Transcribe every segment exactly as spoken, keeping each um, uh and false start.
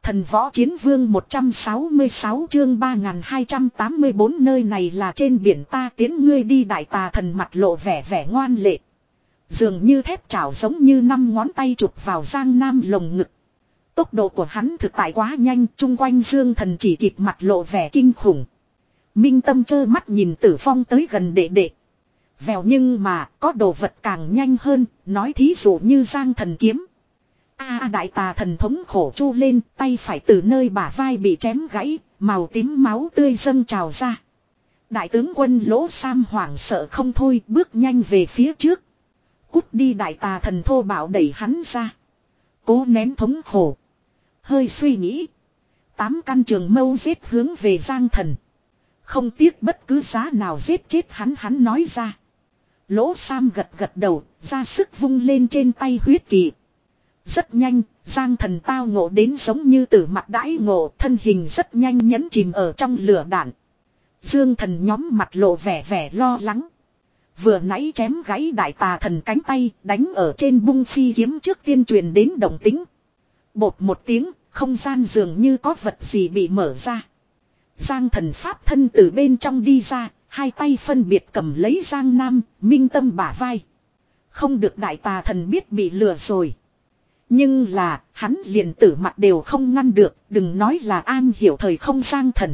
Thần võ chiến vương một trăm sáu mươi sáu chương ba nghìn hai trăm tám mươi bốn nơi này là trên biển ta tiến ngươi đi đại tà thần mặt lộ vẻ vẻ ngoan lệ. Dường như thép chảo giống như năm ngón tay chụp vào Giang Nam lồng ngực. Tốc độ của hắn thực tại quá nhanh, chung quanh Dương Thần chỉ kịp mặt lộ vẻ kinh khủng. Minh Tâm trơ mắt nhìn Tử Phong tới gần đệ đệ. Vèo nhưng mà có đồ vật càng nhanh hơn, nói thí dụ như Giang Thần kiếm. A đại tà thần thống khổ chu lên, tay phải từ nơi bả vai bị chém gãy, màu tím máu tươi dâng trào ra. Đại tướng quân Lỗ Sam hoảng sợ không thôi, bước nhanh về phía trước. Cút đi đại tà thần thô bạo đẩy hắn ra. Cố nén thống khổ. Hơi suy nghĩ. Tám căn trường mâu giết hướng về Giang Thần. Không tiếc bất cứ giá nào giết chết hắn hắn nói ra. Lỗ Sam gật gật đầu, ra sức vung lên trên tay huyết kỳ. Rất nhanh, Giang Thần tao ngộ đến giống như tử mặt đãi ngộ, thân hình rất nhanh nhấn chìm ở trong lửa đạn. Dương Thần nhóm mặt lộ vẻ vẻ lo lắng. Vừa nãy chém gãy đại tà thần cánh tay, đánh ở trên bung phi kiếm trước tiên truyền đến động tĩnh. Bột một tiếng, không gian dường như có vật gì bị mở ra. Giang Thần pháp thân từ bên trong đi ra, hai tay phân biệt cầm lấy Giang Nam, Minh Tâm bả vai. Không được đại tà thần biết bị lừa rồi. Nhưng là, hắn liền tử mặt đều không ngăn được, đừng nói là an hiểu thời không Giang Thần.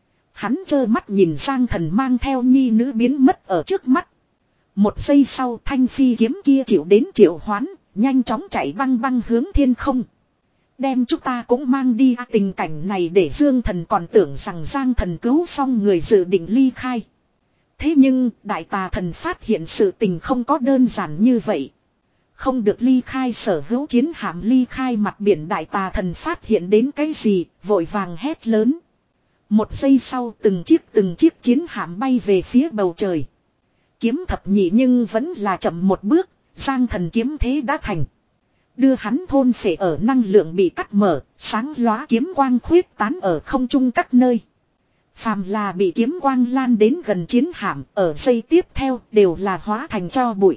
Hắn trơ mắt nhìn Giang Thần mang theo nhi nữ biến mất ở trước mắt. Một giây sau thanh phi kiếm kia chịu đến triệu hoán, nhanh chóng chạy băng băng hướng thiên không. Đem chúng ta cũng mang đi à, tình cảnh này để Dương Thần còn tưởng rằng Giang Thần cứu xong người dự định ly khai. Thế nhưng đại tà thần phát hiện sự tình không có đơn giản như vậy. Không được ly khai sở hữu chiến hạm ly khai mặt biển đại tà thần phát hiện đến cái gì, vội vàng hét lớn. Một giây sau từng chiếc từng chiếc chiến hạm bay về phía bầu trời. Kiếm thập nhị nhưng vẫn là chậm một bước, Giang Thần kiếm thế đã thành. Đưa hắn thôn phệ ở năng lượng bị cắt mở, sáng lóa kiếm quang khuyết tán ở không trung các nơi. Phàm là bị kiếm quang lan đến gần chiến hạm, ở giây tiếp theo đều là hóa thành tro bụi.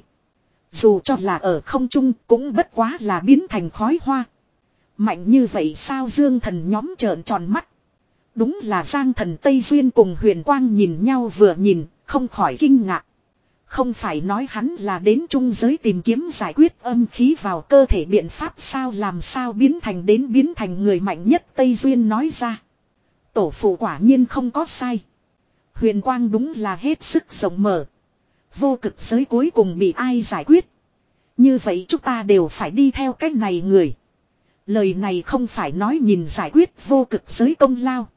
Dù cho là ở không trung cũng bất quá là biến thành khói hoa. Mạnh như vậy sao Dương Thần nhóm trợn tròn mắt. Đúng là Giang Thần Tây Duyên cùng Huyền Quang nhìn nhau vừa nhìn, không khỏi kinh ngạc. Không phải nói hắn là đến trung giới tìm kiếm giải quyết âm khí vào cơ thể biện pháp sao làm sao biến thành đến biến thành người mạnh nhất Tây Duyên nói ra. Tổ phụ quả nhiên không có sai. Huyền Quang đúng là hết sức rộng mở. Vô cực giới cuối cùng bị ai giải quyết. Như vậy chúng ta đều phải đi theo cách này người. Lời này không phải nói nhìn giải quyết vô cực giới công lao.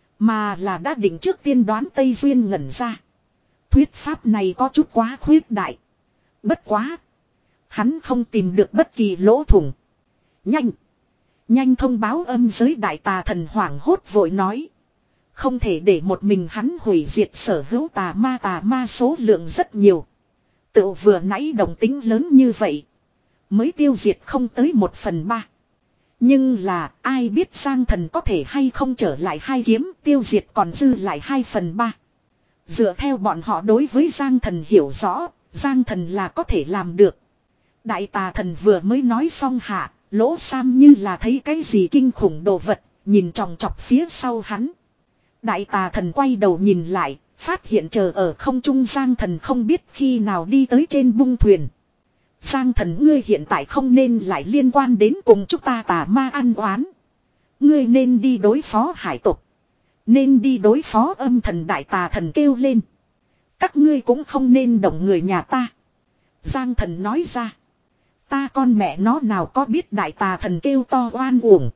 Mà là đã định trước tiên đoán Tây Duyên ngẩn ra. Thuyết pháp này có chút quá khuyết đại. Bất quá. Hắn không tìm được bất kỳ lỗ thủng. Nhanh. Nhanh thông báo âm giới đại tà thần hoảng hốt vội nói. Không thể để một mình hắn hủy diệt sở hữu tà ma tà ma số lượng rất nhiều. Tự vừa nãy đồng tính lớn như vậy. Mới tiêu diệt không tới một phần ba. Nhưng là ai biết Giang Thần có thể hay không trở lại hai kiếm tiêu diệt còn dư lại hai phần ba. Dựa theo bọn họ đối với Giang Thần hiểu rõ, Giang Thần là có thể làm được. Đại tà thần vừa mới nói xong hạ, Lỗ Sam như là thấy cái gì kinh khủng đồ vật, nhìn tròng trọc phía sau hắn. Đại tà thần quay đầu nhìn lại, phát hiện chờ ở không trung Giang Thần không biết khi nào đi tới trên bung thuyền. Giang Thần ngươi hiện tại không nên lại liên quan đến cùng chúng ta tà ma ăn oán. Ngươi nên đi đối phó hải tộc. Nên đi đối phó âm thần đại tà thần kêu lên. Các ngươi cũng không nên động người nhà ta. Giang Thần nói ra. Ta con mẹ nó nào có biết đại tà thần kêu to oan uổng.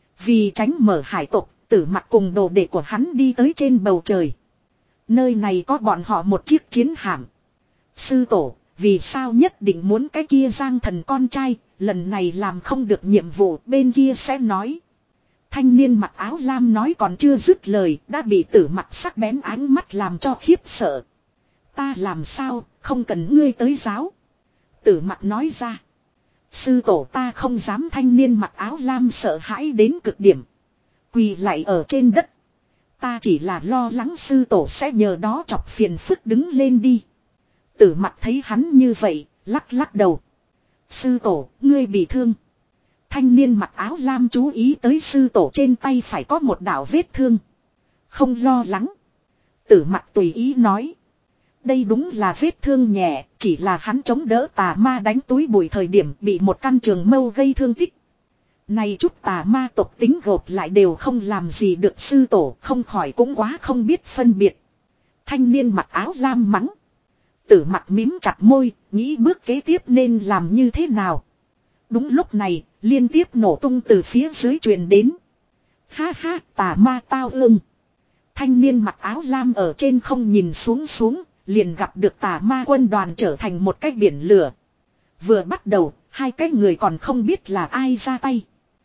Vì tránh mở hải tộc, tử mặt cùng đồ đệ của hắn đi tới trên bầu trời. Nơi này có bọn họ một chiếc chiến hạm. Sư tổ, vì sao nhất định muốn cái kia Giang Thần con trai, lần này làm không được nhiệm vụ bên kia sẽ nói. Thanh niên mặc áo lam nói còn chưa dứt lời, đã bị tử mặt sắc bén ánh mắt làm cho khiếp sợ. Ta làm sao, không cần ngươi tới giáo. Tử mặt nói ra. Sư tổ ta không dám thanh niên mặc áo lam sợ hãi đến cực điểm. Quỳ lại ở trên đất. Ta chỉ là lo lắng sư tổ sẽ nhờ đó chọc phiền phức đứng lên đi. Tử mặt thấy hắn như vậy, lắc lắc đầu. Sư tổ, ngươi bị thương. thanh niên mặc áo lam chú ý tới sư tổ trên tay phải có một đạo vết thương. Không lo lắng. Tử Mặc tùy ý nói. Đây đúng là vết thương nhẹ, chỉ là hắn chống đỡ tà ma đánh túi bụi thời điểm bị một căn trường mâu gây thương tích. Này chút tà ma tộc tính gộp lại đều không làm gì được sư tổ, không khỏi cũng quá không biết phân biệt. Thanh niên mặc áo lam mắng. Tử Mặc mím chặt môi, nghĩ bước kế tiếp nên làm như thế nào. Đúng lúc này, liên tiếp nổ tung từ phía dưới truyền đến. Ha ha, tà ma tao ương. Thanh niên mặc áo lam ở trên không nhìn xuống xuống, liền gặp được tà ma quân đoàn trở thành một cái biển lửa. Vừa bắt đầu, hai cái người còn không biết là ai ra tay.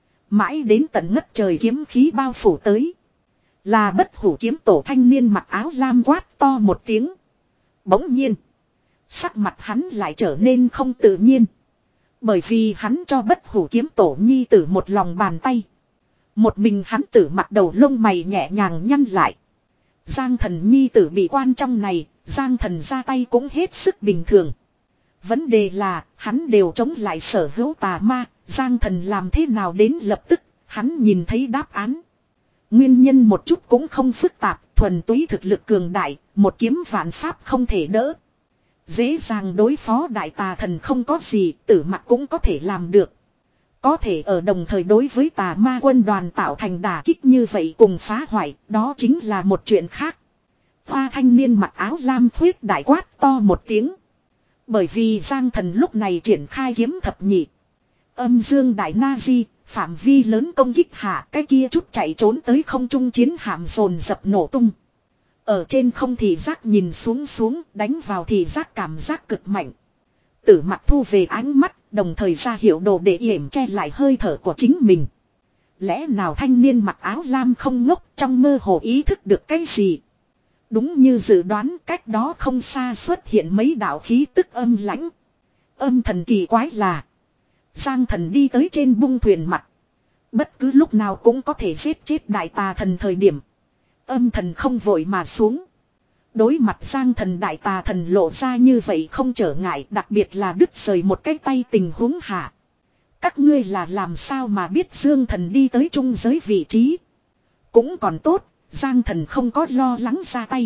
Mãi đến tận ngất trời kiếm khí bao phủ tới. Là Bất Hủ kiếm tổ thanh niên mặc áo lam quát to một tiếng. Bỗng nhiên, sắc mặt hắn lại trở nên không tự nhiên. Bởi vì hắn cho Bất Hủ kiếm tổ nhi tử một lòng bàn tay. Một mình hắn Tử Mặc đầu lông mày nhẹ nhàng nhăn lại. Giang Thần nhi tử bị quan trong này, Giang Thần ra tay cũng hết sức bình thường. Vấn đề là, hắn đều chống lại sở hữu tà ma, Giang Thần làm thế nào đến lập tức, hắn nhìn thấy đáp án. Nguyên nhân một chút cũng không phức tạp, thuần túy thực lực cường đại, một kiếm vạn pháp không thể đỡ. Dễ dàng đối phó đại tà thần không có gì, Tử Mặc cũng có thể làm được. Có thể ở đồng thời đối với tà ma quân đoàn tạo thành đả kích như vậy cùng phá hoại, đó chính là một chuyện khác. Hoa thanh niên mặc áo lam khuyết đại quát to một tiếng. Bởi vì Giang Thần lúc này triển khai kiếm thập nhị. Âm dương đại na di, phạm vi lớn công kích hạ, cái kia chút chạy trốn tới không trung chiến hạm dồn dập nổ tung. Ở trên không thì giác nhìn xuống xuống, đánh vào thì giác cảm giác cực mạnh. Tử Mặc thu về ánh mắt, đồng thời ra hiệu đồ để yểm che lại hơi thở của chính mình. Lẽ nào thanh niên mặc áo lam không ngốc, trong mơ hồ ý thức được cái gì? Đúng như dự đoán, cách đó không xa xuất hiện mấy đạo khí tức âm lãnh. Âm thần kỳ quái là Giang Thần đi tới trên bung thuyền mặt. Bất cứ lúc nào cũng có thể giết chết đại tà thần thời điểm. Âm thần không vội mà xuống. Đối mặt Giang Thần đại tà thần lộ ra như vậy không trở ngại, đặc biệt là đứt rời một cái tay tình huống hạ. Các ngươi là làm sao mà biết Dương Thần đi tới trung giới vị trí? Cũng còn tốt, Giang Thần không có lo lắng ra tay.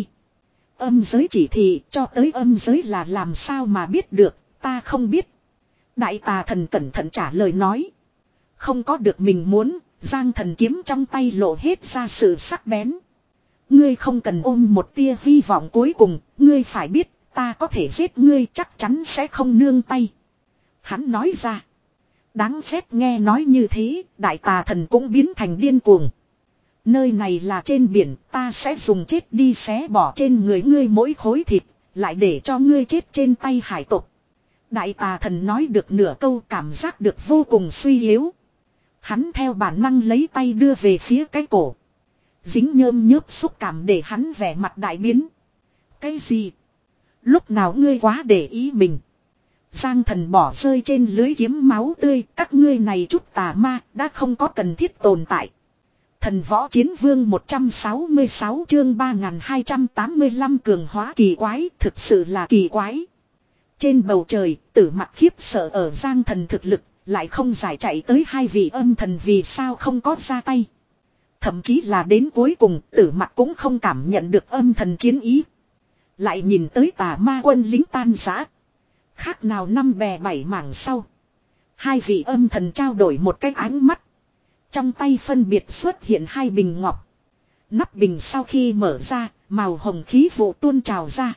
Âm giới chỉ thị cho tới âm giới là làm sao mà biết được, ta không biết. Đại tà thần cẩn thận trả lời nói. Không có được mình muốn, Giang Thần kiếm trong tay lộ hết ra sự sắc bén. Ngươi không cần ôm một tia hy vọng cuối cùng, ngươi phải biết, ta có thể giết ngươi chắc chắn sẽ không nương tay. Hắn nói ra. Đáng ghét nghe nói như thế, đại tà thần cũng biến thành điên cuồng. Nơi này là trên biển, ta sẽ dùng chết đi xé bỏ trên người ngươi mỗi khối thịt, lại để cho ngươi chết trên tay hải tộc. Đại tà thần nói được nửa câu cảm giác được vô cùng suy yếu. Hắn theo bản năng lấy tay đưa về phía cái cổ. Dính nhơm nhớp xúc cảm để hắn vẻ mặt đại biến. Cái gì? Lúc nào ngươi quá để ý mình? Giang Thần bỏ rơi trên lưới kiếm máu tươi, các ngươi này chút tà ma đã không có cần thiết tồn tại. Thần võ chiến vương một trăm sáu mươi sáu chương ba nghìn hai trăm tám mươi lăm cường hóa kỳ quái, thực sự là kỳ quái. Trên bầu trời, Tử Mặc khiếp sợ ở Giang Thần thực lực, lại không giải chạy tới hai vị âm thần vì sao không có ra tay. Thậm chí là đến cuối cùng, Tử Mặc cũng không cảm nhận được âm thần chiến ý. Lại nhìn tới tà ma quân lính tan rã. Khác nào năm bè bảy mảng sau. Hai vị âm thần trao đổi một cái ánh mắt. Trong tay phân biệt xuất hiện hai bình ngọc. Nắp bình sau khi mở ra, màu hồng khí vụ tuôn trào ra.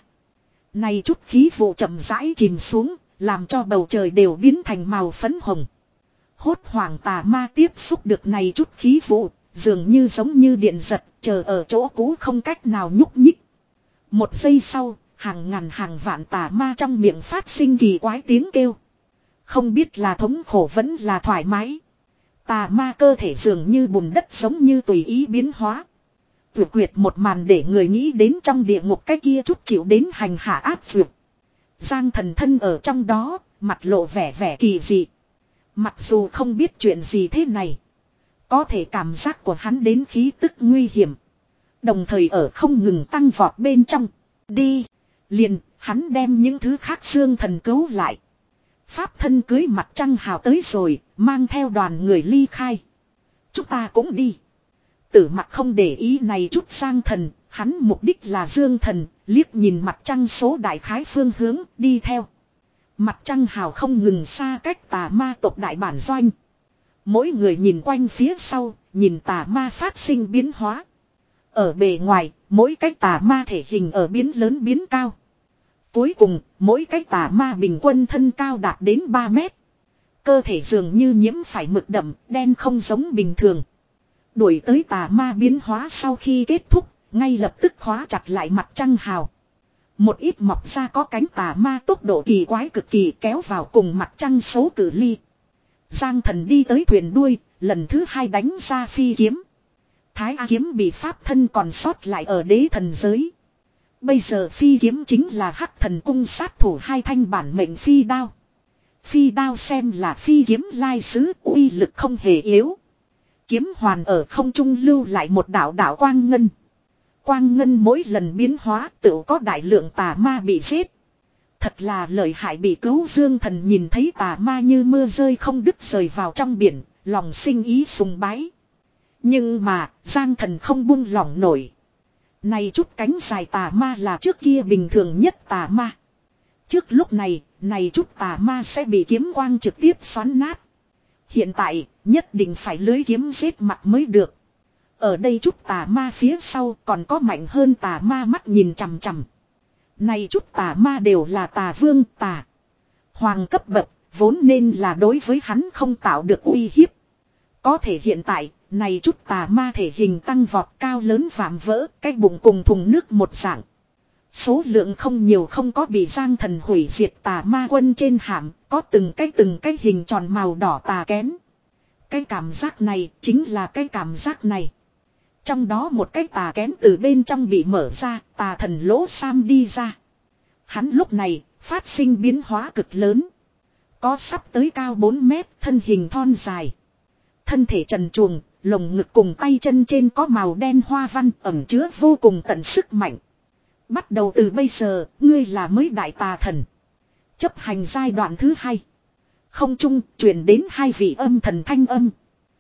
Này chút khí vụ chậm rãi chìm xuống, làm cho bầu trời đều biến thành màu phấn hồng. Hốt hoảng tà ma tiếp xúc được này chút khí vụ, dường như giống như điện giật, chờ ở chỗ cũ không cách nào nhúc nhích. Một giây sau, hàng ngàn hàng vạn tà ma trong miệng phát sinh kỳ quái tiếng kêu. Không biết là thống khổ vẫn là thoải mái. Tà ma cơ thể dường như bùn đất giống như tùy ý biến hóa. Vượt quyệt một màn để người nghĩ đến trong địa ngục cái kia chút chịu đến hành hạ áp vượt. Giang Thần thân ở trong đó, mặt lộ vẻ vẻ kỳ dị. Mặc dù không biết chuyện gì thế này. Có thể cảm giác của hắn đến khí tức nguy hiểm. Đồng thời ở không ngừng tăng vọt bên trong. Đi. Liền, hắn đem những thứ khác xương thần cứu lại. Pháp thân cưới mặt trăng hào tới rồi, mang theo đoàn người ly khai. Chúng ta cũng đi. Tử Mặc không để ý này chút Giang Thần, hắn mục đích là Dương Thần, liếc nhìn mặt trăng số đại khái phương hướng, đi theo. Mặt trăng hào không ngừng xa cách tà ma tộc đại bản doanh. Mỗi người nhìn quanh phía sau, nhìn tà ma phát sinh biến hóa. Ở bề ngoài, mỗi cái tà ma thể hình ở biến lớn biến cao. Cuối cùng, mỗi cái tà ma bình quân thân cao đạt đến ba mét. Cơ thể dường như nhiễm phải mực đậm, đen không giống bình thường. Đuổi tới tà ma biến hóa sau khi kết thúc, ngay lập tức khóa chặt lại mặt trăng hào. Một ít mọc ra có cánh tà ma tốc độ kỳ quái cực kỳ kéo vào cùng mặt trăng số cử ly. Giang Thần đi tới thuyền đuôi, lần thứ hai đánh ra phi kiếm. Thái A kiếm bị pháp thân còn sót lại ở đế thần giới. Bây giờ phi kiếm chính là Hắc Thần cung sát thủ hai thanh bản mệnh phi đao. Phi đao xem là phi kiếm lai sứ, uy lực không hề yếu. Kiếm hoàn ở không trung lưu lại một đạo đạo quang ngân. Quang ngân mỗi lần biến hóa tự có đại lượng tà ma bị giết. Thật là lợi hại, bị cứu. Dương Thần nhìn thấy tà ma như mưa rơi không đứt rời vào trong biển, lòng sinh ý sùng bái. Nhưng mà Giang Thần không buông lỏng nổi. Này chút cánh dài tà ma là trước kia bình thường nhất tà ma. Trước lúc này, này chút tà ma sẽ bị kiếm quang trực tiếp xoắn nát. Hiện tại, nhất định phải lưới kiếm giết mặt mới được. Ở đây chút tà ma phía sau còn có mạnh hơn tà ma mắt nhìn chằm chằm. Này chút tà ma đều là tà vương, tà hoàng cấp bậc, vốn nên là đối với hắn không tạo được uy hiếp. Có thể hiện tại, này chút tà ma thể hình tăng vọt cao lớn vạm vỡ, cái bụng cùng thùng nước một dạng. Số lượng không nhiều, không có bị Giang Thần hủy diệt tà ma quân trên hàm, có từng cái từng cái hình tròn màu đỏ tà kén. Cái cảm giác này chính là cái cảm giác này. Trong đó một cái tà kén từ bên trong bị mở ra, tà thần lỗ sam đi ra. Hắn lúc này phát sinh biến hóa cực lớn. Có sắp tới cao bốn mét, thân hình thon dài. Thân thể trần truồng, lồng ngực cùng tay chân trên có màu đen hoa văn ẩn chứa vô cùng tận sức mạnh. Bắt đầu từ bây giờ, ngươi là mới đại tà thần. Chấp hành giai đoạn thứ hai. Không trung truyền đến hai vị âm thần thanh âm.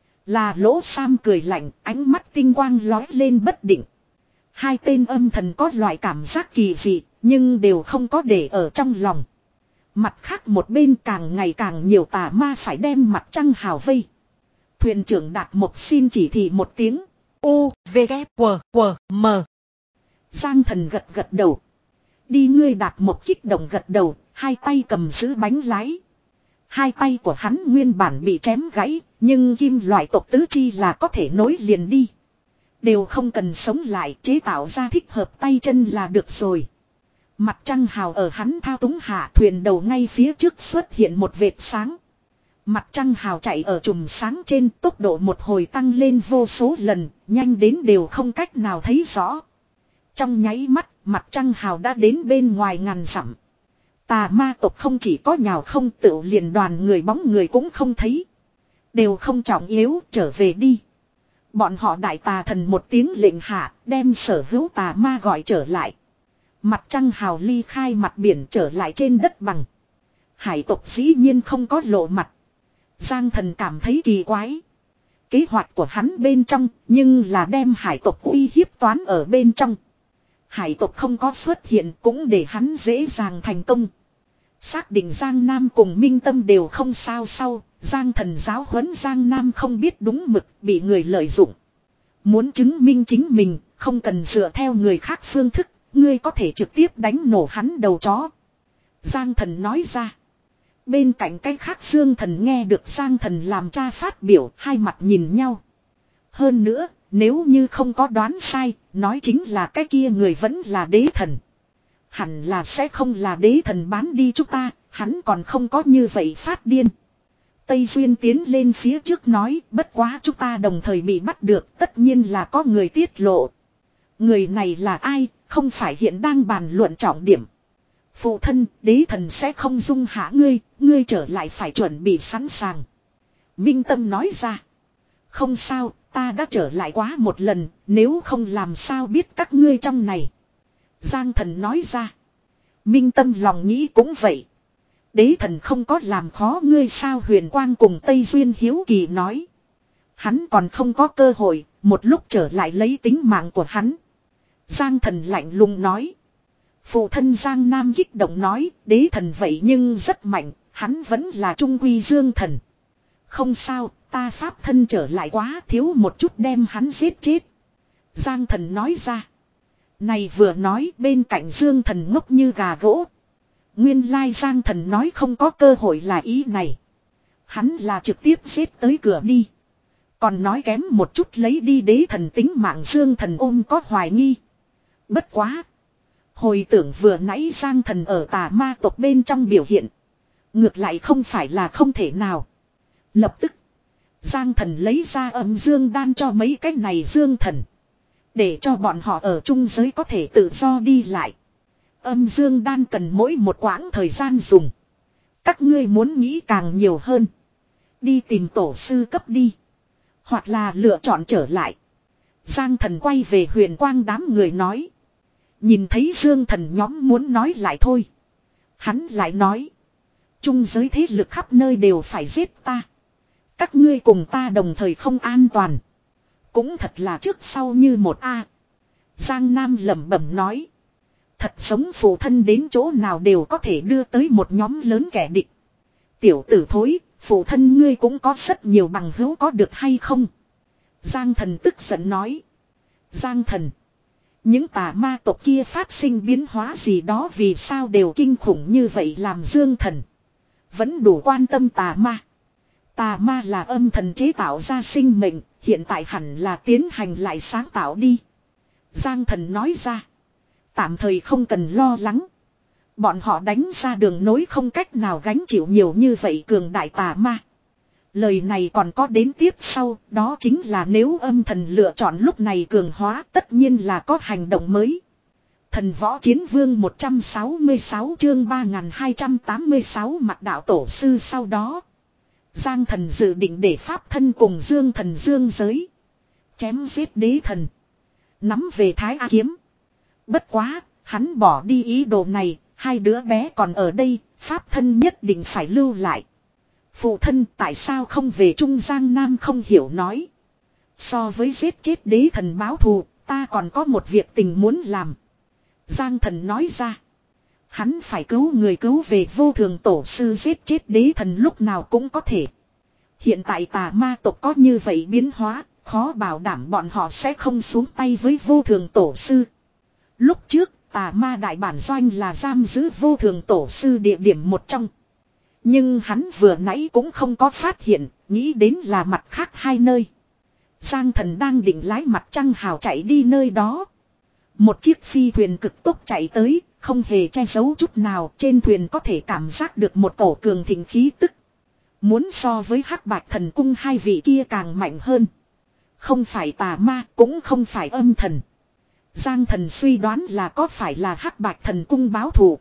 Là Lỗ Sam cười lạnh, ánh mắt tinh quang lói lên bất định. Hai tên âm thần có loại cảm giác kỳ dị, nhưng đều không có để ở trong lòng. Mặt khác một bên càng ngày càng nhiều tà ma phải đem mặt trăng hào vây. Thuyền trưởng Đạt Mộc xin chỉ thị một tiếng. U, V, K, W, W, M. Giang Thần gật gật đầu. Đi. Ngươi Đạt Mộc kích động gật đầu, hai tay cầm giữ bánh lái. Hai tay của hắn nguyên bản bị chém gãy, nhưng kim loại tộc tứ chi là có thể nối liền đi. Đều không cần sống lại, chế tạo ra thích hợp tay chân là được rồi. Mặt trăng hào ở hắn thao túng hạ, thuyền đầu ngay phía trước xuất hiện một vệt sáng. Mặt trăng hào chạy ở chùm sáng trên, tốc độ một hồi tăng lên vô số lần, nhanh đến đều không cách nào thấy rõ. Trong nháy mắt, mặt trăng hào đã đến bên ngoài ngàn dặm. Tà ma tộc không chỉ có nhào không, tự liền đoàn người bóng người cũng không thấy. Đều không trọng yếu, trở về đi. Bọn họ đại tà thần một tiếng lệnh hạ, đem sở hữu tà ma gọi trở lại. Mặt trăng hào ly khai mặt biển trở lại trên đất bằng. Hải tộc dĩ nhiên không có lộ mặt. Giang Thần cảm thấy kỳ quái. Kế hoạch của hắn bên trong, nhưng là đem hải tộc uy hiếp toán ở bên trong. Hải tộc không có xuất hiện cũng để hắn dễ dàng thành công. Xác định Giang Nam cùng Minh Tâm đều không sao sau, Giang Thần giáo huấn Giang Nam không biết đúng mực, bị người lợi dụng. Muốn chứng minh chính mình, không cần dựa theo người khác phương thức, ngươi có thể trực tiếp đánh nổ hắn đầu chó. Giang Thần nói ra. Bên cạnh cái khác Dương Thần nghe được Giang Thần làm cha phát biểu, hai mặt nhìn nhau. Hơn nữa, nếu như không có đoán sai, nói chính là cái kia người vẫn là đế thần. Hẳn là sẽ không là đế thần bán đi chúng ta, hắn còn không có như vậy phát điên. Tây Duyên tiến lên phía trước nói, bất quá chúng ta đồng thời bị bắt được, tất nhiên là có người tiết lộ. Người này là ai, không phải hiện đang bàn luận trọng điểm. Phụ thân, đế thần sẽ không dung hạ ngươi, ngươi trở lại phải chuẩn bị sẵn sàng. Minh Tâm nói ra. Không sao, ta đã trở lại quá một lần, nếu không làm sao biết các ngươi trong này. Giang Thần nói ra. Minh Tâm lòng nghĩ cũng vậy. Đế thần không có làm khó ngươi sao, Huyền Quang cùng Tây Duyên hiếu kỳ nói. Hắn còn không có cơ hội, một lúc trở lại lấy tính mạng của hắn. Giang thần lạnh lùng nói. Phụ thân Giang Nam kích động nói, đế thần vậy nhưng rất mạnh, hắn vẫn là trung quy dương thần. Không sao, ta pháp thân trở lại quá, thiếu một chút đem hắn giết chết. Giang thần nói ra. Này vừa nói, bên cạnh dương thần ngốc như gà gỗ. Nguyên lai Giang thần nói không có cơ hội là ý này. Hắn là trực tiếp giết tới cửa đi. Còn nói kém một chút lấy đi đế thần tính mạng, dương thần ôm có hoài nghi. Bất quá. Hồi tưởng vừa nãy Giang thần ở tà ma tộc bên trong biểu hiện. Ngược lại không phải là không thể nào. Lập tức. Giang thần lấy ra âm dương đan cho mấy cái này dương thần. Để cho bọn họ ở trung giới có thể tự do đi lại. Âm dương đan cần mỗi một quãng thời gian dùng. Các ngươi muốn nghĩ càng nhiều hơn. Đi tìm tổ sư cấp đi. Hoặc là lựa chọn trở lại. Giang thần quay về Huyền Quang đám người nói. Nhìn thấy dương thần nhóm muốn nói lại thôi. Hắn lại nói. Trung giới thế lực khắp nơi đều phải giết ta. Các ngươi cùng ta đồng thời không an toàn. Cũng thật là trước sau như một A. Giang Nam lẩm bẩm nói. Thật sống phụ thân đến chỗ nào đều có thể đưa tới một nhóm lớn kẻ địch. Tiểu tử thối, phụ thân ngươi cũng có rất nhiều bằng hữu có được hay không? Giang thần tức giận nói. Giang thần. Những tà ma tộc kia phát sinh biến hóa gì đó vì sao đều kinh khủng như vậy làm dương thần. Vẫn đủ quan tâm tà ma. Tà ma là âm thần chế tạo ra sinh mệnh, hiện tại hẳn là tiến hành lại sáng tạo đi. Giang thần nói ra. Tạm thời không cần lo lắng. Bọn họ đánh ra đường nối không cách nào gánh chịu nhiều như vậy cường đại tà ma. Lời này còn có đến tiếp sau, đó chính là nếu âm thần lựa chọn lúc này cường hóa tất nhiên là có hành động mới. Thần võ chiến vương một trăm sáu mươi sáu chương ba nghìn hai trăm tám mươi sáu mặt đạo tổ sư sau đó. Giang thần dự định để pháp thân cùng dương thần dương giới. Chém giết đế thần. Nắm về Thái A kiếm. Bất quá, hắn bỏ đi ý đồ này, hai đứa bé còn ở đây, pháp thân nhất định phải lưu lại. Phụ thân tại sao không về Trung Giang Nam không hiểu nói. So với giết chết đế thần báo thù, ta còn có một việc tình muốn làm. Giang thần nói ra. Hắn phải cứu người cứu về vô thường tổ sư, giết chết đế thần lúc nào cũng có thể. Hiện tại tà ma tộc có như vậy biến hóa, khó bảo đảm bọn họ sẽ không xuống tay với vô thường tổ sư. Lúc trước, tà ma đại bản doanh là giam giữ vô thường tổ sư địa điểm một trong. Nhưng hắn vừa nãy cũng không có phát hiện, nghĩ đến là mặt khác hai nơi. Giang thần đang định lái mặt trăng hào chạy đi nơi đó. Một chiếc phi thuyền cực tốc chạy tới, không hề che giấu chút nào, trên thuyền có thể cảm giác được một cổ cường thịnh khí tức. Muốn so với Hắc Bạch Thần Cung hai vị kia càng mạnh hơn. Không phải tà ma, cũng không phải âm thần. Giang thần suy đoán là có phải là Hắc Bạch Thần Cung báo thù.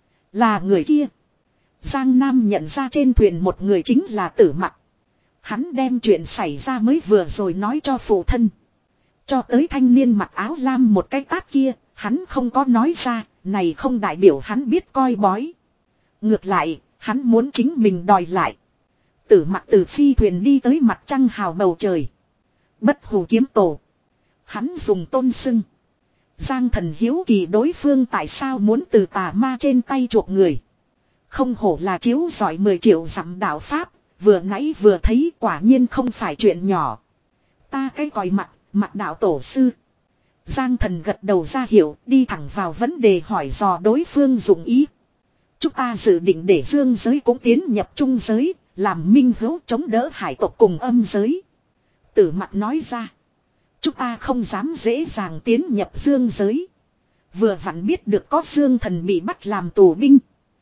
Là người kia. Giang Nam nhận ra trên thuyền một người chính là Tử Mặc. Hắn đem chuyện xảy ra mới vừa rồi nói cho phụ thân. Cho tới thanh niên mặc áo lam một cái tát kia, hắn không có nói ra, này không đại biểu hắn biết coi bói. Ngược lại, hắn muốn chính mình đòi lại. Tử Mặc từ phi thuyền đi tới mặt trăng hào bầu trời. Bất hủ kiếm tổ. Hắn dùng tôn xưng. Giang thần hiếu kỳ đối phương tại sao muốn từ tà ma trên tay chuộc người. Không hổ là chiếu giỏi mười triệu dặm đạo pháp, vừa nãy vừa thấy quả nhiên không phải chuyện nhỏ. Ta cái còi mặt, mặt đạo tổ sư. Giang thần gật đầu ra hiệu, đi thẳng vào vấn đề hỏi dò đối phương dụng ý. Chúng ta dự định để dương giới cũng tiến nhập trung giới, làm minh hữu chống đỡ hải tộc cùng âm giới. Tử Mặc nói ra. Chúng ta không dám dễ dàng tiến nhập dương giới. Vừa vặn biết được có dương thần bị bắt làm tù binh.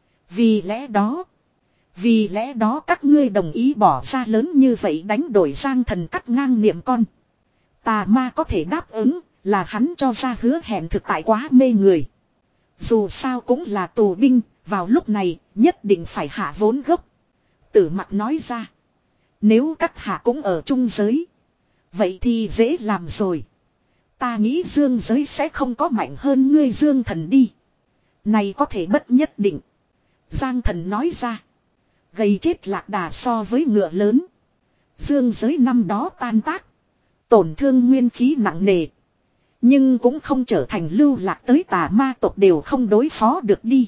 Vì lẽ đó. Vì lẽ đó các ngươi đồng ý bỏ ra lớn như vậy đánh đổi. Giang thần cắt ngang niệm con. Tà ma có thể đáp ứng là hắn cho ra hứa hẹn thực tại quá mê người. Dù sao cũng là tù binh, vào lúc này nhất định phải hạ vốn gốc. Tử Mặc nói ra. Nếu các hạ cũng ở trung giới. Vậy thì dễ làm rồi. Ta nghĩ dương giới sẽ không có mạnh hơn ngươi dương thần đi. Này có thể bất nhất định. Giang Thần nói ra. Gầy chết lạc đà so với ngựa lớn. Dương giới năm đó tan tác. Tổn thương nguyên khí nặng nề. Nhưng cũng không trở thành lưu lạc tới tà ma tộc đều không đối phó được đi.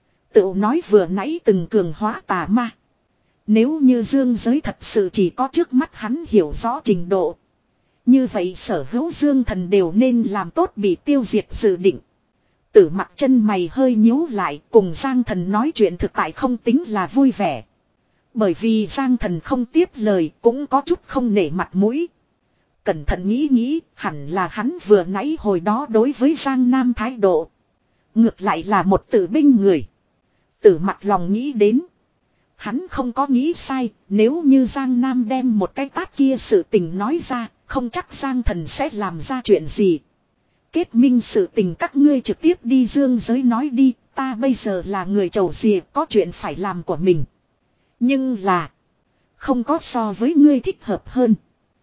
Tự nói vừa nãy từng cường hóa tà ma. Nếu như dương giới thật sự chỉ có trước mắt hắn hiểu rõ trình độ. Như vậy sở hữu dương thần đều nên làm tốt bị tiêu diệt dự định. Tử mặt chân mày hơi nhíu lại cùng Giang Thần nói chuyện thực tại không tính là vui vẻ. Bởi vì Giang Thần không tiếp lời cũng có chút không nể mặt mũi. Cẩn thận nghĩ nghĩ hẳn là hắn vừa nãy hồi đó đối với Giang Nam thái độ. Ngược lại là một tử binh người. Tử mặt lòng nghĩ đến. Hắn không có nghĩ sai, nếu như Giang Nam đem một cái tát kia sự tình nói ra, không chắc Giang Thần sẽ làm ra chuyện gì. Kết minh sự tình các ngươi trực tiếp đi dương giới nói đi, ta bây giờ là người trầu dìa có chuyện phải làm của mình. Nhưng là, không có so với ngươi thích hợp hơn.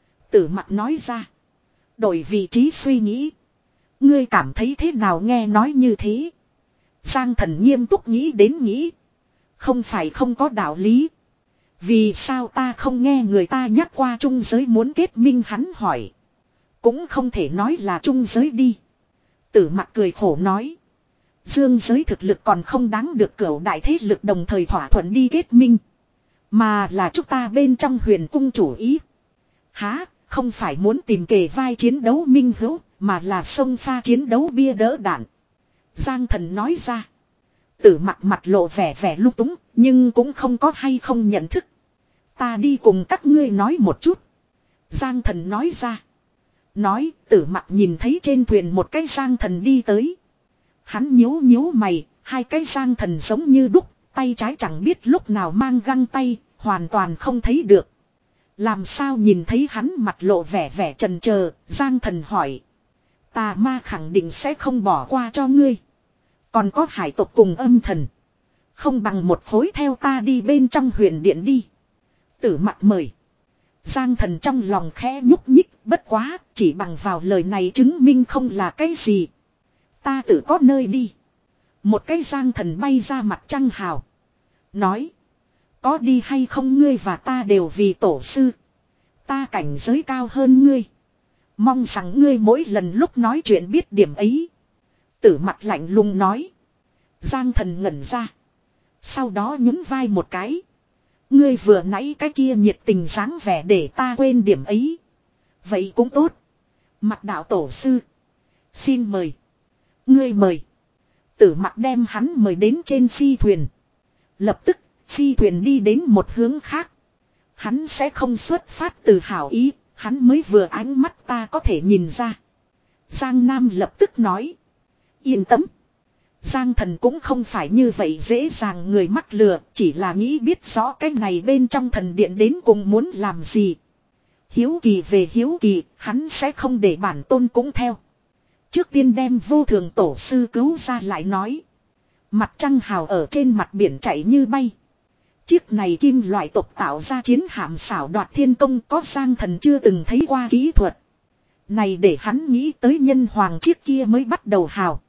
Tử mặt nói ra, đổi vị trí suy nghĩ. Ngươi cảm thấy thế nào nghe nói như thế? Giang Thần nghiêm túc nghĩ đến nghĩ. Không phải không có đạo lý. Vì sao ta không nghe người ta nhắc qua trung giới muốn kết minh hắn hỏi. Cũng không thể nói là trung giới đi. Tử mặt cười khổ nói. Dương giới thực lực còn không đáng được cửu đại thế lực đồng thời thỏa thuận đi kết minh. Mà là chúng ta bên trong huyền cung chủ ý. Há, không phải muốn tìm kề vai chiến đấu minh hữu, mà là xông pha chiến đấu bia đỡ đạn. Giang Thần nói ra. Tử mặt mặt lộ vẻ vẻ lung túng, nhưng cũng không có hay không nhận thức. Ta đi cùng các ngươi nói một chút. Giang Thần nói ra. Nói, tử mặt nhìn thấy trên thuyền một cái Giang Thần đi tới. Hắn nhíu nhíu mày, hai cái Giang Thần giống như đúc, tay trái chẳng biết lúc nào mang găng tay, hoàn toàn không thấy được. Làm sao nhìn thấy hắn mặt lộ vẻ vẻ chần chờ, Giang Thần hỏi. Tà ma khẳng định sẽ không bỏ qua cho ngươi. Còn có hải tộc cùng âm thần. Không bằng một khối theo ta đi bên trong huyền điện đi. Tử mặt mời. Giang Thần trong lòng khẽ nhúc nhích, bất quá, chỉ bằng vào lời này chứng minh không là cái gì. Ta tự có nơi đi. Một cái Giang Thần bay ra mặt trăng hào. Nói. Có đi hay không ngươi và ta đều vì tổ sư. Ta cảnh giới cao hơn ngươi. Mong rằng ngươi mỗi lần lúc nói chuyện biết điểm ấy. Tử mặt lạnh lùng nói. Giang Thần ngẩn ra. Sau đó nhún vai một cái. Ngươi vừa nãy cái kia nhiệt tình dáng vẻ để ta quên điểm ấy. Vậy cũng tốt. Mặt đạo tổ sư. Xin mời. Ngươi mời. Tử mặt đem hắn mời đến trên phi thuyền. Lập tức phi thuyền đi đến một hướng khác. Hắn sẽ không xuất phát từ hảo ý. Hắn mới vừa ánh mắt ta có thể nhìn ra. Giang Nam lập tức nói. Yên tâm. Giang Thần cũng không phải như vậy dễ dàng người mắc lừa. Chỉ là nghĩ biết rõ cái này bên trong thần điện đến cùng muốn làm gì. Hiếu kỳ về hiếu kỳ. Hắn sẽ không để bản tôn cũng theo. Trước tiên đem vô thường tổ sư cứu ra lại nói. Mặt trăng hào ở trên mặt biển chạy như bay. Chiếc này kim loại tộc tạo ra chiến hạm xảo đoạt thiên công có Giang Thần chưa từng thấy qua kỹ thuật. Này để hắn nghĩ tới nhân hoàng chiếc kia mới bắt đầu hào.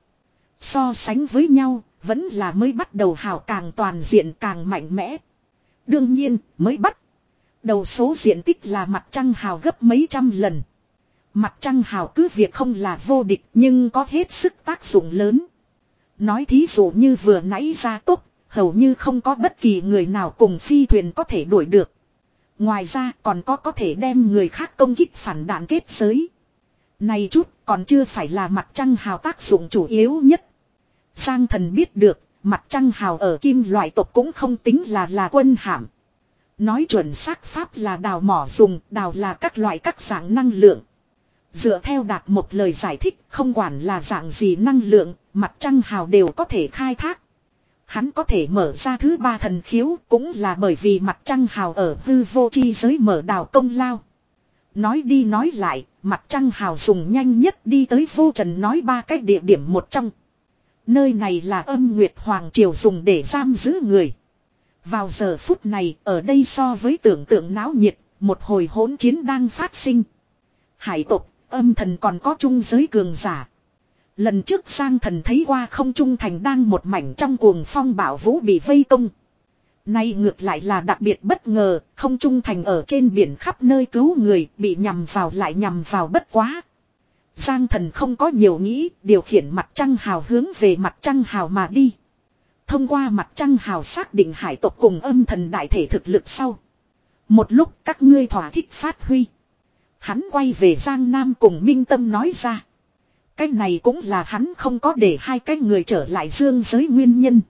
So sánh với nhau, vẫn là mới bắt đầu hào càng toàn diện càng mạnh mẽ. Đương nhiên, mới bắt đầu số diện tích là mặt trăng hào gấp mấy trăm lần. Mặt trăng hào cứ việc không là vô địch nhưng có hết sức tác dụng lớn. Nói thí dụ như vừa nãy ra tốt, hầu như không có bất kỳ người nào cùng phi thuyền có thể đuổi được. Ngoài ra còn có có thể đem người khác công kích phản đạn kết giới. Này chút còn chưa phải là mặt trăng hào tác dụng chủ yếu nhất. Giang Thần biết được, mặt trăng hào ở kim loại tộc cũng không tính là là quân hạm. Nói chuẩn xác pháp là đào mỏ dùng, đào là các loại các dạng năng lượng. Dựa theo Đạt một lời giải thích, không quản là dạng gì năng lượng, mặt trăng hào đều có thể khai thác. Hắn có thể mở ra thứ ba thần khiếu cũng là bởi vì mặt trăng hào ở hư vô chi giới mở đào công lao. Nói đi nói lại, mặt trăng hào dùng nhanh nhất đi tới vô trần nói ba cái địa điểm một trong. Nơi này là âm nguyệt hoàng triều dùng để giam giữ người. Vào giờ phút này, ở đây so với tưởng tượng náo nhiệt, một hồi hỗn chiến đang phát sinh. Hải tộc, âm thần còn có trung giới cường giả. Lần trước Giang Thần thấy qua không trung thành đang một mảnh trong cuồng phong bão vũ bị vây công. Nay ngược lại là đặc biệt bất ngờ, không trung thành ở trên biển khắp nơi cứu người, bị nhằm vào lại nhằm vào bất quá. Giang Thần không có nhiều nghĩ, điều khiển mặt trăng hào hướng về mặt trăng hào mà đi. Thông qua mặt trăng hào xác định hải tộc cùng âm thần đại thể thực lực sau. Một lúc các ngươi thỏa thích phát huy. Hắn quay về Giang Nam cùng Minh Tâm nói ra. Cái này cũng là hắn không có để hai cái người trở lại dương giới nguyên nhân.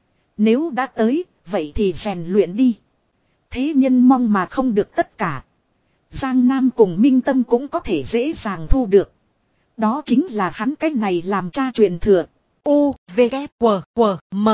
Nếu đã tới, vậy thì rèn luyện đi. Thế nhân mong mà không được tất cả. Giang Nam cùng Minh Tâm cũng có thể dễ dàng thu được. Đó chính là hắn cái này làm cha truyền thừa. U, V, K, W, W, M.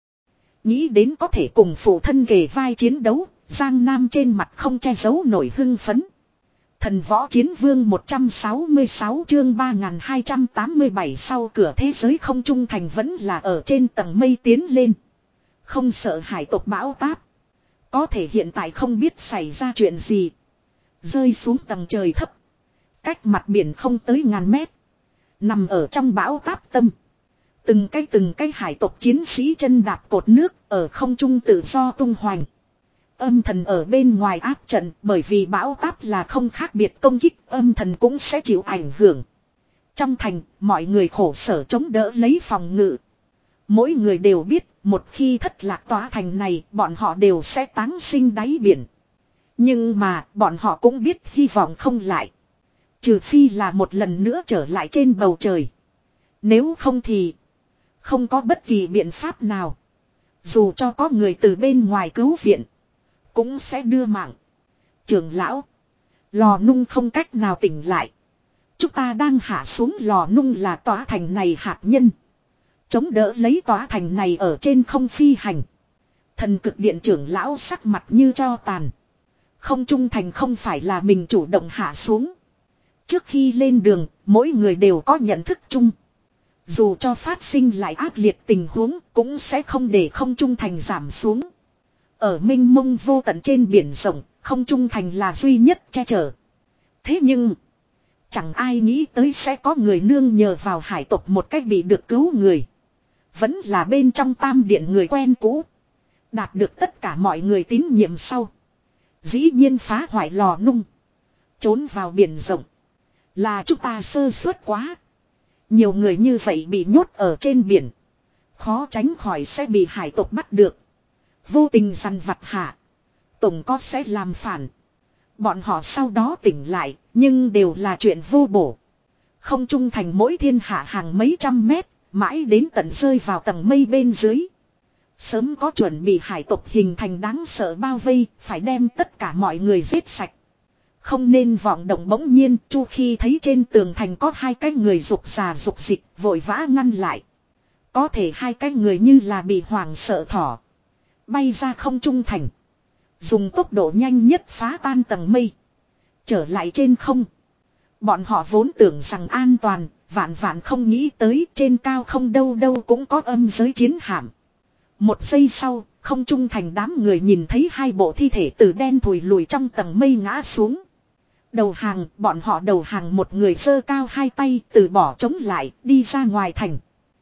Nghĩ đến có thể cùng phụ thân kề vai chiến đấu, Giang Nam trên mặt không che giấu nổi hưng phấn. Thần võ chiến vương một trăm sáu mươi sáu chương ba nghìn hai trăm tám mươi bảy sau cửa thế giới không trung thành vẫn là ở trên tầng mây tiến lên. Không sợ hải tộc bão táp. Có thể hiện tại không biết xảy ra chuyện gì. Rơi xuống tầng trời thấp. Cách mặt biển không tới ngàn mét. Nằm ở trong bão táp tâm. Từng cái từng cái hải tộc chiến sĩ chân đạp cột nước ở không trung tự do tung hoành. Âm thần ở bên ngoài áp trận bởi vì bão táp là không khác biệt công kích, âm thần cũng sẽ chịu ảnh hưởng. Trong thành, mọi người khổ sở chống đỡ lấy phòng ngự. Mỗi người đều biết, một khi thất lạc tòa thành này, bọn họ đều sẽ táng sinh đáy biển. Nhưng mà, bọn họ cũng biết hy vọng không lại. Trừ phi là một lần nữa trở lại trên bầu trời. Nếu không thì, không có bất kỳ biện pháp nào. Dù cho có người từ bên ngoài cứu viện, cũng sẽ đưa mạng. Trưởng lão, lò nung không cách nào tỉnh lại. Chúng ta đang hạ xuống lò nung là tòa thành này hạt nhân. Chống đỡ lấy tòa thành này ở trên không phi hành. Thần cực điện trưởng lão sắc mặt như tro tàn. Không trung thành không phải là mình chủ động hạ xuống. Trước khi lên đường, mỗi người đều có nhận thức chung. Dù cho phát sinh lại ác liệt tình huống, cũng sẽ không để không trung thành giảm xuống. Ở mênh mông vô tận trên biển rộng, không trung thành là duy nhất che chở. Thế nhưng, chẳng ai nghĩ tới sẽ có người nương nhờ vào hải tộc một cách bị được cứu người. Vẫn là bên trong tam điện người quen cũ. Đạt được tất cả mọi người tín nhiệm sau. Dĩ nhiên phá hoại lò nung. Trốn vào biển rộng. Là chúng ta sơ suất quá. Nhiều người như vậy bị nhốt ở trên biển. Khó tránh khỏi sẽ bị hải tộc bắt được. Vô tình săn vặt hạ. Tổng có sẽ làm phản. Bọn họ sau đó tỉnh lại. Nhưng đều là chuyện vô bổ. Không trung thành mỗi thiên hạ hàng mấy trăm mét. Mãi đến tận rơi vào tầng mây bên dưới. Sớm có chuẩn bị hải tộc hình thành đáng sợ bao vây. Phải đem tất cả mọi người giết sạch. Không nên vọng động bỗng nhiên. Chu khi thấy trên tường thành có hai cái người rục rà rục dịch. Vội vã ngăn lại. Có thể hai cái người như là bị hoảng sợ thỏ. Bay ra không trung thành. Dùng tốc độ nhanh nhất phá tan tầng mây. Trở lại trên không. Bọn họ vốn tưởng rằng an toàn. Vạn vạn không nghĩ tới trên cao không đâu đâu cũng có âm giới chiến hạm. Một giây sau, không trung thành đám người nhìn thấy hai bộ thi thể từ đen thùi lùi trong tầng mây ngã xuống. Đầu hàng, bọn họ đầu hàng một người giơ cao hai tay từ bỏ chống lại, đi ra ngoài thành.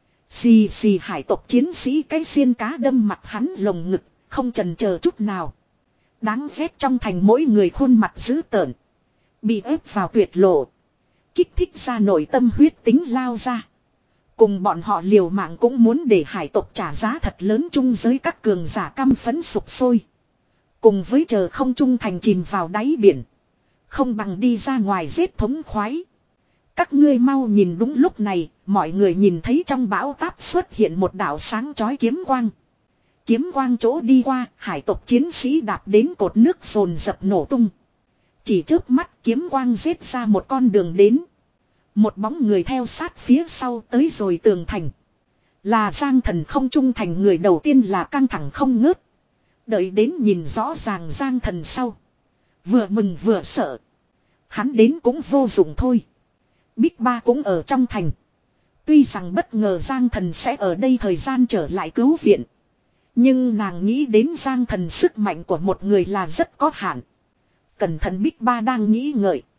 Xì xì hải tộc chiến sĩ cái xiên cá đâm mặt hắn lồng ngực, không chần chờ chút nào. Đáng ghét trong thành mỗi người khuôn mặt dữ tợn. Bị ép vào tuyệt lộ. Kích thích ra nội tâm huyết tính lao ra. Cùng bọn họ liều mạng cũng muốn để hải tộc trả giá thật lớn chung giới các cường giả căm phẫn sục sôi. Cùng với chờ không trung thành chìm vào đáy biển. Không bằng đi ra ngoài giết thống khoái. Các ngươi mau nhìn, đúng lúc này, mọi người nhìn thấy trong bão táp xuất hiện một đạo sáng chói kiếm quang. Kiếm quang chỗ đi qua, hải tộc chiến sĩ đạp đến cột nước phồn dập nổ tung. Chỉ trước mắt kiếm quang giết ra một con đường đến. Một bóng người theo sát phía sau tới rồi tường thành. Là Giang Thần không trung thành, người đầu tiên là căng thẳng không ngớt. Đợi đến nhìn rõ ràng Giang Thần sau. Vừa mừng vừa sợ. Hắn đến cũng vô dụng thôi. Bích Ba cũng ở trong thành. Tuy rằng bất ngờ Giang Thần sẽ ở đây thời gian trở lại cứu viện. Nhưng nàng nghĩ đến Giang Thần sức mạnh của một người là rất có hạn. Cẩn thận Bích Ba đang nghĩ ngợi.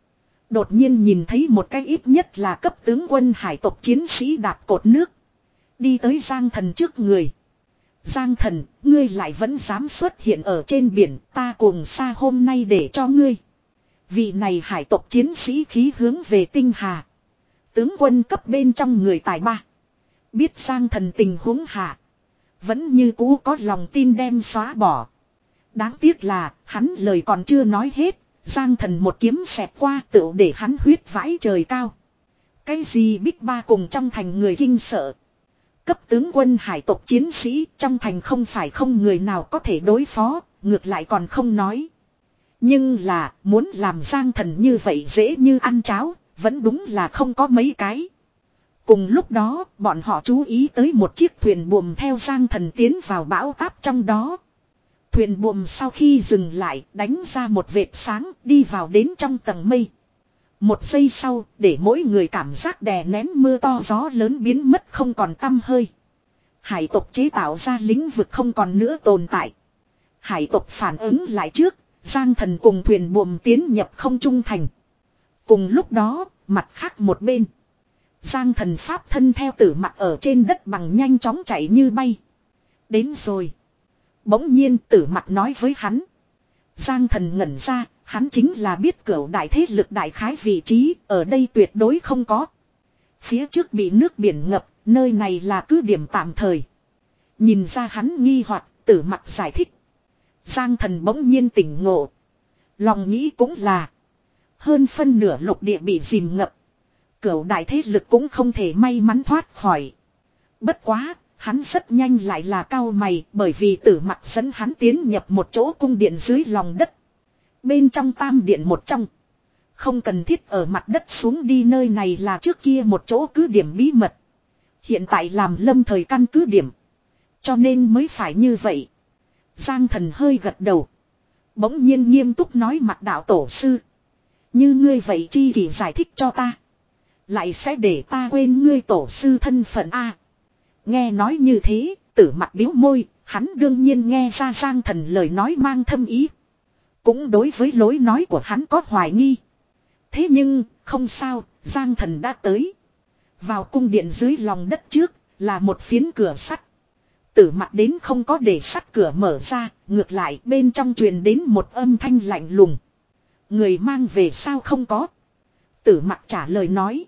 Đột nhiên nhìn thấy một cái ít nhất là cấp tướng quân hải tộc chiến sĩ đạp cột nước. Đi tới Giang Thần trước người. Giang Thần, ngươi lại vẫn dám xuất hiện ở trên biển, ta cùng xa hôm nay để cho ngươi. Vị này hải tộc chiến sĩ khí hướng về tinh hà. Tướng quân cấp bên trong người tài ba. Biết Giang Thần tình huống hạ. Vẫn như cũ có lòng tin đem xóa bỏ. Đáng tiếc là, hắn lời còn chưa nói hết. Giang Thần một kiếm xẹt qua tựu để hắn huyết vãi trời cao. Cái gì Bích Ba cùng trong thành người kinh sợ. Cấp tướng quân hải tộc chiến sĩ trong thành không phải không người nào có thể đối phó, ngược lại còn không nói. Nhưng là muốn làm Giang Thần như vậy dễ như ăn cháo, vẫn đúng là không có mấy cái. Cùng lúc đó, bọn họ chú ý tới một chiếc thuyền buồm theo Giang Thần tiến vào bão táp trong đó. Thuyền buồm sau khi dừng lại, đánh ra một vệt sáng, đi vào đến trong tầng mây. Một giây sau, để mỗi người cảm giác đè nén mưa to gió lớn biến mất không còn tăm hơi. Hải tộc chế tạo ra lĩnh vực không còn nữa tồn tại. Hải tộc phản ứng lại trước, Giang Thần cùng thuyền buồm tiến nhập không trung thành. Cùng lúc đó, mặt khác một bên. Giang Thần pháp thân theo tử mặt ở trên đất bằng nhanh chóng chạy như bay. Đến rồi. Bỗng nhiên tử mặt nói với hắn. Giang Thần ngẩn ra, hắn chính là biết cửu đại thế lực đại khái vị trí, ở đây tuyệt đối không có. Phía trước bị nước biển ngập, nơi này là cứ điểm tạm thời. Nhìn ra hắn nghi hoặc, tử mặt giải thích. Giang Thần bỗng nhiên tỉnh ngộ. Lòng nghĩ cũng là. Hơn phân nửa lục địa bị dìm ngập. Cửu đại thế lực cũng không thể may mắn thoát khỏi. Bất quá, hắn rất nhanh lại là cao mày bởi vì tử mặt dẫn hắn tiến nhập một chỗ cung điện dưới lòng đất. Bên trong tam điện một trong. Không cần thiết ở mặt đất xuống đi, nơi này là trước kia một chỗ cứ điểm bí mật. Hiện tại làm lâm thời căn cứ điểm. Cho nên mới phải như vậy. Giang Thần hơi gật đầu. Bỗng nhiên nghiêm túc nói mặt đạo tổ sư. Như ngươi vậy chi kỷ giải thích cho ta. Lại sẽ để ta quên ngươi tổ sư thân phận a. Nghe nói như thế, tử mặt biếu môi, hắn đương nhiên nghe ra Giang Thần lời nói mang thâm ý. Cũng đối với lối nói của hắn có hoài nghi. Thế nhưng, không sao, Giang Thần đã tới. Vào cung điện dưới lòng đất trước, là một phiến cửa sắt. Tử mặt đến không có để sắt cửa mở ra, ngược lại bên trong truyền đến một âm thanh lạnh lùng. Người mang về sao không có? Tử mặt trả lời nói.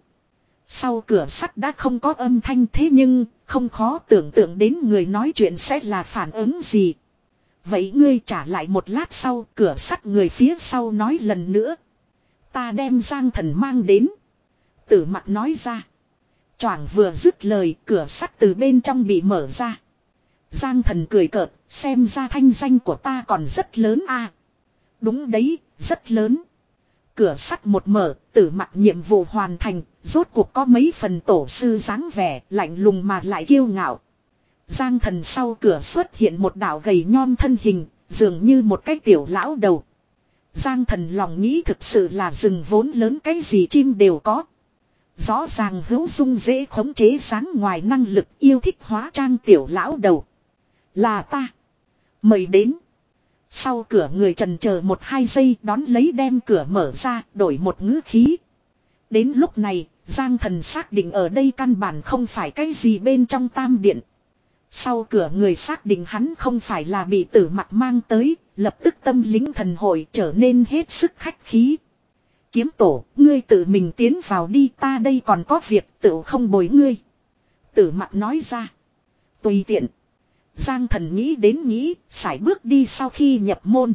Sau cửa sắt đã không có âm thanh, thế nhưng không khó tưởng tượng đến người nói chuyện sẽ là phản ứng gì. Vậy ngươi trả lại một lát sau, cửa sắt người phía sau nói lần nữa. Ta đem Giang Thần mang đến. Tử mặt nói ra. Choảng vừa dứt lời, cửa sắt từ bên trong bị mở ra. Giang Thần cười cợt, xem ra thanh danh của ta còn rất lớn a. Đúng đấy, rất lớn. Cửa sắt một mở, tử mặt nhiệm vụ hoàn thành, rốt cuộc có mấy phần tổ sư dáng vẻ, lạnh lùng mà lại kiêu ngạo. Giang Thần sau cửa xuất hiện một đạo gầy nhom thân hình, dường như một cái tiểu lão đầu. Giang Thần lòng nghĩ thực sự là rừng vốn lớn, cái gì chim đều có. Rõ ràng hữu dung dễ khống chế sáng ngoài năng lực, yêu thích hóa trang tiểu lão đầu. Là ta. Mời đến. Sau cửa người trần chờ một hai giây, đón lấy đem cửa mở ra, đổi một ngữ khí. Đến lúc này, Giang Thần xác định ở đây căn bản không phải cái gì bên trong tam điện. Sau cửa người xác định hắn không phải là bị tử mặt mang tới, lập tức tâm lính thần hội trở nên hết sức khách khí. Kiếm tổ, ngươi tự mình tiến vào đi, ta đây còn có việc tự không bồi ngươi. Tử mặt nói ra. Tùy tiện. Giang Thần nghĩ đến nghĩ, sải bước đi sau khi nhập môn.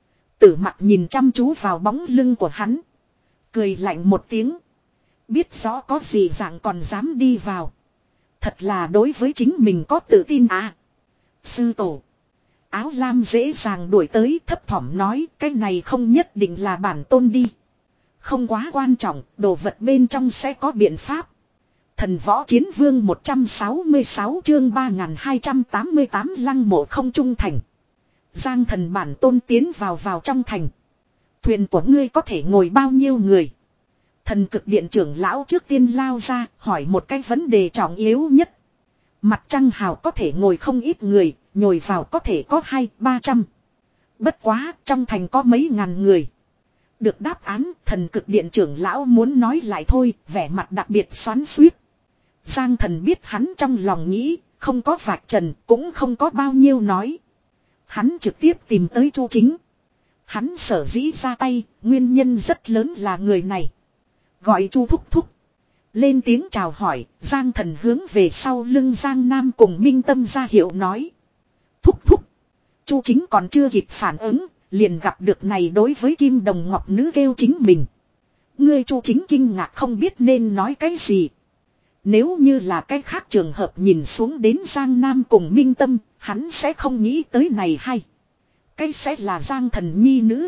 Tử mặt nhìn chăm chú vào bóng lưng của hắn. Cười lạnh một tiếng. Biết rõ có gì dạng còn dám đi vào. Thật là đối với chính mình có tự tin à. Sư tổ. Áo lam dễ dàng đuổi tới, thấp thỏm nói cái này không nhất định là bản tôn đi. Không quá quan trọng, đồ vật bên trong sẽ có biện pháp. Thần võ chiến vương một trăm sáu mươi sáu chương ba nghìn hai trăm tám mươi tám lăng mộ không trung thành. Giang Thần bản tôn tiến vào vào trong thành. Thuyền của ngươi có thể ngồi bao nhiêu người? Thần cực điện trưởng lão trước tiên lao ra, hỏi một cái vấn đề trọng yếu nhất. Mặt trăng hào có thể ngồi không ít người, nhồi vào có thể có hai, ba trăm. Bất quá, trong thành có mấy ngàn người. được đáp án, thần cực điện trưởng lão muốn nói lại thôi, vẻ mặt đặc biệt xoắn xuýt. Giang Thần biết hắn trong lòng nghĩ, không có vạch trần, cũng không có bao nhiêu nói. Hắn trực tiếp tìm tới Chu Chính. Hắn sở dĩ ra tay, nguyên nhân rất lớn là người này. Gọi Chu thúc thúc. Lên tiếng chào hỏi, Giang Thần hướng về sau lưng Giang Nam cùng Minh Tâm ra hiệu nói. Thúc thúc. Chu Chính còn chưa kịp phản ứng, liền gặp được này đối với Kim Đồng Ngọc Nữ kêu chính mình. Ngươi Chu Chính kinh ngạc không biết nên nói cái gì. Nếu như là cái khác trường hợp nhìn xuống đến Giang Nam cùng Minh Tâm, hắn sẽ không nghĩ tới này hay. Cái sẽ là Giang Thần nhi nữ,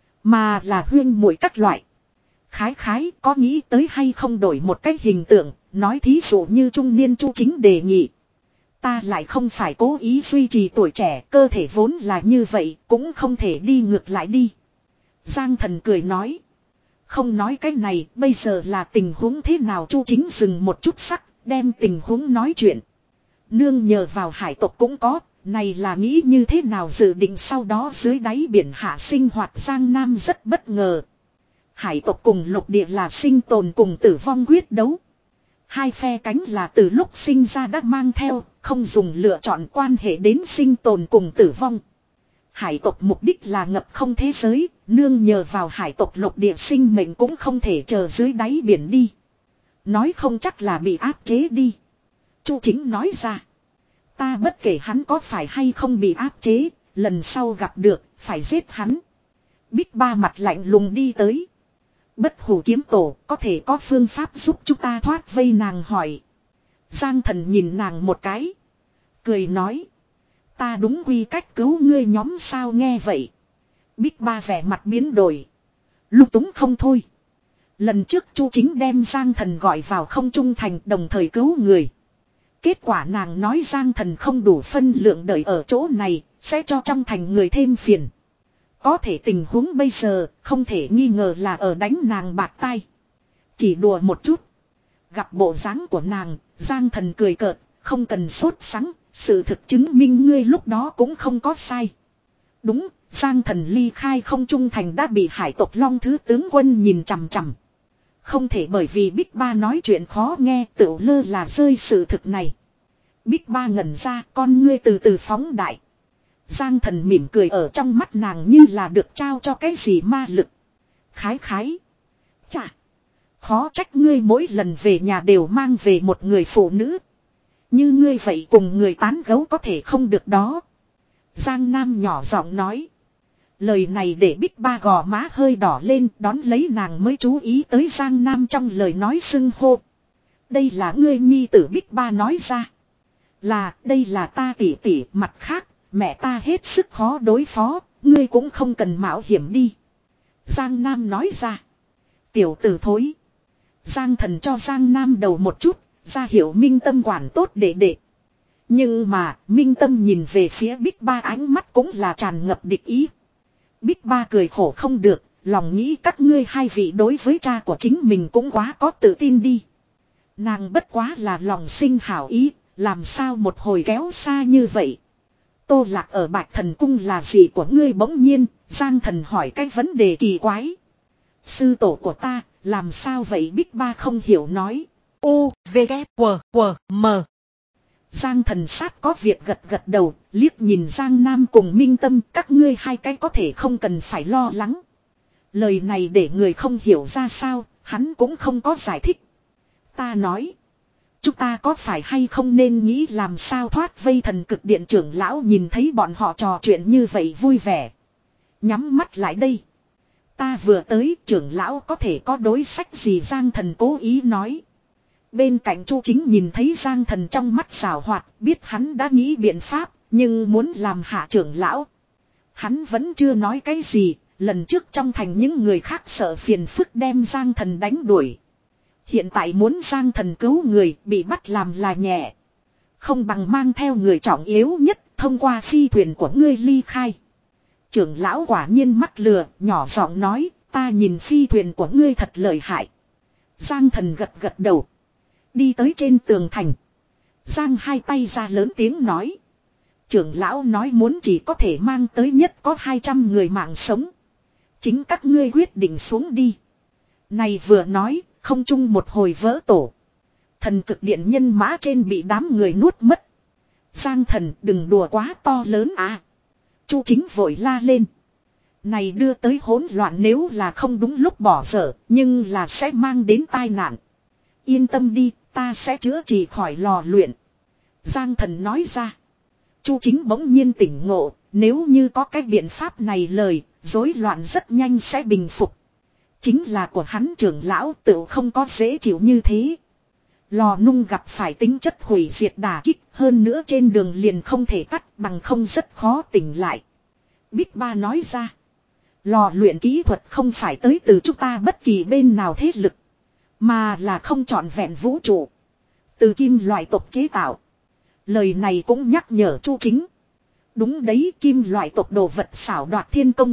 mà là huyên muội các loại. Khái khái có nghĩ tới hay không đổi một cái hình tượng, nói thí dụ như trung niên Chu Chính đề nghị. Ta lại không phải cố ý duy trì tuổi trẻ, cơ thể vốn là như vậy, cũng không thể đi ngược lại đi. Giang Thần cười nói. Không nói cái này, bây giờ là tình huống thế nào? Chu Chính dừng một chút sắc, đem tình huống nói chuyện. Nương nhờ vào hải tộc cũng có, này là nghĩ như thế nào dự định sau đó dưới đáy biển hạ sinh hoạt. Giang Nam rất bất ngờ. Hải tộc cùng lục địa là sinh tồn cùng tử vong quyết đấu. Hai phe cánh là từ lúc sinh ra đã mang theo, không dùng lựa chọn quan hệ đến sinh tồn cùng tử vong. Hải tộc mục đích là ngập không thế giới, nương nhờ vào hải tộc lục địa sinh mệnh cũng không thể chờ dưới đáy biển đi. Nói không chắc là bị áp chế đi. Chu Chính nói ra. Ta bất kể hắn có phải hay không bị áp chế, lần sau gặp được, phải giết hắn. Bích Ba mặt lạnh lùng đi tới. Bất hủ kiếm tổ, có thể có phương pháp giúp chúng ta thoát vây? Nàng hỏi. Giang Thần nhìn nàng một cái. Cười nói. Ta đúng quy cách cứu ngươi nhóm sao? Nghe vậy. Bích Ba vẻ mặt biến đổi. Lung túng không thôi. Lần trước Chu Chính đem Giang Thần gọi vào không trung thành đồng thời cứu người. Kết quả nàng nói Giang Thần không đủ phân lượng đợi ở chỗ này, sẽ cho trong thành người thêm phiền. Có thể tình huống bây giờ không thể nghi ngờ là ở đánh nàng bạc tai. Chỉ đùa một chút. Gặp bộ dáng của nàng, Giang Thần cười cợt, không cần sốt sắng, sự thực chứng minh ngươi lúc đó cũng không có sai. Đúng, Giang Thần ly khai không trung thành đã bị hải tộc Long Thứ tướng quân nhìn chằm chằm. Không thể bởi vì Bích Ba nói chuyện khó nghe tựu lơ là rơi sự thực này. Bích Ba ngẩn ra, con ngươi từ từ phóng đại. Giang Thần mỉm cười, ở trong mắt nàng như là được trao cho cái gì ma lực. Khái khái. Chà. Khó trách ngươi mỗi lần về nhà đều mang về một người phụ nữ. Như ngươi vậy cùng người tán gấu có thể không được đó. Giang Nam nhỏ giọng nói. Lời này để Bích Ba gò má hơi đỏ lên, đón lấy nàng mới chú ý tới Giang Nam trong lời nói xưng hô. Đây là ngươi nhi tử? Bích Ba nói ra. Là, đây là ta tỷ tỷ. Mặt khác, mẹ ta hết sức khó đối phó, ngươi cũng không cần mạo hiểm đi. Giang Nam nói ra. Tiểu tử thối. Giang Thần cho Giang Nam đầu một chút, ra hiệu Minh Tâm quản tốt đệ đệ. Nhưng mà, Minh Tâm nhìn về phía Bích Ba ánh mắt cũng là tràn ngập địch ý. Bích Ba cười khổ không được, lòng nghĩ các ngươi hai vị đối với cha của chính mình cũng quá có tự tin đi. Nàng bất quá là lòng sinh hảo ý, làm sao một hồi kéo xa như vậy. Tô Lạc ở Bạch Thần Cung là gì của ngươi? Bỗng nhiên, Giang Thần hỏi cái vấn đề kỳ quái. Sư tổ của ta, làm sao vậy? Bích Ba không hiểu nói. U, V, K, W, W, M. Giang Thần sát có việc gật gật đầu, liếc nhìn Giang Nam cùng Minh Tâm, các ngươi hai cái có thể không cần phải lo lắng. Lời này để người không hiểu ra sao, hắn cũng không có giải thích. Ta nói, chúng ta có phải hay không nên nghĩ làm sao thoát vây? Thần cực điện trưởng lão nhìn thấy bọn họ trò chuyện như vậy vui vẻ. Nhắm mắt lại đây. Ta vừa tới, trưởng lão có thể có đối sách gì? Giang Thần cố ý nói. Bên cạnh Chu Chính nhìn thấy Giang Thần trong mắt xảo hoạt, biết hắn đã nghĩ biện pháp, nhưng muốn làm hạ trưởng lão. Hắn vẫn chưa nói cái gì, lần trước trong thành những người khác sợ phiền phức đem Giang Thần đánh đuổi. Hiện tại muốn Giang Thần cứu người, bị bắt làm là nhẹ. Không bằng mang theo người trọng yếu nhất, thông qua phi thuyền của ngươi ly khai. Trưởng lão quả nhiên mắc lừa, nhỏ giọng nói, ta nhìn phi thuyền của ngươi thật lợi hại. Giang Thần gật gật đầu. Đi tới trên tường thành. Giang hai tay ra lớn tiếng nói. Trưởng lão nói muốn chỉ có thể mang tới nhất có hai trăm người mạng sống. Chính các ngươi quyết định xuống đi. Này vừa nói, không chung một hồi vỡ tổ. Thần cực điện nhân mã trên bị đám người nuốt mất. Giang thần đừng đùa quá to lớn à. Chu Chính vội la lên. Này đưa tới hỗn loạn nếu là không đúng lúc bỏ dở, nhưng là sẽ mang đến tai nạn. Yên tâm đi, ta sẽ chữa trị khỏi lò luyện. Giang thần nói ra. Chu Chính bỗng nhiên tỉnh ngộ, nếu như có cái biện pháp này lời, rối loạn rất nhanh sẽ bình phục. Chính là của hắn trưởng lão tự không có dễ chịu như thế. Lò nung gặp phải tính chất hủy diệt đả kích, hơn nữa trên đường liền không thể cắt bằng không rất khó tỉnh lại. Bích Ba nói ra. Lò luyện kỹ thuật không phải tới từ chúng ta bất kỳ bên nào thế lực. Mà là không trọn vẹn vũ trụ. Từ kim loại tộc chế tạo. Lời này cũng nhắc nhở Chu Chính. Đúng đấy, kim loại tộc đồ vật xảo đoạt thiên công.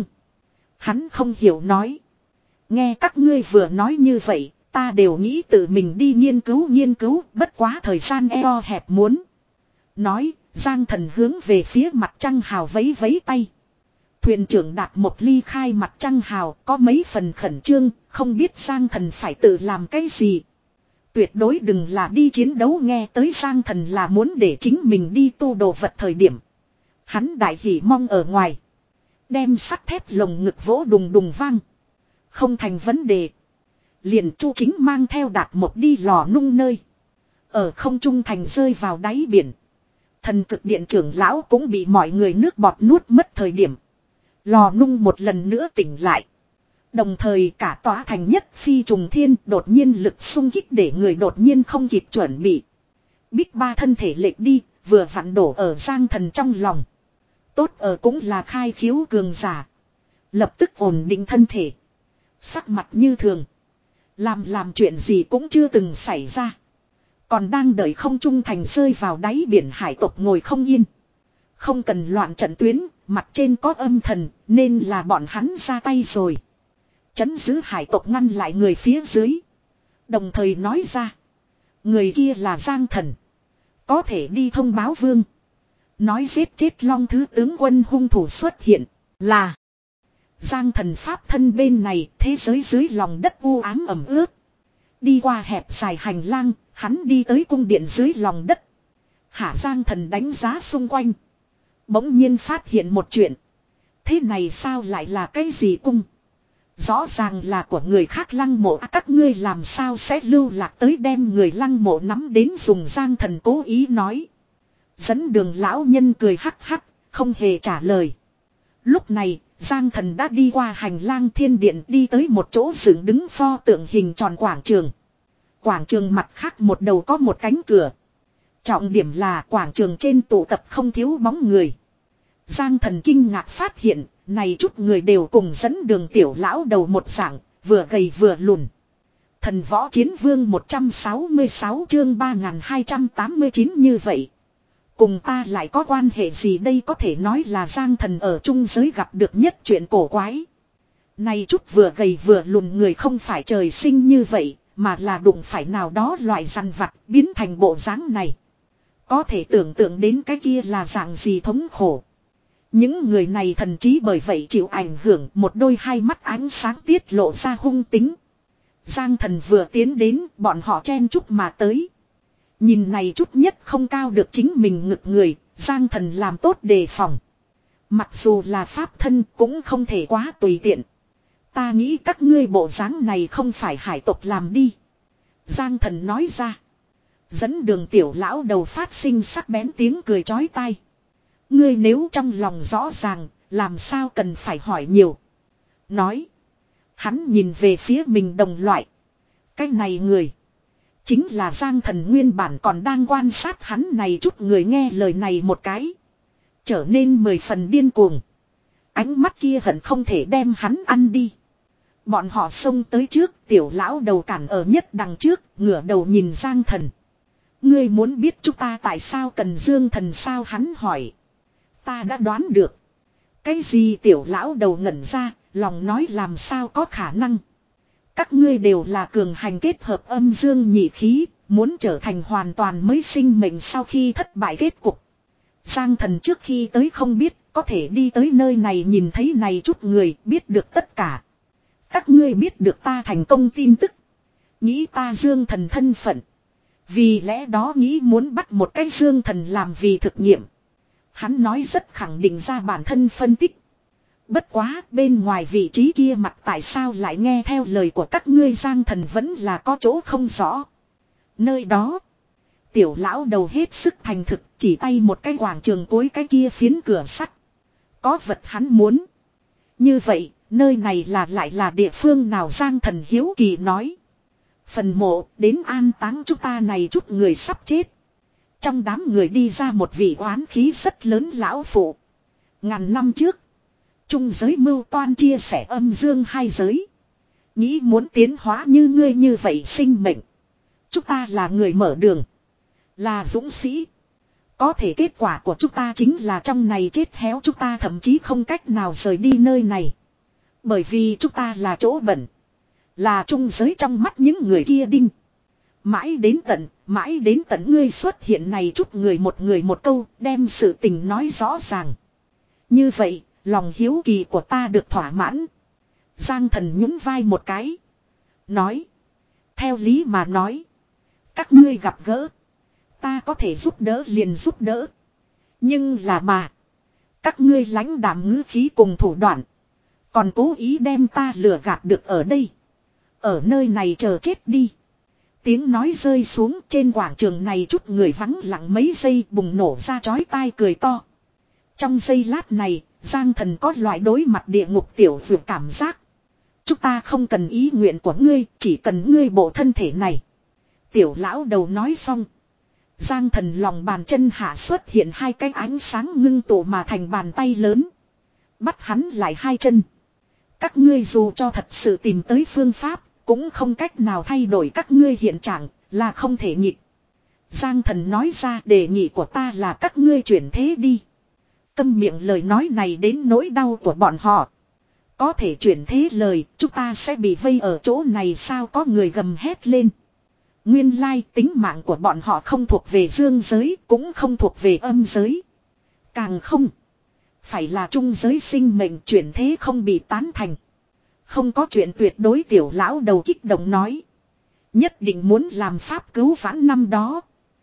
Hắn không hiểu nói. Nghe các ngươi vừa nói như vậy, ta đều nghĩ tự mình đi nghiên cứu nghiên cứu, bất quá thời gian eo hẹp muốn. Nói, Giang thần hướng về phía mặt trăng hào vấy vấy tay. Thuyền trưởng Đạt một ly khai mặt trăng hào, có mấy phần khẩn trương, không biết Giang thần phải tự làm cái gì. Tuyệt đối đừng là đi chiến đấu, nghe tới Giang thần là muốn để chính mình đi tu đồ vật thời điểm. Hắn đại hỉ mong ở ngoài. Đem sắt thép lồng ngực vỗ đùng đùng vang. Không thành vấn đề. Liền Chu Chính mang theo Đạt một đi lò nung nơi. Ở không trung thành rơi vào đáy biển. Thần cực điện trưởng lão cũng bị mọi người nước bọt nuốt mất thời điểm. Lò nung một lần nữa tỉnh lại. Đồng thời cả tòa thành nhất phi trùng thiên đột nhiên lực xung kích để người đột nhiên không kịp chuẩn bị. Bích Ba thân thể lệch đi, vừa vặn đổ ở Giang thần trong lòng. Tốt ở cũng là khai khiếu cường giả. Lập tức ổn định thân thể. Sắc mặt như thường. Làm làm chuyện gì cũng chưa từng xảy ra. Còn đang đợi không trung thành rơi vào đáy biển hải tộc ngồi không yên. Không cần loạn trận tuyến, mặt trên có âm thần, nên là bọn hắn ra tay rồi. Chấn giữ hải tộc ngăn lại người phía dưới. Đồng thời nói ra. Người kia là Giang thần. Có thể đi thông báo vương. Nói giết chết Long thứ tướng quân hung thủ xuất hiện. Là. Giang thần pháp thân bên này, thế giới dưới lòng đất u ám ẩm ướt. Đi qua hẹp dài hành lang, hắn đi tới cung điện dưới lòng đất. Hạ Giang thần đánh giá xung quanh. Bỗng nhiên phát hiện một chuyện. Thế này sao lại là cái gì cung? Rõ ràng là của người khác lăng mộ, à, các ngươi làm sao sẽ lưu lạc tới đem người lăng mộ nắm đến dùng. Giang thần cố ý nói. Dẫn đường lão nhân cười hắc hắc, không hề trả lời. Lúc này, Giang thần đã đi qua hành lang thiên điện đi tới một chỗ dựng đứng pho tượng hình tròn quảng trường. Quảng trường mặt khác một đầu có một cánh cửa. Trọng điểm là quảng trường trên tụ tập không thiếu bóng người. Giang thần kinh ngạc phát hiện, này chút người đều cùng dẫn đường tiểu lão đầu một dạng, vừa gầy vừa lùn. Thần võ chiến vương một trăm sáu mươi sáu chương ba nghìn hai trăm tám mươi chín như vậy. Cùng ta lại có quan hệ gì đây, có thể nói là Giang thần ở trung giới gặp được nhất chuyện cổ quái. Này chút vừa gầy vừa lùn người không phải trời sinh như vậy, mà là đụng phải nào đó loại rằn vặt biến thành bộ dáng này. Có thể tưởng tượng đến cái kia là dạng gì thống khổ. Những người này thần trí bởi vậy chịu ảnh hưởng, một đôi hai mắt ánh sáng tiết lộ ra hung tính. Giang thần vừa tiến đến, bọn họ chen chúc mà tới. Nhìn này chút nhất không cao được chính mình ngực người, Giang thần làm tốt đề phòng. Mặc dù là pháp thân cũng không thể quá tùy tiện. Ta nghĩ các ngươi bộ dáng này không phải hải tộc làm đi. Giang thần nói ra. Dẫn đường tiểu lão đầu phát sinh sắc bén tiếng cười chói tai. Ngươi nếu trong lòng rõ ràng, làm sao cần phải hỏi nhiều. Nói. Hắn nhìn về phía mình đồng loại. Cái này người. Chính là Giang thần nguyên bản còn đang quan sát hắn này chút người nghe lời này một cái. Trở nên mười phần điên cuồng. Ánh mắt kia hận không thể đem hắn ăn đi. Bọn họ xông tới trước, tiểu lão đầu cản ở nhất đằng trước, ngửa đầu nhìn Giang thần. Ngươi muốn biết chúng ta tại sao cần Dương thần sao, hắn hỏi. Ta đã đoán được. Cái gì tiểu lão đầu ngẩn ra, lòng nói làm sao có khả năng. Các ngươi đều là cường hành kết hợp âm dương nhị khí, muốn trở thành hoàn toàn mới sinh mệnh sau khi thất bại kết cục. Giang Thần trước khi tới không biết, có thể đi tới nơi này nhìn thấy này chút người, biết được tất cả. Các ngươi biết được ta thành công tin tức. Nghĩ ta Dương Thần thân phận. Vì lẽ đó nghĩ muốn bắt một cái Dương Thần làm vì thực nghiệm. Hắn nói rất khẳng định ra bản thân phân tích. Bất quá bên ngoài vị trí kia mặt tại sao lại nghe theo lời của các ngươi Giang Thần vẫn là có chỗ không rõ. Nơi đó. Tiểu lão đầu hết sức thành thực chỉ tay một cái quảng trường cuối cái kia phiến cửa sắt. Có vật hắn muốn. Như vậy nơi này là lại là địa phương nào Giang Thần hiếu kỳ nói. Phần mộ đến an táng chúng ta này chút người sắp chết. Trong đám người đi ra một vị oán khí rất lớn lão phụ. Ngàn năm trước. Trung giới mưu toan chia sẻ âm dương hai giới. Nghĩ muốn tiến hóa như ngươi như vậy sinh mệnh. Chúng ta là người mở đường. Là dũng sĩ. Có thể kết quả của chúng ta chính là trong này chết héo chúng ta thậm chí không cách nào rời đi nơi này. Bởi vì chúng ta là chỗ bẩn. Là trung giới trong mắt những người kia đinh. Mãi đến tận, mãi đến tận ngươi xuất hiện này chút người một người một câu đem sự tình nói rõ ràng. Như vậy, lòng hiếu kỳ của ta được thỏa mãn. Giang Thần nhún vai một cái. Nói. Theo lý mà nói. Các ngươi gặp gỡ. Ta có thể giúp đỡ liền giúp đỡ. Nhưng là mà. Các ngươi lãnh đạm ngữ khí cùng thủ đoạn. Còn cố ý đem ta lừa gạt được ở đây. Ở nơi này chờ chết đi. Tiếng nói rơi xuống trên quảng trường này chút người vắng lặng mấy giây bùng nổ ra chói tai cười to. Trong giây lát này, Giang Thần có loại đối mặt địa ngục tiểu vượt cảm giác. Chúng ta không cần ý nguyện của ngươi, chỉ cần ngươi bộ thân thể này. Tiểu lão đầu nói xong. Giang Thần lòng bàn chân hạ xuất hiện hai cái ánh sáng ngưng tụ mà thành bàn tay lớn. Bắt hắn lại hai chân. Các ngươi dù cho thật sự tìm tới phương pháp, cũng không cách nào thay đổi các ngươi hiện trạng, là không thể nhịp. Giang Thần nói ra đề nghị của ta là các ngươi chuyển thế đi. Câm miệng lời nói này đến nỗi đau của bọn họ. Có thể chuyển thế lời, chúng ta sẽ bị vây ở chỗ này sao có người gầm hét lên. Nguyên lai tính mạng của bọn họ không thuộc về dương giới, cũng không thuộc về âm giới. Càng không. Phải là trung giới sinh mệnh chuyển thế không bị tán thành. Không có chuyện tuyệt đối tiểu lão đầu kích động nói. Nhất định muốn làm pháp cứu vãn năm đó.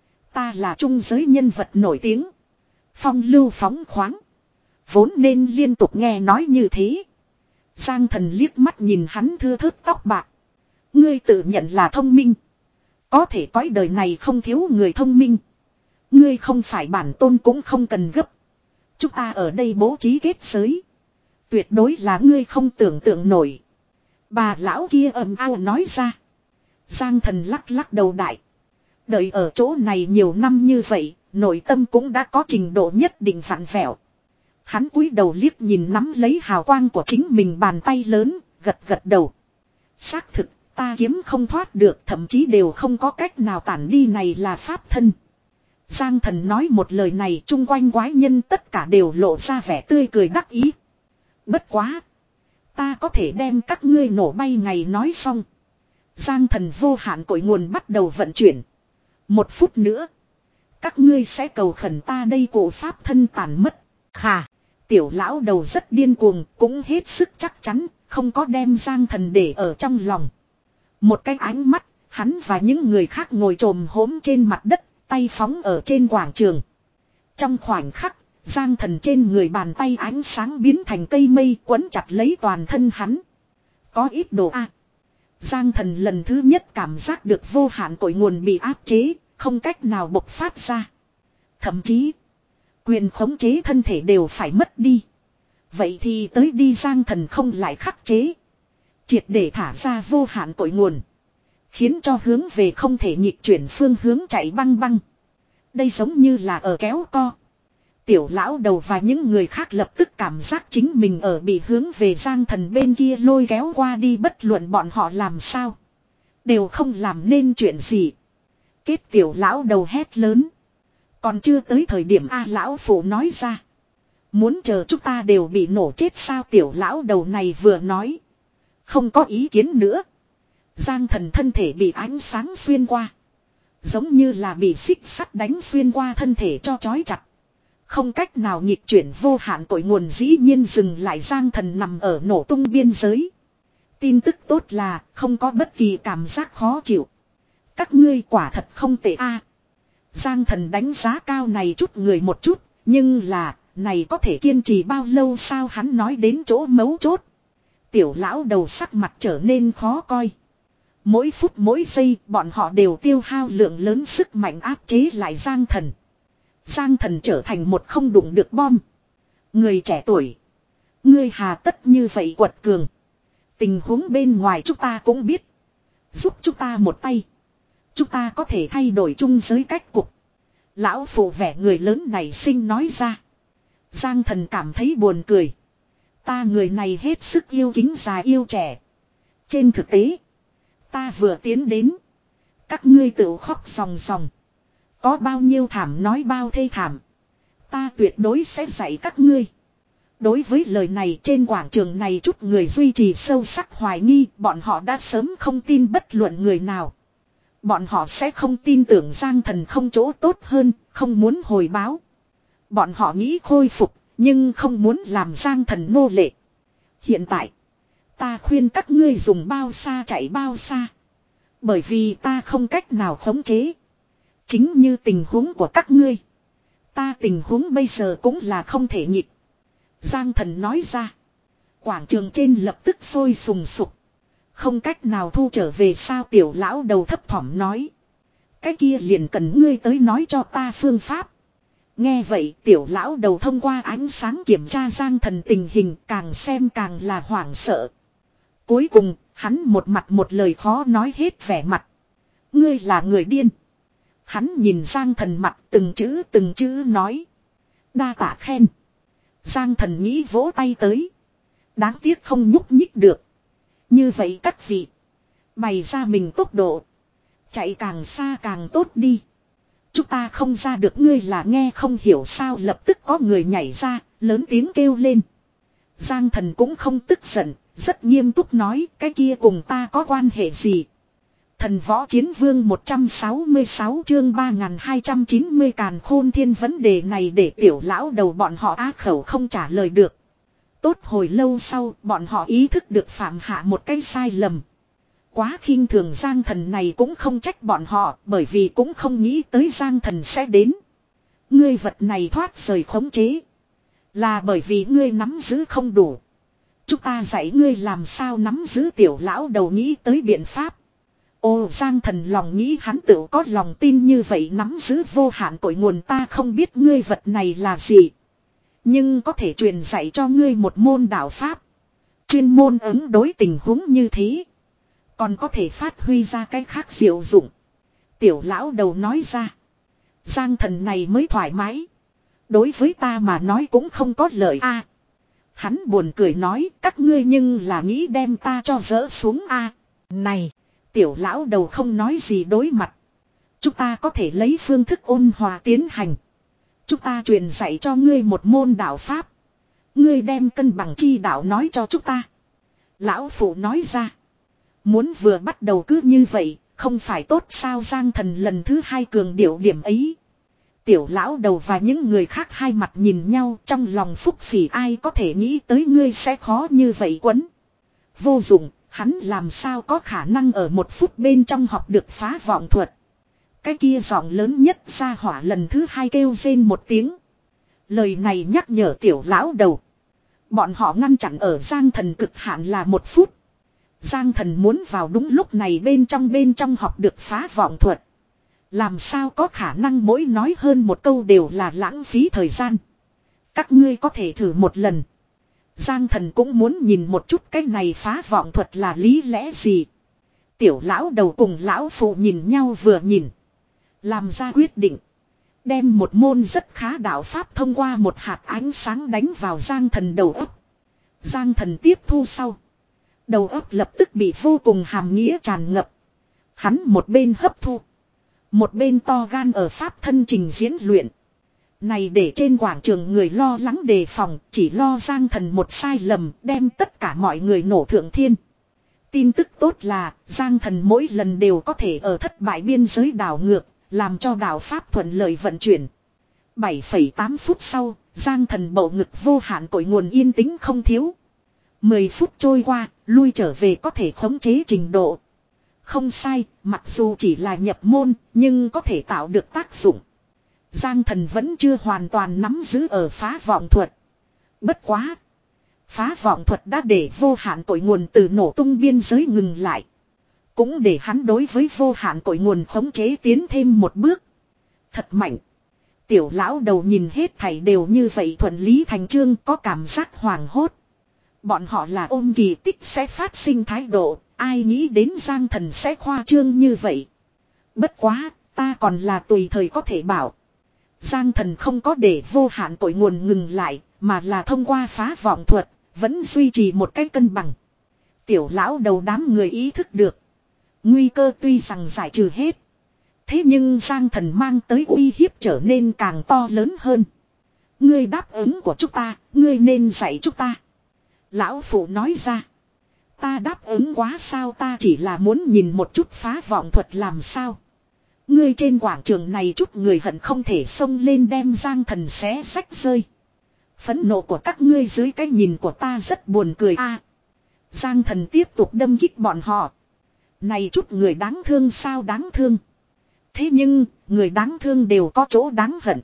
Ta là trung giới nhân vật nổi tiếng. Phong lưu phóng khoáng. Vốn nên liên tục nghe nói như thế. Giang Thần liếc mắt nhìn hắn thưa thớt tóc bạc. Ngươi tự nhận là thông minh. Có thể cõi đời này không thiếu người thông minh. Ngươi không phải bản tôn cũng không cần gấp. Chúng ta ở đây bố trí kết giới. Tuyệt đối là ngươi không tưởng tượng nổi. Bà lão kia ầm ao nói ra. Giang Thần lắc lắc đầu đại. Đợi ở chỗ này nhiều năm như vậy, nội tâm cũng đã có trình độ nhất định vặn vẹo. Hắn cúi đầu liếc nhìn nắm lấy hào quang của chính mình bàn tay lớn, gật gật đầu. Xác thực, ta kiếm không thoát được, thậm chí đều không có cách nào tản đi này là pháp thân. Giang Thần nói một lời này, chung quanh quái nhân tất cả đều lộ ra vẻ tươi cười đắc ý. Bất quá. Ta có thể đem các ngươi nổ bay ngày nói xong. Giang Thần vô hạn cội nguồn bắt đầu vận chuyển. Một phút nữa. Các ngươi sẽ cầu khẩn ta đây cổ pháp thân tàn mất. Khà. Tiểu lão đầu rất điên cuồng. Cũng hết sức chắc chắn. Không có đem Giang Thần để ở trong lòng. Một cái ánh mắt. Hắn và những người khác ngồi trồm hốm trên mặt đất. Tay phóng ở trên quảng trường. Trong khoảnh khắc. Giang Thần trên người bàn tay ánh sáng biến thành cây mây quấn chặt lấy toàn thân hắn. Có ít đồ a. Giang Thần lần thứ nhất cảm giác được vô hạn cội nguồn bị áp chế, không cách nào bộc phát ra. Thậm chí, quyền khống chế thân thể đều phải mất đi. Vậy thì tới đi Giang Thần không lại khắc chế. Triệt để thả ra vô hạn cội nguồn. Khiến cho hướng về không thể nhịp chuyển phương hướng chạy băng băng. Đây giống như là ở kéo co. Tiểu lão đầu và những người khác lập tức cảm giác chính mình ở bị hướng về Giang Thần bên kia lôi kéo qua đi bất luận bọn họ làm sao. Đều không làm nên chuyện gì. Kết tiểu lão đầu hét lớn. Còn chưa tới thời điểm A lão phụ nói ra. Muốn chờ chúng ta đều bị nổ chết sao tiểu lão đầu này vừa nói. Không có ý kiến nữa. Giang Thần thân thể bị ánh sáng xuyên qua. Giống như là bị xích sắt đánh xuyên qua thân thể cho chói chặt. Không cách nào nhịp chuyển vô hạn cội nguồn dĩ nhiên dừng lại Giang Thần nằm ở nổ tung biên giới. Tin tức tốt là không có bất kỳ cảm giác khó chịu. Các ngươi quả thật không tệ a. Giang Thần đánh giá cao này chút người một chút, nhưng là, này có thể kiên trì bao lâu sao hắn nói đến chỗ mấu chốt. Tiểu lão đầu sắc mặt trở nên khó coi. Mỗi phút mỗi giây bọn họ đều tiêu hao lượng lớn sức mạnh áp chế lại Giang Thần. Giang Thần trở thành một không đụng được bom. Người trẻ tuổi. Ngươi hà tất như vậy quật cường. Tình huống bên ngoài chúng ta cũng biết. Giúp chúng ta một tay. Chúng ta có thể thay đổi chung giới cách cục. Lão phụ vẻ người lớn này sinh nói ra. Giang Thần cảm thấy buồn cười. Ta người này hết sức yêu kính già yêu trẻ. Trên thực tế. Ta vừa tiến đến. Các ngươi tự khóc ròng ròng. Có bao nhiêu thảm nói bao thê thảm. Ta tuyệt đối sẽ dạy các ngươi. Đối với lời này trên quảng trường này chút người duy trì sâu sắc hoài nghi. Bọn họ đã sớm không tin bất luận người nào. Bọn họ sẽ không tin tưởng Giang Thần không chỗ tốt hơn. Không muốn hồi báo. Bọn họ nghĩ khôi phục. Nhưng không muốn làm Giang Thần nô lệ. Hiện tại. Ta khuyên các ngươi dùng bao xa chạy bao xa. Bởi vì ta không cách nào khống chế. Chính như tình huống của các ngươi. Ta tình huống bây giờ cũng là không thể nhịp. Giang Thần nói ra. Quảng trường trên lập tức sôi sùng sục. Không cách nào thu trở về sao tiểu lão đầu thấp thỏm nói. Cái kia liền cần ngươi tới nói cho ta phương pháp. Nghe vậy tiểu lão đầu thông qua ánh sáng kiểm tra Giang Thần tình hình càng xem càng là hoảng sợ. Cuối cùng hắn một mặt một lời khó nói hết vẻ mặt. Ngươi là người điên. Hắn nhìn Giang Thần mặt từng chữ từng chữ nói. Đa tạ khen. Giang Thần nghĩ vỗ tay tới. Đáng tiếc không nhúc nhích được. Như vậy các vị. Bày ra mình tốc độ. Chạy càng xa càng tốt đi. Chúng ta không ra được ngươi là nghe không hiểu sao lập tức có người nhảy ra, lớn tiếng kêu lên. Giang Thần cũng không tức giận, rất nghiêm túc nói cái kia cùng ta có quan hệ gì. Thần võ chiến vương một trăm sáu mươi sáu chương ba nghìn hai trăm chín mươi càn khôn thiên vấn đề này để tiểu lão đầu bọn họ á khẩu không trả lời được. Tốt hồi lâu sau bọn họ ý thức được phạm hạ một cái sai lầm. Quá khinh thường Giang Thần này cũng không trách bọn họ bởi vì cũng không nghĩ tới Giang Thần sẽ đến. Ngươi vật này thoát rời khống chế. Là bởi vì ngươi nắm giữ không đủ. Chúng ta dạy ngươi làm sao nắm giữ tiểu lão đầu nghĩ tới biện pháp. Ồ Giang Thần lòng nghĩ hắn tự có lòng tin như vậy nắm giữ vô hạn cội nguồn ta không biết ngươi vật này là gì. Nhưng có thể truyền dạy cho ngươi một môn đạo pháp. Chuyên môn ứng đối tình huống như thế. Còn có thể phát huy ra cái khác diệu dụng. Tiểu lão đầu nói ra. Giang Thần này mới thoải mái. Đối với ta mà nói cũng không có lợi a. À, hắn buồn cười nói các ngươi nhưng là nghĩ đem ta cho dỡ xuống a. À, này. Tiểu lão đầu không nói gì đối mặt. Chúng ta có thể lấy phương thức ôn hòa tiến hành. Chúng ta truyền dạy cho ngươi một môn đạo pháp. Ngươi đem cân bằng chi đạo nói cho chúng ta. Lão phụ nói ra. Muốn vừa bắt đầu cứ như vậy, không phải tốt sao Giang Thần lần thứ hai cường điệu điểm ấy. Tiểu lão đầu và những người khác hai mặt nhìn nhau trong lòng phúc phỉ ai có thể nghĩ tới ngươi sẽ khó như vậy quấn. Vô dụng, hắn làm sao có khả năng ở một phút bên trong học được phá vọng thuật. Cái kia giọng lớn nhất ra hỏa lần thứ hai kêu rên một tiếng. Lời này nhắc nhở tiểu lão đầu. Bọn họ ngăn chặn ở Giang Thần cực hạn là một phút. Giang Thần muốn vào đúng lúc này bên trong bên trong học được phá vọng thuật. Làm sao có khả năng mỗi nói hơn một câu đều là lãng phí thời gian. Các ngươi có thể thử một lần. Giang Thần cũng muốn nhìn một chút cái này phá vọng thuật là lý lẽ gì. Tiểu lão đầu cùng lão phụ nhìn nhau vừa nhìn. Làm ra quyết định. Đem một môn rất khá đạo pháp thông qua một hạt ánh sáng đánh vào Giang Thần đầu óc. Giang Thần tiếp thu sau. Đầu óc lập tức bị vô cùng hàm nghĩa tràn ngập. Hắn một bên hấp thu. Một bên to gan ở pháp thân trình diễn luyện. Này để trên quảng trường người lo lắng đề phòng. Chỉ lo Giang Thần một sai lầm đem tất cả mọi người nổ thượng thiên. Tin tức tốt là Giang Thần mỗi lần đều có thể ở thất bại biên giới đảo ngược. Làm cho đạo pháp thuận lợi vận chuyển. bảy phẩy tám phút sau, Giang Thần bầu ngực vô hạn cội nguồn yên tĩnh không thiếu. mười phút trôi qua, lui trở về có thể khống chế trình độ. Không sai, mặc dù chỉ là nhập môn, nhưng có thể tạo được tác dụng. Giang Thần vẫn chưa hoàn toàn nắm giữ ở phá vọng thuật. Bất quá. Phá vọng thuật đã để vô hạn cội nguồn từ nổ tung biên giới ngừng lại. Cũng để hắn đối với vô hạn cội nguồn khống chế tiến thêm một bước. Thật mạnh. Tiểu lão đầu nhìn hết thảy đều như vậy thuận lý thành chương, có cảm giác hoảng hốt. Bọn họ là ôm kỳ tích sẽ phát sinh thái độ, ai nghĩ đến Giang Thần sẽ khoa trương như vậy. Bất quá, ta còn là tùy thời có thể bảo. Giang Thần không có để vô hạn cội nguồn ngừng lại, mà là thông qua phá vọng thuật, vẫn duy trì một cái cân bằng. Tiểu lão đầu đám người ý thức được. Nguy cơ tuy rằng giải trừ hết. Thế nhưng Giang Thần mang tới uy hiếp trở nên càng to lớn hơn. Ngươi đáp ứng của chúng ta, ngươi nên dạy chúng ta. Lão phụ nói ra. Ta đáp ứng quá sao, ta chỉ là muốn nhìn một chút phá vọng thuật làm sao. Ngươi trên quảng trường này chút người hận không thể xông lên đem Giang Thần xé rách rơi. Phẫn nộ của các ngươi dưới cái nhìn của ta rất buồn cười a. Giang Thần tiếp tục đâm kích bọn họ. Này chút người đáng thương sao đáng thương. Thế nhưng, người đáng thương đều có chỗ đáng hận.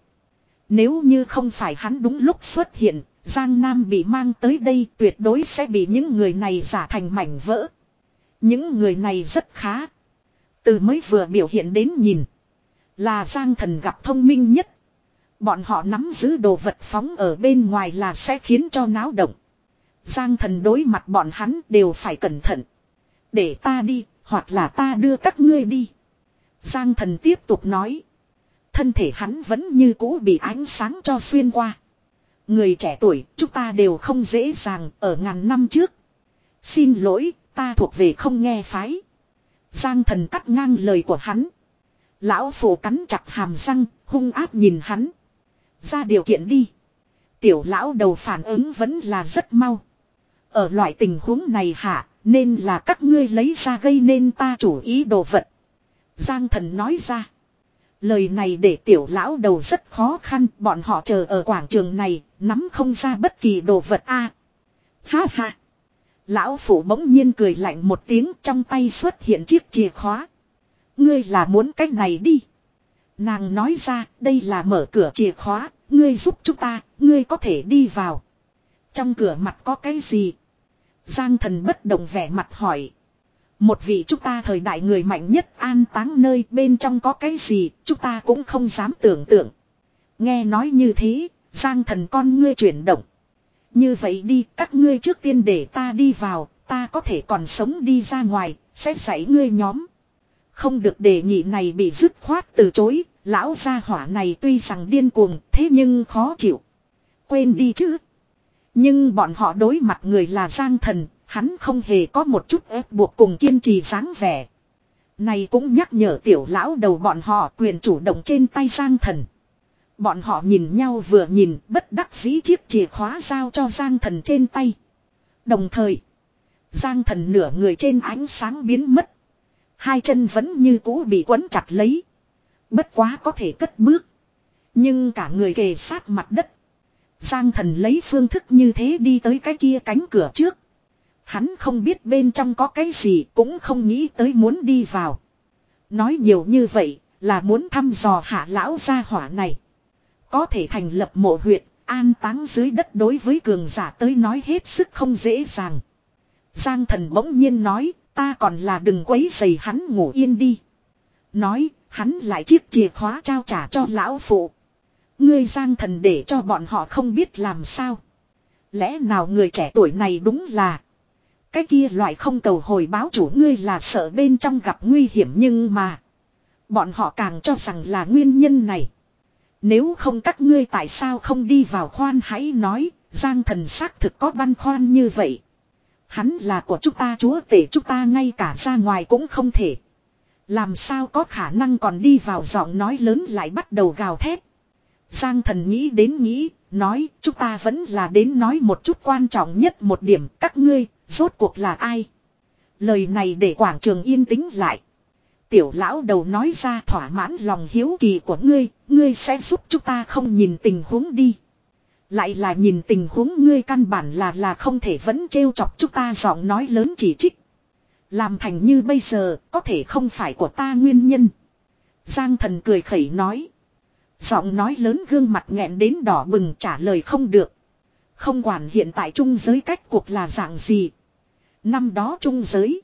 Nếu như không phải hắn đúng lúc xuất hiện, Giang Nam bị mang tới đây tuyệt đối sẽ bị những người này giả thành mảnh vỡ. Những người này rất khá. Từ mới vừa biểu hiện đến nhìn. Là Giang Thần gặp thông minh nhất. Bọn họ nắm giữ đồ vật phóng ở bên ngoài là sẽ khiến cho náo động. Giang Thần đối mặt bọn hắn đều phải cẩn thận. Để ta đi, hoặc là ta đưa các ngươi đi. Giang Thần tiếp tục nói. Thân thể hắn vẫn như cũ bị ánh sáng cho xuyên qua. Người trẻ tuổi, chúng ta đều không dễ dàng ở ngàn năm trước. Xin lỗi, ta thuộc về không nghe phái. Giang Thần cắt ngang lời của hắn. Lão phụ cắn chặt hàm răng, hung ác nhìn hắn. Ra điều kiện đi. Tiểu lão đầu phản ứng vẫn là rất mau. Ở loại tình huống này hả, nên là các ngươi lấy ra gây nên ta chủ ý đồ vật. Giang Thần nói ra. Lời này để tiểu lão đầu rất khó khăn, bọn họ chờ ở quảng trường này, nắm không ra bất kỳ đồ vật a. À, ha ha. Lão phụ bỗng nhiên cười lạnh một tiếng, trong tay xuất hiện chiếc chìa khóa. Ngươi là muốn cách này đi. Nàng nói ra, đây là mở cửa chìa khóa, ngươi giúp chúng ta, ngươi có thể đi vào. Trong cửa mặt có cái gì? Giang Thần bất động vẻ mặt hỏi. Một vị chúng ta thời đại người mạnh nhất an táng nơi, bên trong có cái gì, chúng ta cũng không dám tưởng tượng. Nghe nói như thế, Giang Thần con ngươi chuyển động. Như vậy đi, các ngươi trước tiên để ta đi vào, ta có thể còn sống đi ra ngoài, sẽ dạy ngươi nhóm. Không được đề nghị này bị dứt khoát từ chối, lão gia hỏa này tuy rằng điên cuồng, thế nhưng khó chịu. Quên đi chứ. Nhưng bọn họ đối mặt người là Giang Thần, hắn không hề có một chút ép buộc cùng kiên trì dáng vẻ. Này cũng nhắc nhở tiểu lão đầu bọn họ quyền chủ động trên tay Giang Thần. Bọn họ nhìn nhau vừa nhìn, bất đắc dĩ chiếc chìa khóa giao cho Giang Thần trên tay. Đồng thời, Giang Thần nửa người trên ánh sáng biến mất. Hai chân vẫn như cũ bị quấn chặt lấy. Bất quá có thể cất bước. Nhưng cả người kề sát mặt đất. Giang Thần lấy phương thức như thế đi tới cái kia cánh cửa trước. Hắn không biết bên trong có cái gì, cũng không nghĩ tới muốn đi vào. Nói nhiều như vậy là muốn thăm dò hạ lão gia hỏa này. Có thể thành lập mộ huyệt, an táng dưới đất đối với cường giả tới nói hết sức không dễ dàng. Giang Thần bỗng nhiên nói, ta còn là đừng quấy rầy hắn ngủ yên đi. Nói, hắn lại chiếc chìa khóa trao trả cho lão phụ. Ngươi Giang Thần để cho bọn họ không biết làm sao. Lẽ nào người trẻ tuổi này đúng là cái kia loại không cầu hồi báo chủ, ngươi là sợ bên trong gặp nguy hiểm, nhưng mà bọn họ càng cho rằng là nguyên nhân này. Nếu không các ngươi tại sao không đi vào, khoan hãy nói. Giang Thần xác thực có băn khoăn như vậy. Hắn là của chúng ta chúa tể, chúng ta ngay cả ra ngoài cũng không thể. Làm sao có khả năng còn đi vào, giọng nói lớn lại bắt đầu gào thét. Giang Thần nghĩ đến nghĩ, nói chúng ta vẫn là đến nói một chút quan trọng nhất một điểm, các ngươi rốt cuộc là ai. Lời này để quảng trường yên tĩnh lại. Tiểu lão đầu nói ra thỏa mãn lòng hiếu kỳ của ngươi, ngươi sẽ giúp chúng ta không nhìn tình huống đi. Lại là nhìn tình huống ngươi căn bản là là không thể vẫn trêu chọc chúng ta giọng nói lớn chỉ trích. Làm thành như bây giờ có thể không phải của ta nguyên nhân. Giang Thần cười khẩy nói. Giọng nói lớn gương mặt nghẹn đến đỏ bừng trả lời không được. Không quản hiện tại trung giới cách cuộc là dạng gì. Năm đó trung giới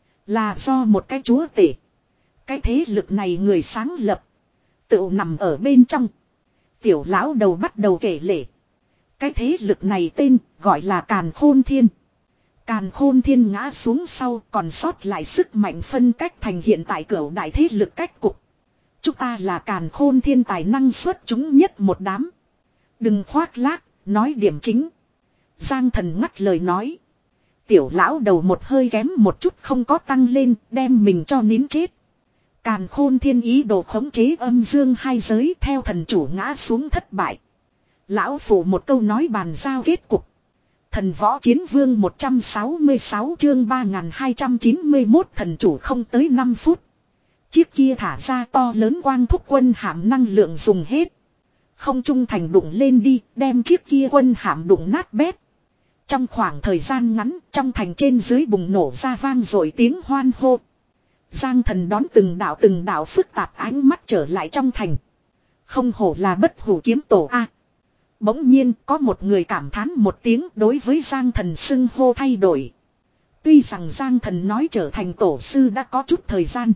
là do một cái chúa tể. Cái thế lực này người sáng lập. Tự nằm ở bên trong. Tiểu lão đầu bắt đầu kể lể. Cái thế lực này tên gọi là Càn Khôn Thiên. Càn Khôn Thiên ngã xuống sau còn sót lại sức mạnh phân cách thành hiện tại cửu đại thế lực cách cục. Chúng ta là Càn Khôn Thiên tài năng xuất chúng nhất một đám. Đừng khoác lác, nói điểm chính. Giang Thần ngắt lời nói. Tiểu lão đầu một hơi kém một chút không có tăng lên, đem mình cho nín chết. Càn Khôn Thiên ý đồ khống chế âm dương hai giới theo thần chủ ngã xuống thất bại. Lão phủ một câu nói bàn giao kết cục. Thần võ chiến vương một trăm sáu mươi sáu chương ba nghìn hai trăm chín mươi mốt thần chủ không tới năm phút. Chiếc kia thả ra to lớn quang thúc quân hàm năng lượng dùng hết. Không trung thành đụng lên đi, đem chiếc kia quân hàm đụng nát bét. Trong khoảng thời gian ngắn, trong thành trên dưới bùng nổ ra vang rồi tiếng hoan hô. Giang Thần đón từng đạo từng đạo phức tạp ánh mắt trở lại trong thành. Không hổ là bất hủ kiếm tổ A. Bỗng nhiên có một người cảm thán một tiếng đối với Giang Thần xưng hô thay đổi. Tuy rằng Giang Thần nói trở thành tổ sư đã có chút thời gian.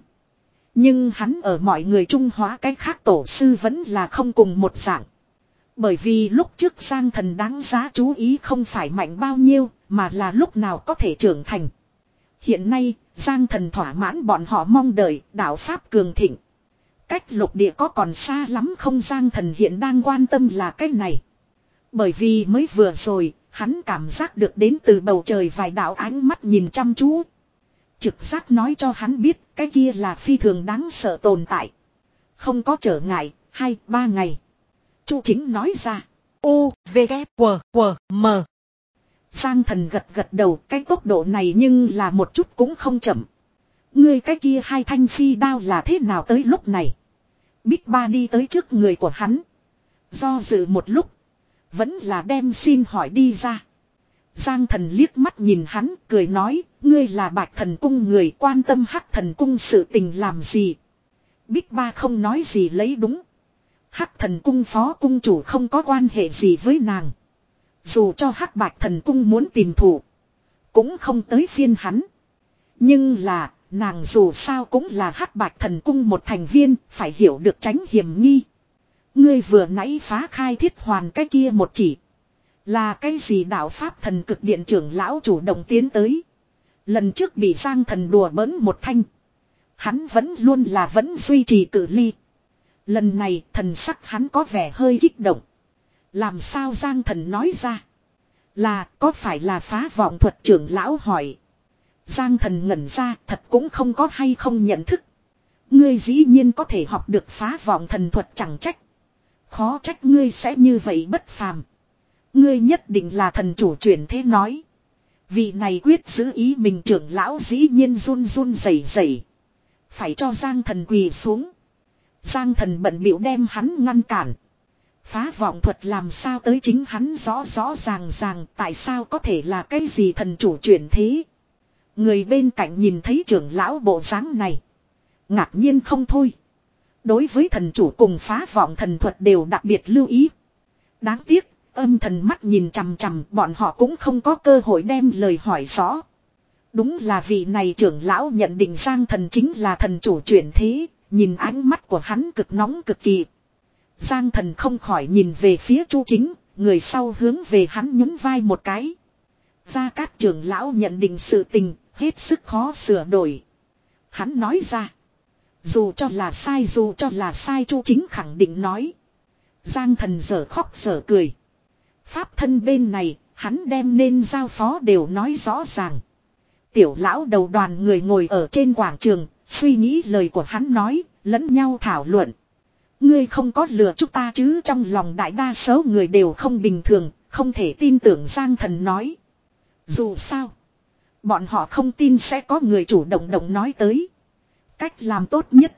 Nhưng hắn ở mọi người trung hóa cái khác tổ sư vẫn là không cùng một dạng. Bởi vì lúc trước Giang Thần đáng giá chú ý không phải mạnh bao nhiêu mà là lúc nào có thể trưởng thành. Hiện nay Giang Thần thỏa mãn bọn họ mong đợi đạo pháp cường thịnh. Cách lục địa có còn xa lắm không, Giang Thần hiện đang quan tâm là cái này. Bởi vì mới vừa rồi, hắn cảm giác được đến từ bầu trời vài đạo ánh mắt nhìn chăm chú. Trực giác nói cho hắn biết cái kia là phi thường đáng sợ tồn tại. Không có trở ngại, hai, ba ngày. Chu Chính nói ra. U, V, K, W, W, M. Giang Thần gật gật đầu, cái tốc độ này nhưng là một chút cũng không chậm. Ngươi cái kia hai thanh phi đao là thế nào tới lúc này? Big Ba đi tới trước người của hắn. Do dự một lúc. Vẫn là đem xin hỏi đi ra. Giang Thần liếc mắt nhìn hắn cười nói. Ngươi là Bạch Thần Cung người quan tâm Hắc Thần Cung sự tình làm gì? Big Ba không nói gì lấy đúng. Hắc Thần Cung phó cung chủ không có quan hệ gì với nàng. Dù cho Hắc Bạch Thần Cung muốn tìm thủ. Cũng không tới phiên hắn. Nhưng là nàng dù sao cũng là Hắc Bạch Thần Cung một thành viên. Phải hiểu được tránh hiểm nghi. Ngươi vừa nãy phá khai thiết hoàn cái kia một chỉ. Là cái gì đạo pháp thần cực điện trưởng lão chủ động tiến tới. Lần trước bị Giang Thần đùa bỡn một thanh. Hắn vẫn luôn là vẫn duy trì cự ly. Lần này thần sắc hắn có vẻ hơi kích động. Làm sao Giang Thần nói ra. Là có phải là phá vọng thuật trưởng lão hỏi. Giang Thần ngẩn ra thật cũng không có hay không nhận thức. Ngươi dĩ nhiên có thể học được phá vọng thần thuật chẳng trách. Khó trách ngươi sẽ như vậy bất phàm. Ngươi nhất định là thần chủ chuyển thế nói. Vị này quyết giữ ý mình trưởng lão dĩ nhiên run run rẩy rẩy. Phải cho Giang Thần quỳ xuống. Giang Thần bận bịu đem hắn ngăn cản. Phá vọng thuật làm sao tới chính hắn rõ rõ ràng ràng tại sao có thể là cái gì thần chủ chuyển thế. Người bên cạnh nhìn thấy trưởng lão bộ dáng này. Ngạc nhiên không thôi. Đối với thần chủ cùng phá vọng thần thuật đều đặc biệt lưu ý. Đáng tiếc, âm thần mắt nhìn chằm chằm bọn họ cũng không có cơ hội đem lời hỏi rõ. Đúng là vị này trưởng lão nhận định Giang Thần chính là thần chủ chuyển thế, nhìn ánh mắt của hắn cực nóng cực kỳ. Giang Thần không khỏi nhìn về phía Chu Chính, người sau hướng về hắn nhún vai một cái. Gia Cát trưởng lão nhận định sự tình, hết sức khó sửa đổi. Hắn nói ra. Dù cho là sai dù cho là sai Chu Chính khẳng định nói. Giang Thần dở khóc dở cười. Pháp thân bên này, hắn đem nên giao phó đều nói rõ ràng. Tiểu lão đầu đoàn người ngồi ở trên quảng trường, suy nghĩ lời của hắn nói, lẫn nhau thảo luận. Ngươi không có lừa chúng ta chứ, trong lòng đại đa số người đều không bình thường, không thể tin tưởng Giang Thần nói. Dù sao, bọn họ không tin sẽ có người chủ động động nói tới. Cách làm tốt nhất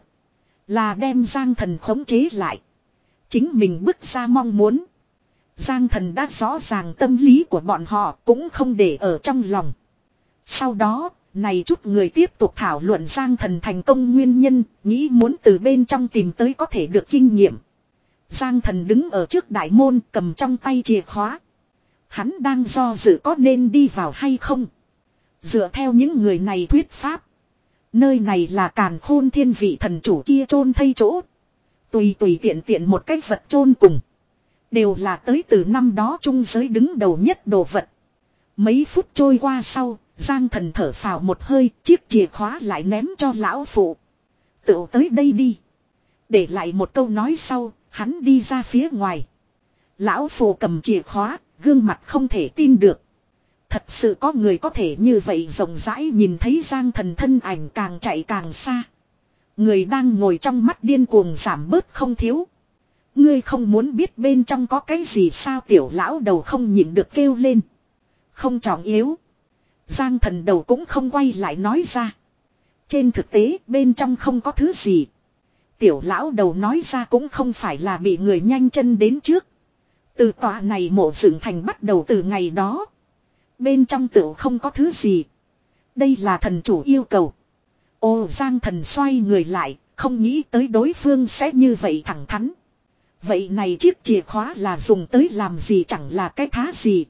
là đem Giang Thần khống chế lại. Chính mình bức ra mong muốn. Giang Thần đã rõ ràng tâm lý của bọn họ cũng không để ở trong lòng. Sau đó, này chút người tiếp tục thảo luận Giang Thần thành công nguyên nhân, nghĩ muốn từ bên trong tìm tới có thể được kinh nghiệm. Giang Thần đứng ở trước đại môn cầm trong tay chìa khóa. Hắn đang do dự có nên đi vào hay không. Dựa theo những người này thuyết pháp. Nơi này là càn khôn thiên vị thần chủ kia chôn thây chỗ. Tùy tùy tiện tiện một cái vật chôn cùng. Đều là tới từ năm đó trung giới đứng đầu nhất đồ vật. Mấy phút trôi qua sau, Giang Thần thở phào một hơi, chiếc chìa khóa lại ném cho lão phụ. Tựu tới đây đi. Để lại một câu nói sau, hắn đi ra phía ngoài. Lão phụ cầm chìa khóa, gương mặt không thể tin được. Thật sự có người có thể như vậy rộng rãi nhìn thấy Giang Thần thân ảnh càng chạy càng xa. Người đang ngồi trong mắt điên cuồng giảm bớt không thiếu. Ngươi không muốn biết bên trong có cái gì sao, tiểu lão đầu không nhịn được kêu lên. Không trọng yếu. Giang Thần đầu cũng không quay lại nói ra. Trên thực tế bên trong không có thứ gì. Tiểu lão đầu nói ra cũng không phải là bị người nhanh chân đến trước. Từ tòa này mộ dựng thành bắt đầu từ ngày đó. Bên trong tựu không có thứ gì. Đây là thần chủ yêu cầu. Ồ, Giang Thần xoay người lại, không nghĩ tới đối phương sẽ như vậy thẳng thắn. Vậy này chiếc chìa khóa là dùng tới làm gì, chẳng là cái thá gì.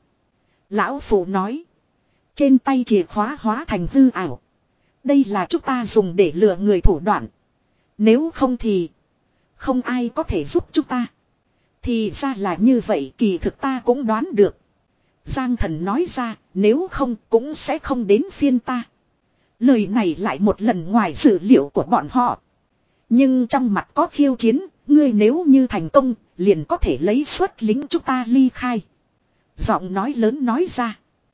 Lão phụ nói. Trên tay chìa khóa hóa thành hư ảo. Đây là chúng ta dùng để lừa người thủ đoạn. Nếu không thì không ai có thể giúp chúng ta. Thì ra là như vậy, kỳ thực ta cũng đoán được. Giang Thần nói ra, nếu không cũng sẽ không đến phiên ta. Lời này lại một lần ngoài dự liệu của bọn họ. Nhưng trong mặt có khiêu chiến, ngươi nếu như thành công, liền có thể lấy suất lính chúng ta ly khai. Giọng nói lớn nói ra.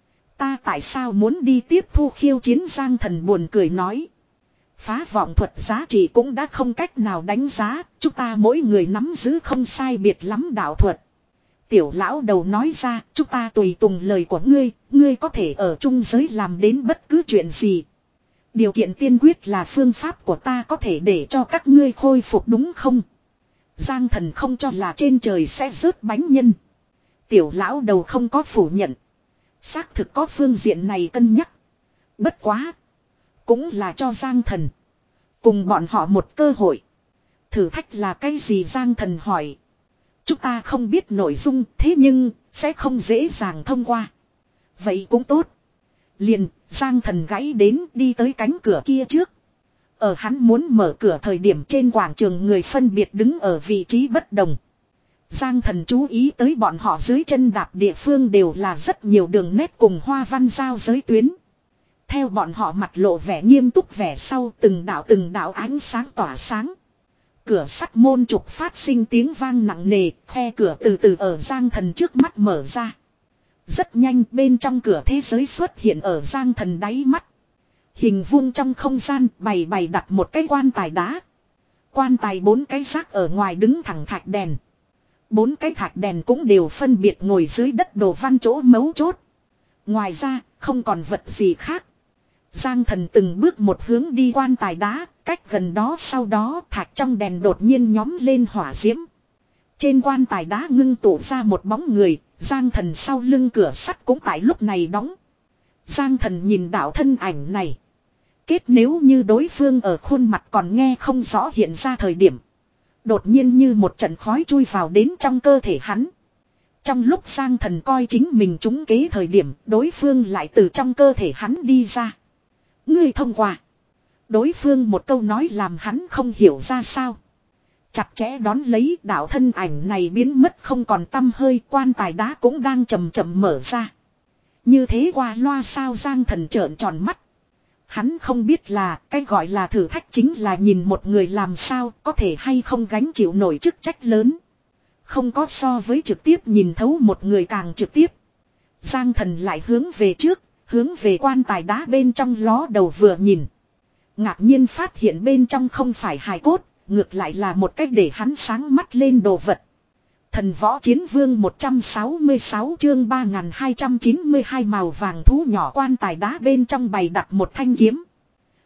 Ta tại sao muốn đi tiếp thu khiêu chiến, Giang Thần buồn cười nói. Phá vọng thuật giá trị cũng đã không cách nào đánh giá, chúng ta mỗi người nắm giữ không sai biệt lắm đạo thuật. Tiểu lão đầu nói ra, chúng ta tùy tùng lời của ngươi, ngươi có thể ở trung giới làm đến bất cứ chuyện gì. Điều kiện tiên quyết là phương pháp của ta có thể để cho các ngươi khôi phục, đúng không? Giang Thần không cho là trên trời sẽ rớt bánh nhân. Tiểu lão đầu không có phủ nhận. Xác thực có phương diện này cân nhắc. Bất quá. Cũng là cho Giang Thần cùng bọn họ một cơ hội. Thử thách là cái gì, Giang Thần hỏi. Chúng ta không biết nội dung, thế nhưng sẽ không dễ dàng thông qua. Vậy cũng tốt. Liền, Giang Thần gãy đến đi tới cánh cửa kia trước. Ở hắn muốn mở cửa thời điểm, trên quảng trường người phân biệt đứng ở vị trí bất đồng. Giang Thần chú ý tới bọn họ dưới chân đạp địa phương đều là rất nhiều đường nét cùng hoa văn giao giới tuyến. Theo bọn họ mặt lộ vẻ nghiêm túc vẻ sau, từng đạo từng đạo ánh sáng tỏa sáng. Cửa sắt môn trục phát sinh tiếng vang nặng nề, khe cửa từ từ ở Giang Thần trước mắt mở ra. Rất nhanh bên trong cửa thế giới xuất hiện ở Giang Thần đáy mắt. Hình vuông trong không gian bày bày đặt một cái quan tài đá. Quan tài bốn cái xác ở ngoài đứng thẳng thạch đèn. Bốn cái thạch đèn cũng đều phân biệt ngồi dưới đất đồ văn chỗ mấu chốt. Ngoài ra không còn vật gì khác. Giang Thần từng bước một hướng đi quan tài đá, cách gần đó sau đó thạch trong đèn đột nhiên nhóm lên hỏa diễm. Trên quan tài đá ngưng tụ ra một bóng người, Giang Thần sau lưng cửa sắt cũng tại lúc này đóng. Giang Thần nhìn đạo thân ảnh này. Kết nếu như đối phương ở khuôn mặt còn nghe không rõ hiện ra thời điểm. Đột nhiên như một trận khói chui vào đến trong cơ thể hắn. Trong lúc Giang Thần coi chính mình trúng kế thời điểm, đối phương lại từ trong cơ thể hắn đi ra. Ngươi thông qua. Đối phương một câu nói làm hắn không hiểu ra sao. Chặt chẽ đón lấy, đạo thân ảnh này biến mất không còn tăm hơi, quan tài đá cũng đang chậm chậm mở ra. Như thế qua loa sao, Giang Thần trợn tròn mắt. Hắn không biết là cái gọi là thử thách chính là nhìn một người làm sao có thể hay không gánh chịu nổi chức trách lớn. Không có so với trực tiếp nhìn thấu một người càng trực tiếp. Giang Thần lại hướng về trước, hướng về quan tài đá bên trong ló đầu vừa nhìn. Ngạc nhiên phát hiện bên trong không phải hài cốt, ngược lại là một cách để hắn sáng mắt lên đồ vật. Thần võ chiến vương một trăm sáu mươi sáu chương ba nghìn hai trăm chín mươi hai màu vàng thú nhỏ, quan tài đá bên trong bày đặt một thanh kiếm.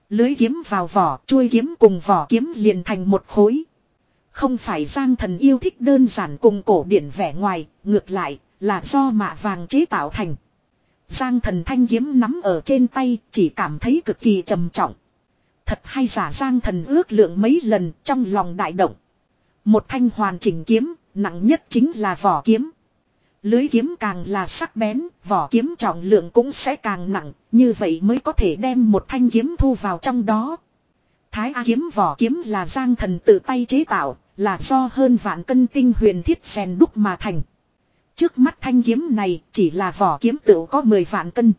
Lưới kiếm vào vỏ, chuôi kiếm cùng vỏ kiếm liền thành một khối. Không phải Giang Thần yêu thích đơn giản cùng cổ điển vẻ ngoài, ngược lại là do mạ vàng chế tạo thành. Giang Thần thanh kiếm nắm ở trên tay, chỉ cảm thấy cực kỳ trầm trọng. Thật hay giả, Giang Thần ước lượng mấy lần, trong lòng đại động. Một thanh hoàn chỉnh kiếm, nặng nhất chính là vỏ kiếm. Lưới kiếm càng là sắc bén, vỏ kiếm trọng lượng cũng sẽ càng nặng, như vậy mới có thể đem một thanh kiếm thu vào trong đó. Thái A kiếm vỏ kiếm là Giang Thần tự tay chế tạo, là do hơn vạn cân tinh huyền thiết rèn đúc mà thành. Trước mắt thanh kiếm này chỉ là vỏ kiếm tựu có mười vạn cân.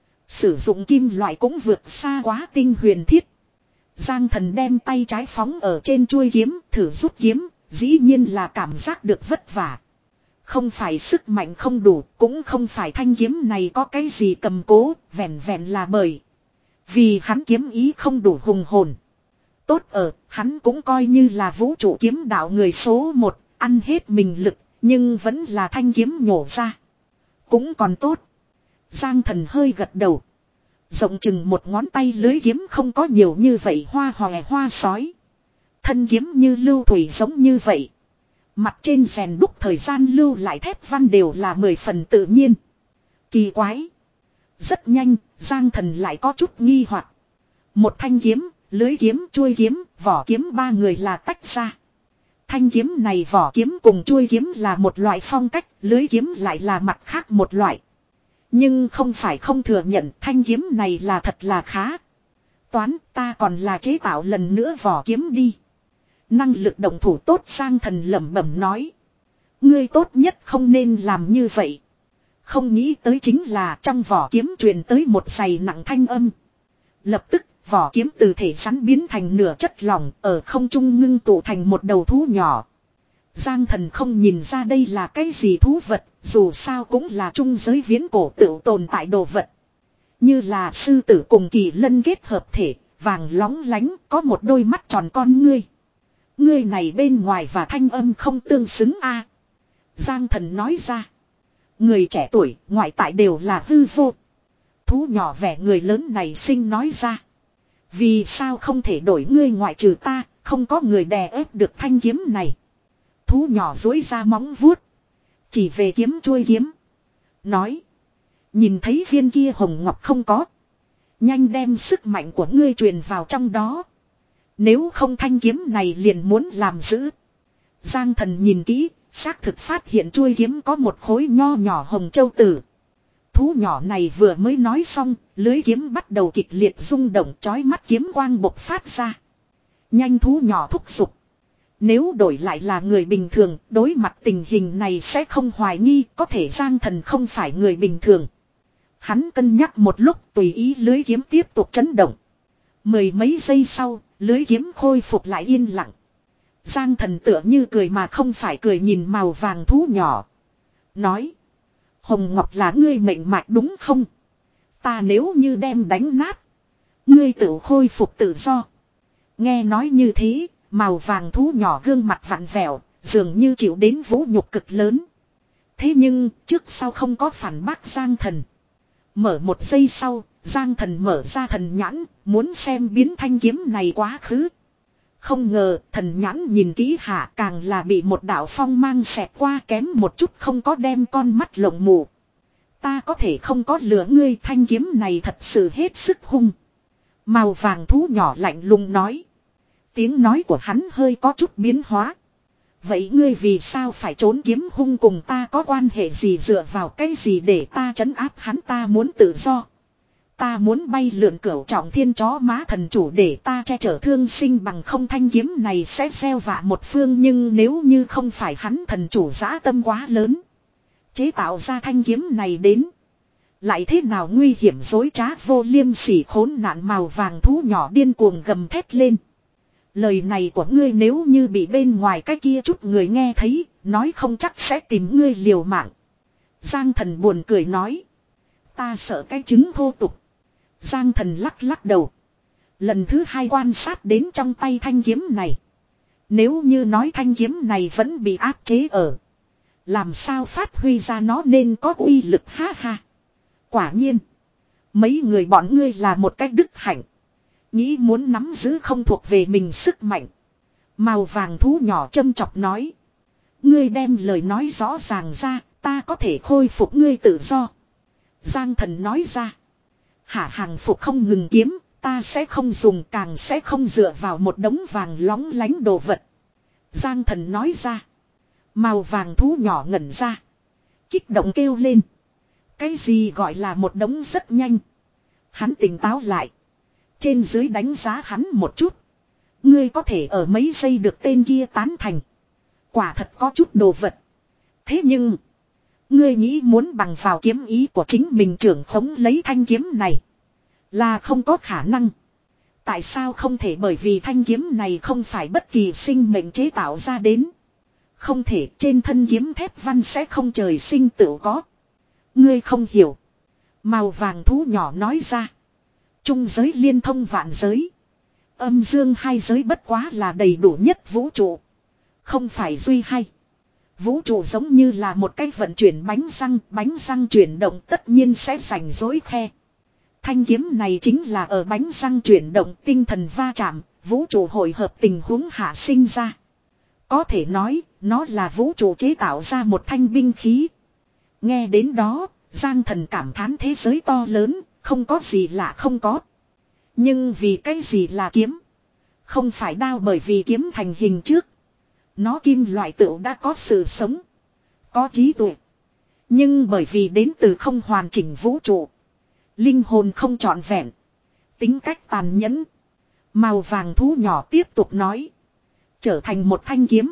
Sử dụng kim loại cũng vượt xa quá tinh huyền thiết. Giang Thần đem tay trái phóng ở trên chuôi kiếm, thử rút kiếm, dĩ nhiên là cảm giác được vất vả. Không phải sức mạnh không đủ, cũng không phải thanh kiếm này có cái gì cầm cố, vẹn vẹn là bởi vì hắn kiếm ý không đủ hùng hồn. Tốt ở, hắn cũng coi như là vũ trụ kiếm đạo người số một, ăn hết mình lực, nhưng vẫn là thanh kiếm nhổ ra. Cũng còn tốt. Giang Thần hơi gật đầu. Rộng chừng một ngón tay lưới kiếm không có nhiều như vậy hoa hòe hoa sói. Thân kiếm như lưu thủy giống như vậy. Mặt trên rèn đúc thời gian lưu lại thép văn đều là mười phần tự nhiên. Kỳ quái. Rất nhanh, Giang Thần lại có chút nghi hoặc. Một thanh kiếm, lưới kiếm, chuôi kiếm, vỏ kiếm ba người là tách ra. Thanh kiếm này vỏ kiếm cùng chuôi kiếm là một loại phong cách, lưới kiếm lại là mặt khác một loại. Nhưng không phải không thừa nhận thanh kiếm này là thật là khá. Toán ta còn là chế tạo lần nữa vỏ kiếm đi. Năng lực động thủ tốt, Giang Thần lẩm bẩm nói. Ngươi tốt nhất không nên làm như vậy. Không nghĩ tới chính là trong vỏ kiếm truyền tới một giày nặng thanh âm. Lập tức vỏ kiếm từ thể rắn biến thành nửa chất lỏng, ở không trung ngưng tụ thành một đầu thú nhỏ. Giang Thần không nhìn ra đây là cái gì thú vật, dù sao cũng là trung giới viễn cổ tự tồn tại đồ vật. Như là sư tử cùng kỳ lân kết hợp thể, vàng lóng lánh, có một đôi mắt tròn con ngươi. Ngươi này bên ngoài và thanh âm không tương xứng a. Giang Thần nói ra. Người trẻ tuổi, ngoại tại đều là hư vô. Thú nhỏ vẻ người lớn này sinh nói ra. Vì sao không thể đổi ngươi ngoại trừ ta, không có người đè ép được thanh kiếm này. Thú nhỏ dối ra móng vuốt. Chỉ về kiếm chuôi kiếm. Nói. Nhìn thấy viên kia hồng ngọc không có. Nhanh đem sức mạnh của ngươi truyền vào trong đó. Nếu không thanh kiếm này liền muốn làm giữ. Giang Thần nhìn kỹ, xác thực phát hiện chuôi kiếm có một khối nho nhỏ hồng châu tử. Thú nhỏ này vừa mới nói xong, lưới kiếm bắt đầu kịch liệt rung động, chói mắt kiếm quang bộc phát ra. Nhanh, thú nhỏ thúc giục. Nếu đổi lại là người bình thường, đối mặt tình hình này sẽ không hoài nghi, có thể Giang Thần không phải người bình thường. Hắn cân nhắc một lúc, tùy ý lưới kiếm tiếp tục chấn động. Mười mấy giây sau, lưới kiếm khôi phục lại yên lặng. Giang Thần tựa như cười mà không phải cười nhìn màu vàng thú nhỏ. Nói. Hồng Ngọc là ngươi mệnh mạch đúng không? Ta nếu như đem đánh nát. Ngươi tự khôi phục tự do. Nghe nói như thế, màu vàng thú nhỏ gương mặt vặn vẹo, dường như chịu đến vũ nhục cực lớn. Thế nhưng, trước sau không có phản bác Giang Thần. Mở một giây sau, Giang Thần mở ra thần nhãn, muốn xem biến thanh kiếm này quá khứ. Không ngờ, thần nhãn nhìn kỹ hạ càng là bị một đạo phong mang xẹt qua, kém một chút không có đem con mắt lộng mù. Ta có thể không có lừa ngươi, thanh kiếm này thật sự hết sức hung. Màu vàng thú nhỏ lạnh lùng nói. Tiếng nói của hắn hơi có chút biến hóa. Vậy ngươi vì sao phải trốn, kiếm hung cùng ta có quan hệ gì, dựa vào cái gì để ta trấn áp hắn, ta muốn tự do. Ta muốn bay lượn cửu trọng thiên, chó má thần chủ để ta che chở thương sinh, bằng không thanh kiếm này sẽ gieo vạ một phương, nhưng nếu như không phải hắn thần chủ dã tâm quá lớn. Chế tạo ra thanh kiếm này đến. Lại thế nào nguy hiểm dối trá vô liêm sỉ khốn nạn, màu vàng thú nhỏ điên cuồng gầm thét lên. Lời này của ngươi nếu như bị bên ngoài cái kia chút người nghe thấy, nói không chắc sẽ tìm ngươi liều mạng. Giang Thần buồn cười nói. Ta sợ cái trứng thô tục. Giang Thần lắc lắc đầu. Lần thứ hai quan sát đến trong tay thanh kiếm này. Nếu như nói thanh kiếm này vẫn bị áp chế ở. Làm sao phát huy ra nó nên có uy lực, ha ha. Quả nhiên. Mấy người bọn ngươi là một cách đức hạnh. Nghĩ muốn nắm giữ không thuộc về mình sức mạnh. Màu vàng thú nhỏ châm chọc nói. Ngươi đem lời nói rõ ràng ra, ta có thể khôi phục ngươi tự do. Giang thần nói ra. Hả hàng phục không ngừng kiếm, ta sẽ không dùng càng sẽ không dựa vào một đống vàng lóng lánh đồ vật. Giang thần nói ra. Màu vàng thú nhỏ ngẩn ra. Kích động kêu lên. Cái gì gọi là một đống rất nhanh. Hắn tỉnh táo lại. Trên dưới đánh giá hắn một chút. Ngươi có thể ở mấy giây được tên kia tán thành. Quả thật có chút đồ vật. Thế nhưng. Ngươi nghĩ muốn bằng vào kiếm ý của chính mình trưởng khống lấy thanh kiếm này. Là không có khả năng. Tại sao không thể, bởi vì thanh kiếm này không phải bất kỳ sinh mệnh chế tạo ra đến. Không thể, trên thân kiếm thép văn sẽ không trời sinh tự có. Ngươi không hiểu. Màu vàng thú nhỏ nói ra. Trung giới liên thông vạn giới. Âm dương hai giới bất quá là đầy đủ nhất vũ trụ. Không phải duy hay. Vũ trụ giống như là một cái vận chuyển bánh răng. Bánh răng chuyển động tất nhiên sẽ rảnh rối khe. Thanh kiếm này chính là ở bánh răng chuyển động tinh thần va chạm. Vũ trụ hội hợp tình huống hạ sinh ra. Có thể nói, nó là vũ trụ chế tạo ra một thanh binh khí. Nghe đến đó, Giang thần cảm thán thế giới to lớn, không có gì lạ không có. Nhưng vì cái gì là kiếm? Không phải đao, bởi vì kiếm thành hình trước. Nó kim loại tựu đã có sự sống. Có trí tuệ. Nhưng bởi vì đến từ không hoàn chỉnh vũ trụ. Linh hồn không trọn vẹn. Tính cách tàn nhẫn. Màu vàng thú nhỏ tiếp tục nói. Trở thành một thanh kiếm.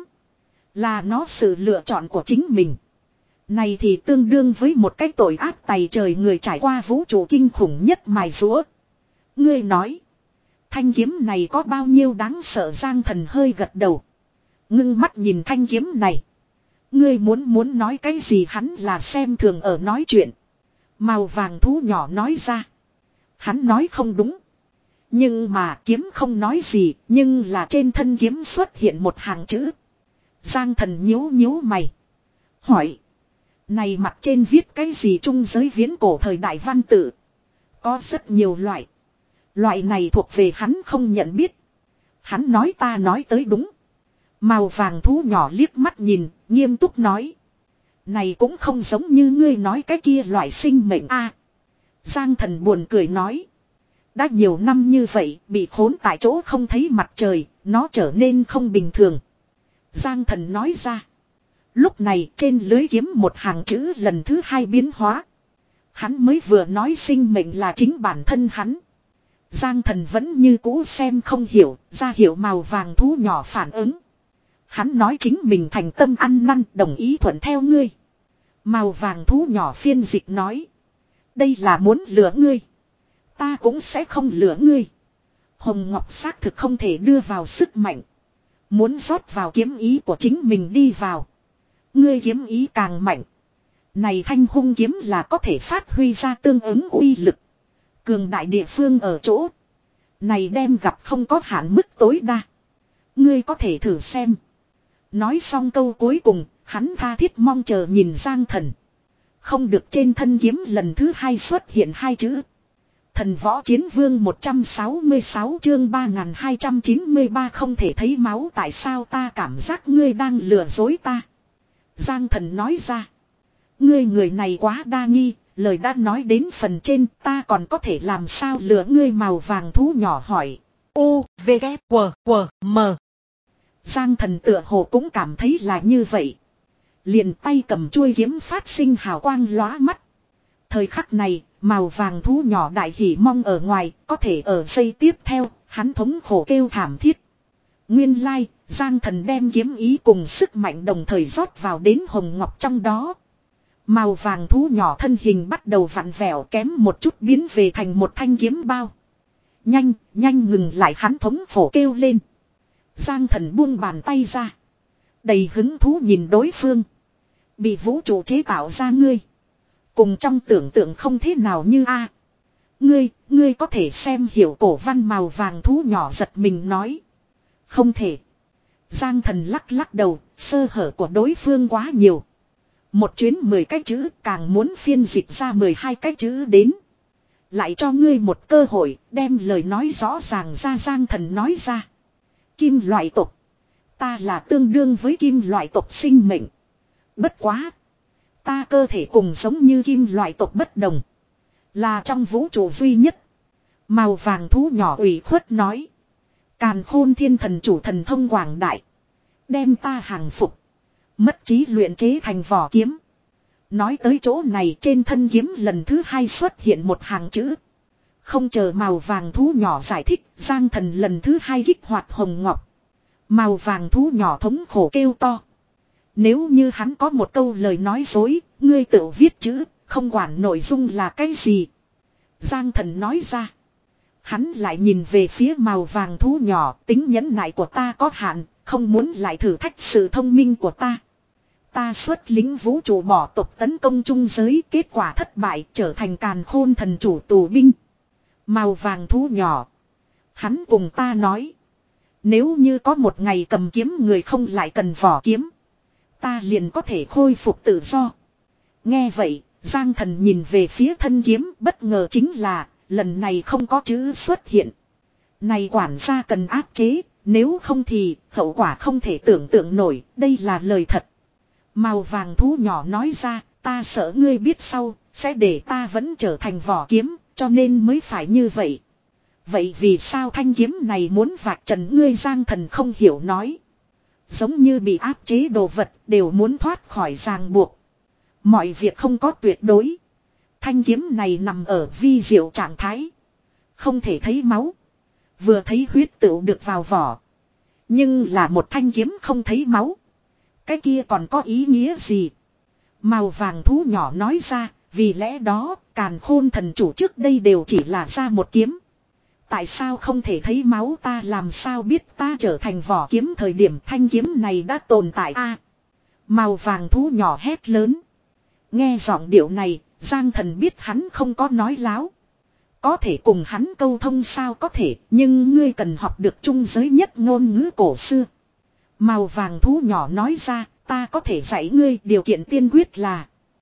Là nó sự lựa chọn của chính mình. Này thì tương đương với một cái tội ác tày trời người trải qua vũ trụ kinh khủng nhất mài rũa. Ngươi nói. Thanh kiếm này có bao nhiêu đáng sợ? Giang thần hơi gật đầu. Ngưng mắt nhìn thanh kiếm này. Ngươi muốn muốn nói cái gì? Hắn là xem thường ở nói chuyện. Màu vàng thú nhỏ nói ra. Hắn nói không đúng. Nhưng mà kiếm không nói gì. Nhưng là trên thân kiếm xuất hiện một hàng chữ. Giang thần nhíu nhíu mày. Hỏi. Này mặt trên viết cái gì? Trung giới viễn cổ thời đại văn tự. Có rất nhiều loại. Loại này thuộc về hắn không nhận biết. Hắn nói ta nói tới đúng. Màu vàng thú nhỏ liếc mắt nhìn, nghiêm túc nói. Này cũng không giống như ngươi nói cái kia loại sinh mệnh a. Giang thần buồn cười nói. Đã nhiều năm như vậy, bị khốn tại chỗ không thấy mặt trời, nó trở nên không bình thường. Giang thần nói ra. Lúc này trên lưới kiếm một hàng chữ lần thứ hai biến hóa. Hắn mới vừa nói sinh mệnh là chính bản thân hắn. Giang thần vẫn như cũ xem không hiểu, ra hiểu màu vàng thú nhỏ phản ứng. Hắn nói chính mình thành tâm ăn năn, đồng ý thuận theo ngươi. Màu vàng thú nhỏ phiên dịch nói. Đây là muốn lừa ngươi. Ta cũng sẽ không lừa ngươi. Hồng Ngọc xác thực không thể đưa vào sức mạnh. Muốn rót vào kiếm ý của chính mình đi vào. Ngươi kiếm ý càng mạnh. Này thanh hung kiếm là có thể phát huy ra tương ứng uy lực. Cường đại địa phương ở chỗ. Này đem gặp không có hạn mức tối đa. Ngươi có thể thử xem. Nói xong câu cuối cùng, hắn tha thiết mong chờ nhìn Giang thần. Không được, trên thân kiếm lần thứ hai xuất hiện hai chữ. Thần võ chiến vương một trăm sáu mươi sáu chương ba nghìn hai trăm chín mươi ba không thể thấy máu. Tại sao ta cảm giác ngươi đang lừa dối ta? Giang thần nói ra. Ngươi người này quá đa nghi, lời đã nói đến phần trên, ta còn có thể làm sao lừa ngươi? Màu vàng thú nhỏ hỏi. U, V, K, W, W, M. Giang thần tựa hồ cũng cảm thấy là như vậy. Liền tay cầm chuôi kiếm phát sinh hào quang lóa mắt. Thời khắc này, màu vàng thú nhỏ đại hỉ mong ở ngoài, có thể ở giây tiếp theo, hắn thống khổ kêu thảm thiết. Nguyên lai, Giang thần đem kiếm ý cùng sức mạnh đồng thời rót vào đến hồng ngọc trong đó. Màu vàng thú nhỏ thân hình bắt đầu vặn vẹo, kém một chút biến về thành một thanh kiếm bao. Nhanh, nhanh ngừng lại, hắn thống khổ kêu lên. Giang thần buông bàn tay ra. Đầy hứng thú nhìn đối phương. Bị vũ trụ chế tạo ra ngươi. Cùng trong tưởng tượng không thế nào như a. Ngươi, ngươi có thể xem hiểu cổ văn? Màu vàng thú nhỏ giật mình nói. Không thể. Giang thần lắc lắc đầu, sơ hở của đối phương quá nhiều. Một chuyến mười cái chữ, càng muốn phiên dịch ra mười hai cái chữ đến. Lại cho ngươi một cơ hội đem lời nói rõ ràng ra. Giang Thần nói ra. Kim loại tộc. Ta là tương đương với kim loại tộc sinh mệnh. Bất quá. Ta cơ thể cùng giống như kim loại tộc bất đồng. Là trong vũ trụ duy nhất. Màu vàng thú nhỏ ủy khuất nói. Càn Khôn Thiên Thần chủ thần thông quảng đại. Đem ta hàng phục. Mất trí luyện chế thành vỏ kiếm. Nói tới chỗ này, trên thân kiếm lần thứ hai xuất hiện một hàng chữ. Không chờ màu vàng thú nhỏ giải thích, Giang Thần lần thứ hai kích hoạt hồng ngọc. Màu vàng thú nhỏ thống khổ kêu to. Nếu như hắn có một câu lời nói dối, ngươi tự viết chữ, không quản nội dung là cái gì. Giang Thần nói ra. Hắn lại nhìn về phía màu vàng thú nhỏ, tính nhẫn nại của ta có hạn, không muốn lại thử thách sự thông minh của ta. Ta xuất lính vũ trụ bỏ tộc tấn công trung giới, kết quả thất bại, trở thành Càn Khôn thần chủ tù binh. Màu vàng thú nhỏ. Hắn cùng ta nói. Nếu như có một ngày cầm kiếm người không lại cần vỏ kiếm, ta liền có thể khôi phục tự do. Nghe vậy, Giang Thần nhìn về phía thân kiếm, bất ngờ chính là, lần này không có chữ xuất hiện. Này quản gia cần áp chế, nếu không thì, hậu quả không thể tưởng tượng nổi, đây là lời thật. Màu vàng thú nhỏ nói ra, ta sợ ngươi biết sau, sẽ để ta vẫn trở thành vỏ kiếm, cho nên mới phải như vậy. Vậy vì sao thanh kiếm này muốn vạch trần ngươi? Giang Thần không hiểu nói. Giống như bị áp chế đồ vật đều muốn thoát khỏi ràng buộc. Mọi việc không có tuyệt đối. Thanh kiếm này nằm ở vi diệu trạng thái. Không thể thấy máu. Vừa thấy huyết tựu được vào vỏ. Nhưng là một thanh kiếm không thấy máu. Cái kia còn có ý nghĩa gì? Màu vàng thú nhỏ nói ra. Vì lẽ đó Càn Khôn thần chủ trước đây đều chỉ là ra một kiếm. Tại sao không thể thấy máu? Ta làm sao biết ta trở thành vỏ kiếm thời điểm thanh kiếm này đã tồn tại a? Màu vàng thú nhỏ hét lớn. Nghe giọng điệu này, Giang Thần biết hắn không có nói láo. Có thể cùng hắn câu thông sao? Có thể, nhưng ngươi cần học được trung giới nhất ngôn ngữ cổ xưa. Màu vàng thú nhỏ nói ra, ta có thể dạy ngươi, điều kiện tiên quyết là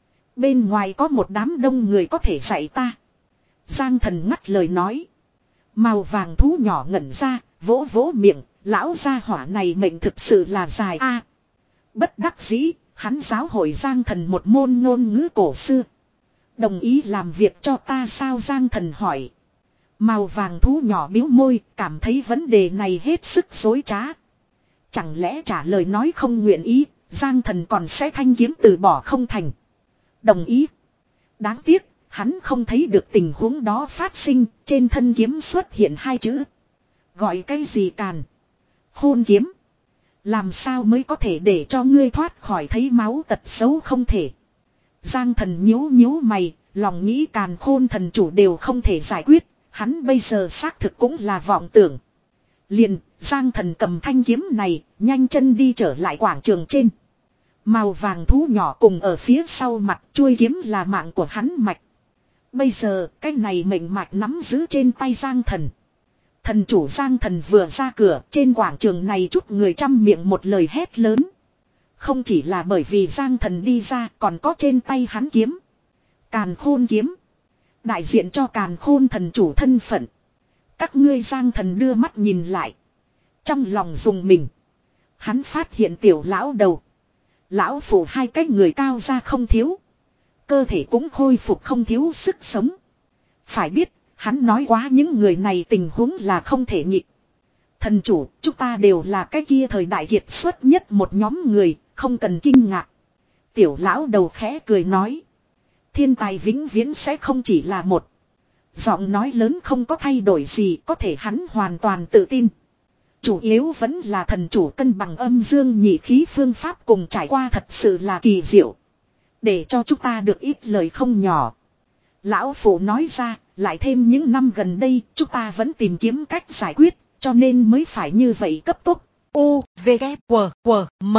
bên ngoài có một đám đông người có thể dạy ta. Giang Thần ngắt lời nói. Màu vàng thú nhỏ ngẩn ra, vỗ vỗ miệng, lão gia hỏa này mệnh thực sự là dài a. Bất đắc dĩ, hắn giáo hội Giang Thần một môn ngôn ngữ cổ xưa. Đồng ý làm việc cho ta sao? Giang Thần hỏi. Màu vàng thú nhỏ biếu môi, cảm thấy vấn đề này hết sức dối trá. Chẳng lẽ trả lời nói không nguyện ý, Giang Thần còn sẽ thanh kiếm từ bỏ không thành. Đồng ý. Đáng tiếc, hắn không thấy được tình huống đó phát sinh, trên thân kiếm xuất hiện hai chữ. Gọi cái gì? Càn Khôn kiếm. Làm sao mới có thể để cho ngươi thoát khỏi thấy máu tật xấu? Không thể. Giang Thần nhíu nhíu mày, lòng nghĩ Càn Khôn thần chủ đều không thể giải quyết, hắn bây giờ xác thực cũng là vọng tưởng. Liền, Giang Thần cầm thanh kiếm này, nhanh chân đi trở lại quảng trường trên. Màu vàng thú nhỏ cùng ở phía sau mặt, chuôi kiếm là mạng của hắn mạch. Bây giờ, cái này mệnh mạch nắm giữ trên tay Giang Thần. Thần chủ Giang Thần vừa ra cửa, trên quảng trường này chút người trăm miệng một lời hét lớn. Không chỉ là bởi vì Giang Thần đi ra, còn có trên tay hắn kiếm. Càn Khôn kiếm. Đại diện cho Càn Khôn thần chủ thân phận. Các ngươi. Giang Thần đưa mắt nhìn lại. Trong lòng dùng mình. Hắn phát hiện tiểu lão đầu. Lão phụ hai cái người cao ra không thiếu. Cơ thể cũng khôi phục không thiếu sức sống. Phải biết, hắn nói quá những người này tình huống là không thể nhịn. Thần chủ, chúng ta đều là cái kia thời đại kiệt xuất nhất một nhóm người, không cần kinh ngạc. Tiểu lão đầu khẽ cười nói. Thiên tài vĩnh viễn sẽ không chỉ là một. Giọng nói lớn không có thay đổi gì, có thể hắn hoàn toàn tự tin. Chủ yếu vẫn là thần chủ cân bằng âm dương nhị khí phương pháp cùng trải qua thật sự là kỳ diệu. Để cho chúng ta được ít lời không nhỏ. Lão phụ nói ra, lại thêm những năm gần đây, chúng ta vẫn tìm kiếm cách giải quyết, cho nên mới phải như vậy cấp tốc. U, V, K, W, W, M.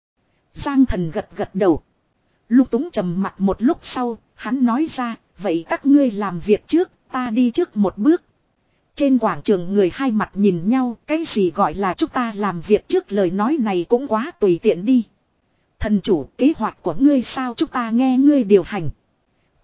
Giang Thần gật gật đầu. Lục Túng trầm mặt một lúc sau, hắn nói ra, vậy các ngươi làm việc trước, ta đi trước một bước. Trên quảng trường người hai mặt nhìn nhau, cái gì gọi là chúng ta làm việc trước, lời nói này cũng quá tùy tiện đi. Thần chủ, kế hoạch của ngươi sao? Chúng ta nghe ngươi điều hành.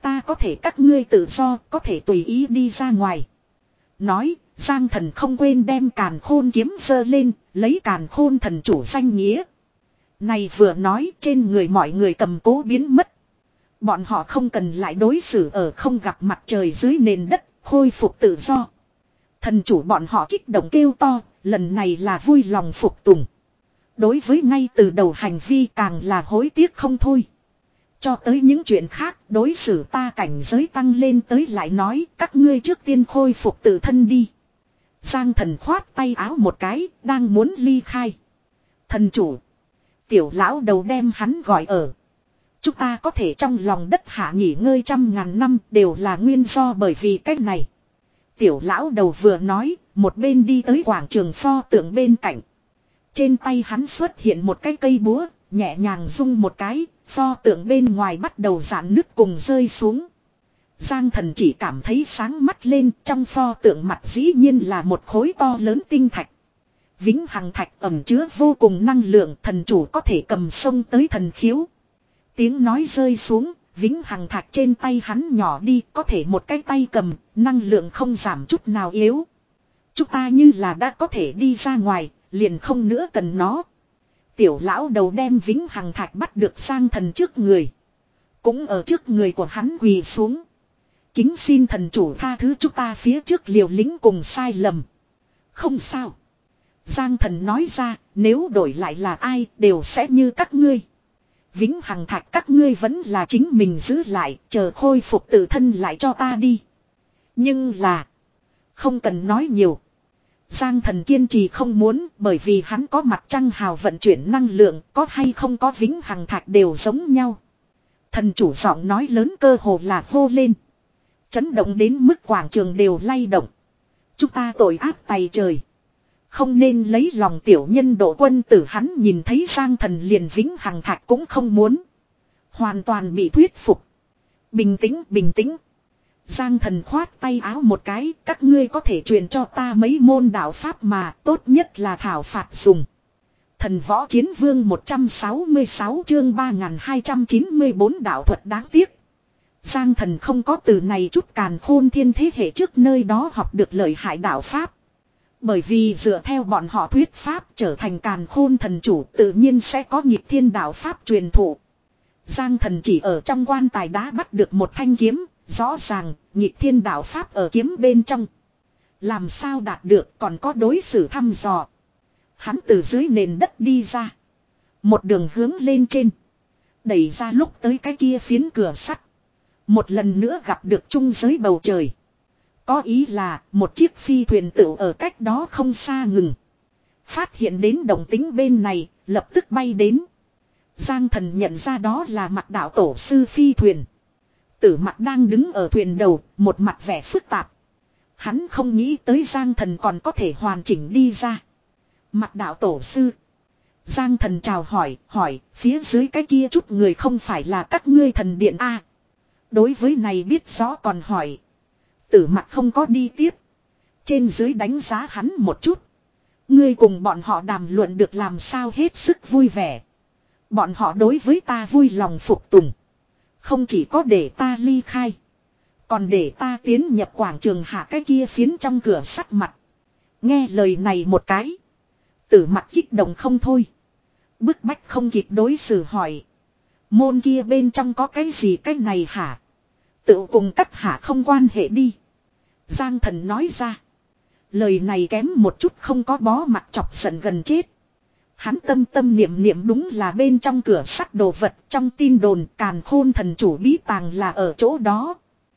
Ta có thể các ngươi tự do, có thể tùy ý đi ra ngoài. Nói, Giang Thần không quên đem càn khôn kiếm giơ lên, lấy càn khôn thần chủ danh nghĩa. Này vừa nói trên người mọi người cầm cố biến mất. Bọn họ không cần lại đối xử ở không gặp mặt trời dưới nền đất, khôi phục tự do. Thần chủ bọn họ kích động kêu to, lần này là vui lòng phục tùng. Đối với ngay từ đầu hành vi càng là hối tiếc không thôi. Cho tới những chuyện khác, đối xử ta cảnh giới tăng lên tới lại nói, các ngươi trước tiên khôi phục tự thân đi. Giang Thần khoát tay áo một cái, đang muốn ly khai. Thần chủ. Tiểu lão đầu đem hắn gọi ở. Chúng ta có thể trong lòng đất hạ nghỉ ngơi trăm ngàn năm đều là nguyên do bởi vì cách này. Tiểu lão đầu vừa nói, một bên đi tới quảng trường pho tượng bên cạnh. Trên tay hắn xuất hiện một cái cây búa, nhẹ nhàng rung một cái, pho tượng bên ngoài bắt đầu rạn nứt cùng rơi xuống. Giang Thần chỉ cảm thấy sáng mắt lên, trong pho tượng mặt dĩ nhiên là một khối to lớn tinh thạch. Vĩnh hằng thạch ẩn chứa vô cùng năng lượng, thần chủ có thể cầm sông tới thần khiếu. Tiếng nói rơi xuống, vĩnh hằng thạch trên tay hắn nhỏ đi, có thể một cái tay cầm, năng lượng không giảm chút nào yếu. Chúng ta như là đã có thể đi ra ngoài, liền không nữa cần nó. Tiểu lão đầu đem vĩnh hằng thạch bắt được Giang Thần trước người. Cũng ở trước người của hắn quỳ xuống. Kính xin thần chủ tha thứ chúng ta phía trước liều lĩnh cùng sai lầm. Không sao. Giang Thần nói ra, nếu đổi lại là ai đều sẽ như các ngươi. Vĩnh hằng thạch các ngươi vẫn là chính mình giữ lại, chờ khôi phục tự thân lại cho ta đi. Nhưng là, không cần nói nhiều. Giang Thần kiên trì không muốn, bởi vì hắn có mặt trăng hào vận chuyển năng lượng, có hay không có vĩnh hằng thạch đều giống nhau. Thần chủ giọng nói lớn cơ hồ là hô lên. Chấn động đến mức quảng trường đều lay động. Chúng ta tội ác tày trời. Không nên lấy lòng tiểu nhân độ quân tử, hắn nhìn thấy Giang Thần liền vĩnh hằng thạch cũng không muốn. Hoàn toàn bị thuyết phục. Bình tĩnh, bình tĩnh. Giang Thần khoát tay áo một cái, các ngươi có thể truyền cho ta mấy môn đạo pháp mà tốt nhất là thảo phạt dùng. Thần võ chiến vương một trăm sáu mươi sáu chương ba nghìn hai trăm chín mươi bốn đạo thuật đáng tiếc. Giang Thần không có từ này chút càn khôn thiên thế hệ trước nơi đó học được lợi hại đạo pháp. Bởi vì dựa theo bọn họ thuyết pháp trở thành càn khôn thần chủ tự nhiên sẽ có nghịch thiên đạo pháp truyền thụ. Giang Thần chỉ ở trong quan tài đá bắt được một thanh kiếm, rõ ràng nghịch thiên đạo pháp ở kiếm bên trong. Làm sao đạt được còn có đối xử thăm dò. Hắn từ dưới nền đất đi ra. Một đường hướng lên trên. Đẩy ra lúc tới cái kia phiến cửa sắt. Một lần nữa gặp được trung giới bầu trời. Có ý là một chiếc phi thuyền tựu ở cách đó không xa ngừng. Phát hiện đến động tính bên này, lập tức bay đến. Giang Thần nhận ra đó là Mặc đạo tổ sư phi thuyền. Tử Mặc đang đứng ở thuyền đầu, một mặt vẻ phức tạp. Hắn không nghĩ tới Giang Thần còn có thể hoàn chỉnh đi ra. Mặc đạo tổ sư. Giang Thần chào hỏi, hỏi, phía dưới cái kia chút người không phải là các ngươi thần điện a? Đối với này biết rõ còn hỏi. Tử Mặc không có đi tiếp. Trên dưới đánh giá hắn một chút. Ngươi cùng bọn họ đàm luận được làm sao hết sức vui vẻ. Bọn họ đối với ta vui lòng phục tùng. Không chỉ có để ta ly khai. Còn để ta tiến nhập quảng trường hạ cái kia phiến trong cửa sắt mặt. Nghe lời này một cái. Tử Mặc kích động không thôi. Bức bách không kịp đối xử hỏi. Môn kia bên trong có cái gì cái này hả? Tự cùng các hạ không quan hệ đi. Giang Thần nói ra. Lời này kém một chút không có bó mặt chọc giận gần chết. Hắn tâm tâm niệm niệm đúng là bên trong cửa sắt đồ vật, trong tin đồn càn khôn thần chủ bí tàng là ở chỗ đó.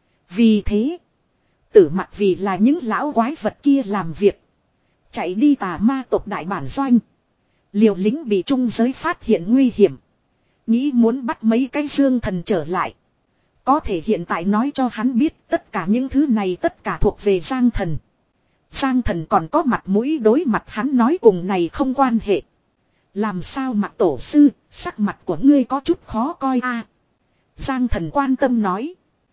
Vì thế, Tử Mặc vì là những lão quái vật kia làm việc. Chạy đi tà ma tộc đại bản doanh. Liều lĩnh bị trung giới phát hiện nguy hiểm. Nghĩ muốn bắt mấy cái dương thần trở lại. Có thể hiện tại nói cho hắn biết tất cả những thứ này tất cả thuộc về Giang Thần. Giang Thần còn có mặt mũi đối mặt hắn nói cùng này không quan hệ. Làm sao Mặc tổ sư, sắc mặt của ngươi có chút khó coi a? Giang Thần quan tâm nói.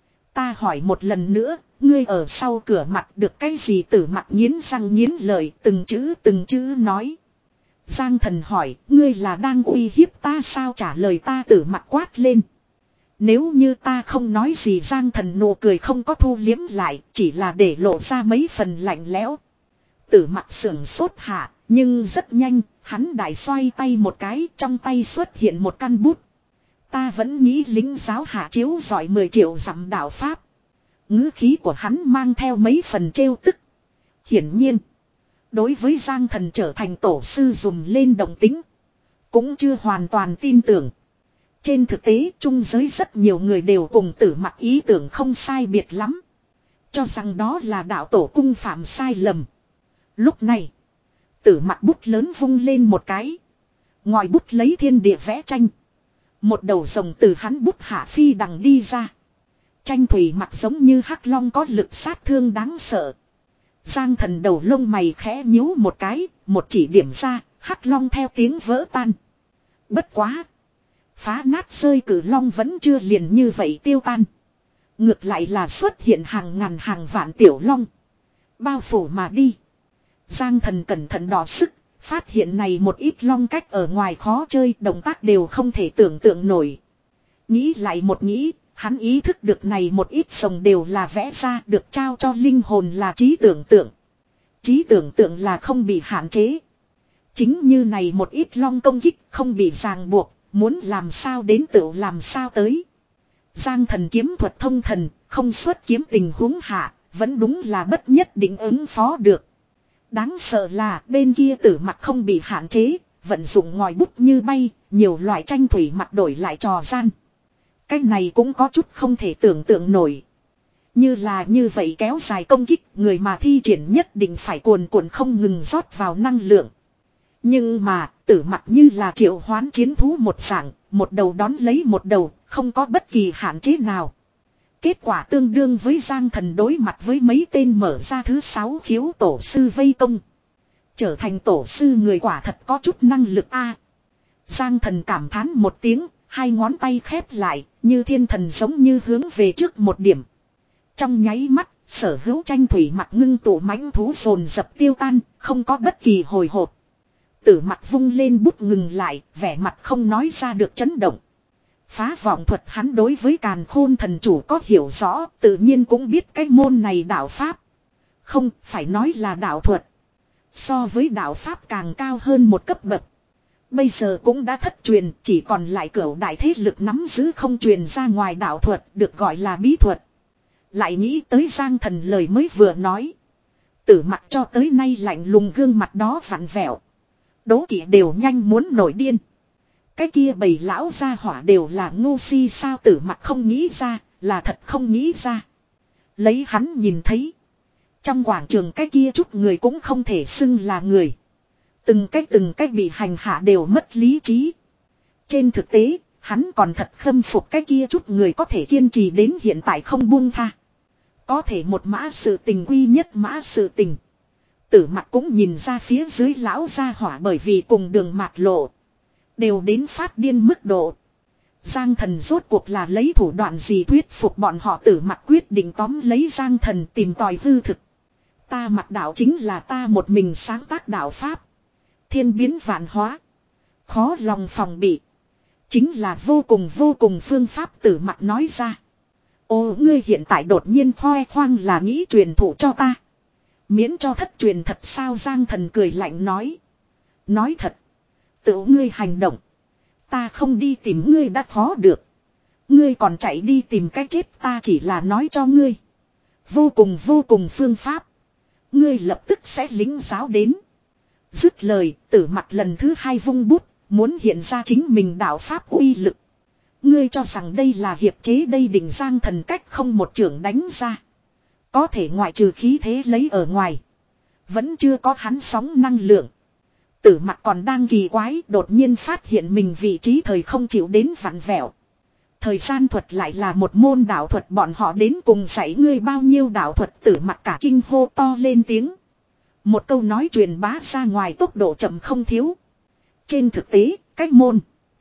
Ta hỏi một lần nữa, ngươi ở sau cửa mặt được cái gì? Tử Mặc nghiến răng nghiến lợi từng chữ từng chữ nói. Giang Thần hỏi, ngươi là đang uy hiếp ta sao? Trả lời ta. Tử Mặc quát lên. Nếu như ta không nói gì, Giang Thần nụ cười không có thu liếm lại, chỉ là để lộ ra mấy phần lạnh lẽo. Tử Mặc sưởng sốt hạ, nhưng rất nhanh, hắn đại xoay tay một cái, trong tay xuất hiện một căn bút. Ta vẫn nghĩ lính giáo hạ chiếu giỏi mười triệu dặm đạo pháp. Ngữ khí của hắn mang theo mấy phần trêu tức. Hiển nhiên, đối với Giang Thần trở thành tổ sư dùng lên động tính, cũng chưa hoàn toàn tin tưởng. Trên thực tế, trung giới rất nhiều người đều cùng Tử Mặc ý tưởng không sai biệt lắm, cho rằng đó là đạo tổ cung phạm sai lầm. Lúc này, Tử Mặc bút lớn vung lên một cái, ngòi bút lấy thiên địa vẽ tranh. Một đầu rồng từ hắn bút hạ phi đằng đi ra. Tranh thủy mặc giống như hắc long, có lực sát thương đáng sợ. Giang Thần đầu lông mày khẽ nhíu một cái, một chỉ điểm ra, hắc long theo tiếng vỡ tan. Bất quá, phá nát rơi cử long vẫn chưa liền như vậy tiêu tan. Ngược lại là xuất hiện hàng ngàn hàng vạn tiểu long, bao phủ mà đi. Giang Thần cẩn thận đo sức, phát hiện này một ít long cách ở ngoài khó chơi, động tác đều không thể tưởng tượng nổi. Nghĩ lại một nghĩ, hắn ý thức được này một ít rồng đều là vẽ ra, được trao cho linh hồn là trí tưởng tượng. Trí tưởng tượng là không bị hạn chế. Chính như này một ít long công kích không bị ràng buộc, muốn làm sao đến tự làm sao tới. Giang Thần kiếm thuật thông thần, không xuất kiếm tình huống hạ, vẫn đúng là bất nhất định ứng phó được. Đáng sợ là bên kia Tử Mặc không bị hạn chế, vận dụng ngòi bút như bay, nhiều loại tranh thủy mặc đổi lại trò gian. Cái này cũng có chút không thể tưởng tượng nổi. Như là như vậy kéo dài công kích, người mà thi triển nhất định phải cuồn cuộn không ngừng rót vào năng lượng. Nhưng mà, Tử Mặc như là triệu hoán chiến thú một dạng, một đầu đón lấy một đầu, không có bất kỳ hạn chế nào. Kết quả tương đương với Giang Thần đối mặt với mấy tên mở ra thứ sáu khiếu tổ sư vây công. Trở thành tổ sư người quả thật có chút năng lực a. Giang Thần cảm thán một tiếng, hai ngón tay khép lại, như thiên thần giống như hướng về trước một điểm. Trong nháy mắt, sở hữu tranh thủy mặc ngưng tụ mãnh thú dồn dập tiêu tan, không có bất kỳ hồi hộp. Tử Mặc vung lên bút ngừng lại, vẻ mặt không nói ra được chấn động. Phá vọng thuật hắn đối với Càn Khôn thần chủ có hiểu rõ, tự nhiên cũng biết cái môn này đạo pháp. Không, phải nói là đạo thuật. So với đạo pháp càng cao hơn một cấp bậc. Bây giờ cũng đã thất truyền, chỉ còn lại cửu đại thế lực nắm giữ không truyền ra ngoài đạo thuật, được gọi là bí thuật. Lại nghĩ tới Giang Thần lời mới vừa nói. Tử Mặc cho tới nay lạnh lùng gương mặt đó vặn vẹo. Đố kỵ đều nhanh muốn nổi điên. Cái kia bầy lão gia hỏa đều là ngu si sao? Tử Mặc không nghĩ ra, là thật không nghĩ ra. Lấy hắn nhìn thấy, trong quảng trường cái kia chút người cũng không thể xưng là người. Từng cách từng cách bị hành hạ đều mất lý trí. Trên thực tế, hắn còn thật khâm phục cái kia chút người có thể kiên trì đến hiện tại không buông tha. Có thể một mã sự tình quy nhất mã sự tình. Tử Mặc cũng nhìn ra phía dưới lão gia hỏa bởi vì cùng đường mạt lộ, đều đến phát điên mức độ. Giang Thần rốt cuộc là lấy thủ đoạn gì thuyết phục bọn họ? Tử Mặc quyết định tóm lấy Giang Thần tìm tòi hư thực. Ta mặc đạo chính là ta một mình sáng tác đạo pháp. Thiên biến vạn hóa, khó lòng phòng bị. Chính là vô cùng vô cùng phương pháp. Tử Mặc nói ra. Ô, ngươi hiện tại đột nhiên khoe khoang là nghĩ truyền thụ cho ta, miễn cho thất truyền thật sao? Giang Thần cười lạnh nói. Nói thật, tự ngươi hành động, ta không đi tìm ngươi đã khó được. Ngươi còn chạy đi tìm cái chết, ta chỉ là nói cho ngươi. Vô cùng vô cùng phương pháp, ngươi lập tức sẽ lính giáo đến. Dứt lời, Tử Mặc lần thứ hai vung bút, muốn hiện ra chính mình đạo pháp uy lực. Ngươi cho rằng đây là hiệp chế đây? Đỉnh Giang Thần cách không một chưởng đánh ra. Có thể ngoại trừ khí thế lấy ở ngoài, vẫn chưa có hắn sóng năng lượng. Tử Mặc còn đang kỳ quái, đột nhiên phát hiện mình vị trí thời không chịu đến vặn vẹo. Thời gian thuật lại là một môn đạo thuật, bọn họ đến cùng dạy ngươi bao nhiêu đạo thuật? Tử Mặc cả kinh hô to lên tiếng. Một câu nói truyền bá ra ngoài tốc độ chậm không thiếu. Trên thực tế, cách môn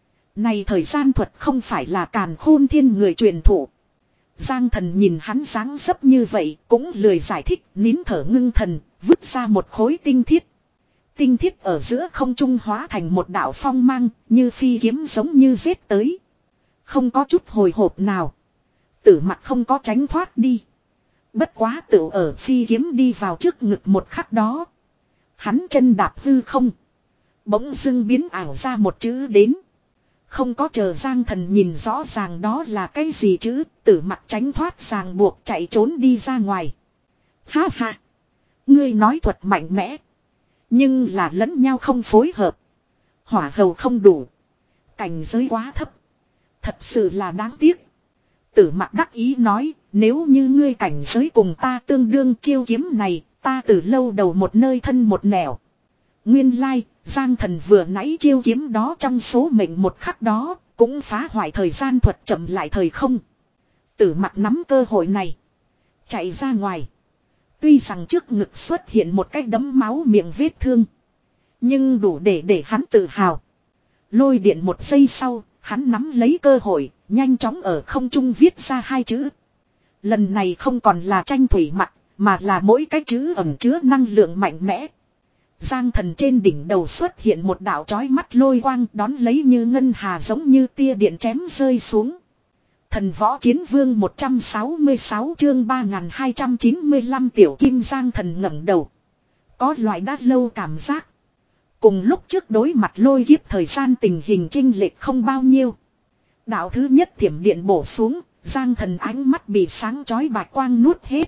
này thời gian thuật không phải là Càn Khôn Thiên người truyền thụ. Giang Thần nhìn hắn dáng dấp như vậy, cũng lười giải thích, nín thở ngưng thần, vứt ra một khối tinh thiết. Tinh thiết ở giữa không trung hóa thành một đạo phong mang, như phi kiếm giống như giết tới. Không có chút hồi hộp nào. Tử Mặc không có tránh thoát đi. Bất quá tự ở phi kiếm đi vào trước ngực một khắc đó. Hắn chân đạp hư không. Bỗng dưng biến ảo ra một chữ đến. Không có chờ Giang Thần nhìn rõ ràng đó là cái gì chữ. Tử Mặc tránh thoát ràng buộc chạy trốn đi ra ngoài. Ha ha. Ngươi nói thuật mạnh mẽ. Nhưng là lẫn nhau không phối hợp. Hỏa hầu không đủ. Cảnh giới quá thấp. Thật sự là đáng tiếc. Tử Mặc đắc ý nói. Nếu như ngươi cảnh giới cùng ta tương đương chiêu kiếm này. Ta từ lâu đầu một nơi thân một nẻo. Nguyên lai, Giang Thần vừa nãy chiêu kiếm đó trong số mệnh một khắc đó. Cũng phá hoại thời gian thuật chậm lại thời không. Tử Mặc nắm cơ hội này. Chạy ra ngoài. Tuy rằng trước ngực xuất hiện một cái đấm máu miệng vết thương. Nhưng đủ để để hắn tự hào. Lôi điện một giây sau, hắn nắm lấy cơ hội, nhanh chóng ở không trung viết ra hai chữ. Lần này không còn là tranh thủy mặc, mà là mỗi cái chữ ẩn chứa năng lượng mạnh mẽ. Giang Thần trên đỉnh đầu xuất hiện một đạo chói mắt lôi quang đón lấy như ngân hà giống như tia điện chém rơi xuống. Thần võ chiến vương một trăm sáu mươi sáu chương ba nghìn hai trăm chín mươi lăm tiểu kim Giang Thần ngẩng đầu. Có loại đã lâu cảm giác. Cùng lúc trước đối mặt lôi kiếp thời gian tình hình chênh lệch không bao nhiêu. Đạo thứ nhất thiểm điện bổ xuống, Giang Thần ánh mắt bị sáng chói bạch quang nuốt hết.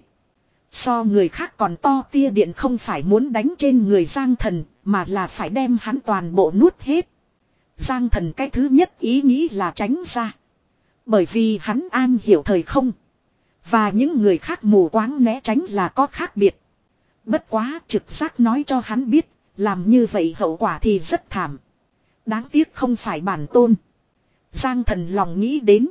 So người khác còn to tia điện không phải muốn đánh trên người Giang Thần, mà là phải đem hắn toàn bộ nuốt hết. Giang Thần cái thứ nhất ý nghĩ là tránh ra. Bởi vì hắn an hiểu thời không. Và những người khác mù quáng né tránh là có khác biệt. Bất quá trực giác nói cho hắn biết. Làm như vậy hậu quả thì rất thảm. Đáng tiếc không phải bản tôn. Giang Thần lòng nghĩ đến.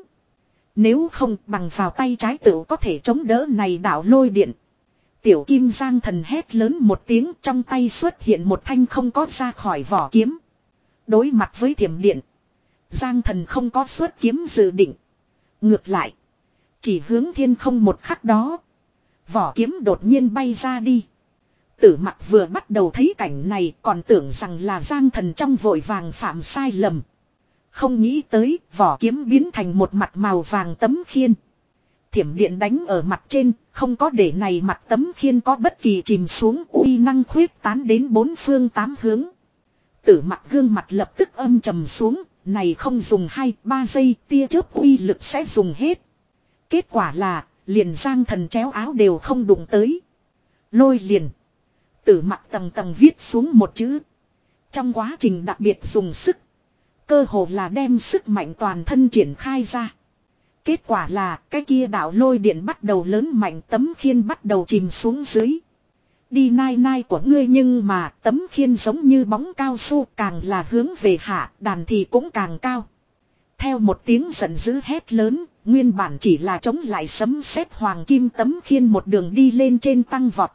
Nếu không bằng vào tay trái tự có thể chống đỡ này đảo lôi điện. Tiểu kim Giang Thần hét lớn một tiếng, trong tay xuất hiện một thanh không có ra khỏi vỏ kiếm. Đối mặt với thiểm điện. Giang Thần không có xuất kiếm dự định. Ngược lại. Chỉ hướng thiên không một khắc đó. Vỏ kiếm đột nhiên bay ra đi. Tử Mặc vừa bắt đầu thấy cảnh này còn tưởng rằng là Giang Thần trong vội vàng phạm sai lầm. Không nghĩ tới vỏ kiếm biến thành một mặt màu vàng tấm khiên. Thiểm điện đánh ở mặt trên, không có để này mặt tấm khiên có bất kỳ chìm xuống, uy năng khuyết tán đến bốn phương tám hướng. Tử Mặc gương mặt lập tức âm trầm xuống, này không dùng hai ba giây tia chớp uy lực sẽ dùng hết. Kết quả là, liền Giang Thần chéo áo đều không đụng tới. Lôi liền. Tử Mặc tầng tầng viết xuống một chữ. Trong quá trình đặc biệt dùng sức. Cơ hồ là đem sức mạnh toàn thân triển khai ra. Kết quả là cái kia đạo lôi điện bắt đầu lớn mạnh, tấm khiên bắt đầu chìm xuống dưới. Đi nai nai của ngươi, nhưng mà tấm khiên giống như bóng cao su, càng là hướng về hạ đàn thì cũng càng cao. Theo một tiếng giận dữ hét lớn, nguyên bản chỉ là chống lại sấm sét hoàng kim tấm khiên một đường đi lên trên tăng vọt.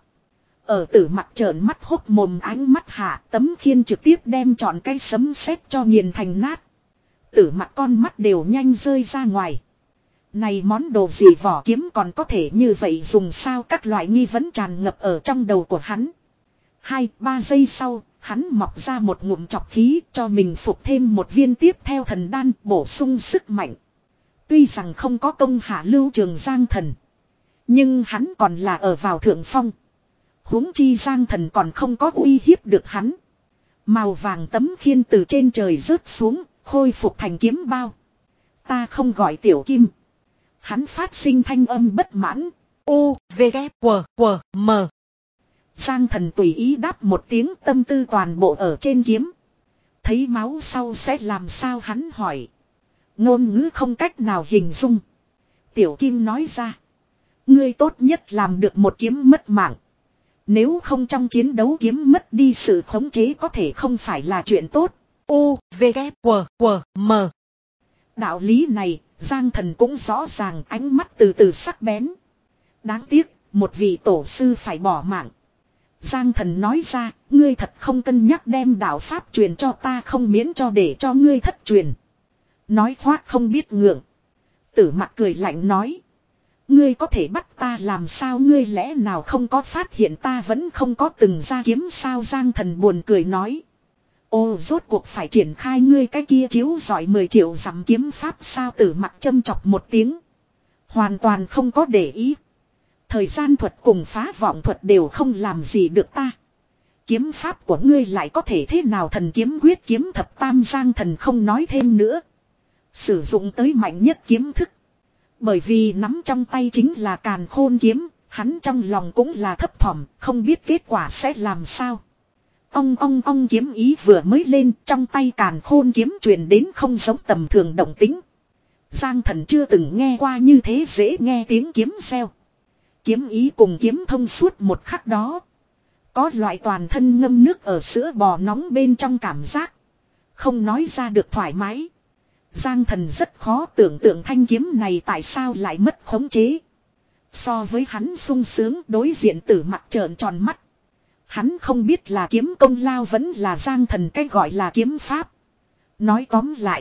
Ở Tử Mặc trợn mắt hốc mồm ánh mắt hạ, tấm khiên trực tiếp đem trọn cái sấm sét cho nghiền thành nát. Tử Mặc con mắt đều nhanh rơi ra ngoài. Này món đồ gì vỏ kiếm còn có thể như vậy dùng sao, các loại nghi vấn tràn ngập ở trong đầu của hắn. Hai, ba giây sau, hắn mọc ra một ngụm chọc khí cho mình phục thêm một viên tiếp theo thần đan bổ sung sức mạnh. Tuy rằng không có công hạ lưu trường Giang Thần. Nhưng hắn còn là ở vào thượng phong. Huống chi Giang Thần còn không có uy hiếp được hắn. Màu vàng tấm khiên từ trên trời rớt xuống, khôi phục thành kiếm bao. Ta không gọi tiểu kim. Hắn phát sinh thanh âm bất mãn. U, V, K, W, W, M. Giang Thần tùy ý đáp một tiếng, tâm tư toàn bộ ở trên kiếm. Thấy máu sau sẽ làm sao, hắn hỏi. Ngôn ngữ không cách nào hình dung. Tiểu kim nói ra. Ngươi tốt nhất làm được một kiếm mất mạng. Nếu không trong chiến đấu kiếm mất đi sự khống chế có thể không phải là chuyện tốt. U, V, K, W, W, M. Đạo lý này, Giang Thần cũng rõ ràng, ánh mắt từ từ sắc bén. Đáng tiếc, một vị tổ sư phải bỏ mạng. Giang Thần nói ra, ngươi thật không cân nhắc đem đạo pháp truyền cho ta, không miễn cho để cho ngươi thất truyền. Nói khoác không biết ngượng. Tử Mặc cười lạnh nói. Ngươi có thể bắt ta làm sao, ngươi lẽ nào không có phát hiện ta vẫn không có từng ra kiếm sao? Giang Thần buồn cười nói. Ô rốt cuộc phải triển khai ngươi cái kia chiếu giỏi mười triệu dặm kiếm pháp sao Tử Mặc châm chọc một tiếng. Hoàn toàn không có để ý. Thời gian thuật cùng phá vọng thuật đều không làm gì được ta. Kiếm pháp của ngươi lại có thể thế nào thần kiếm quyết kiếm thập tam giang thần không nói thêm nữa. Sử dụng tới mạnh nhất kiếm thức. Bởi vì nắm trong tay chính là càn khôn kiếm, hắn trong lòng cũng là thấp thỏm, không biết kết quả sẽ làm sao. Ong ong ong kiếm ý vừa mới lên, trong tay càn khôn kiếm truyền đến không giống tầm thường động tính. Giang thần chưa từng nghe qua như thế dễ nghe tiếng kiếm reo. Kiếm ý cùng kiếm thông suốt một khắc đó. Có loại toàn thân ngâm nước ở sữa bò nóng bên trong cảm giác. Không nói ra được thoải mái. Giang thần rất khó tưởng tượng thanh kiếm này tại sao lại mất khống chế. So với hắn sung sướng đối diện Tử Mặc trợn tròn mắt. Hắn không biết là kiếm công lao vẫn là Giang thần cái gọi là kiếm pháp. Nói tóm lại.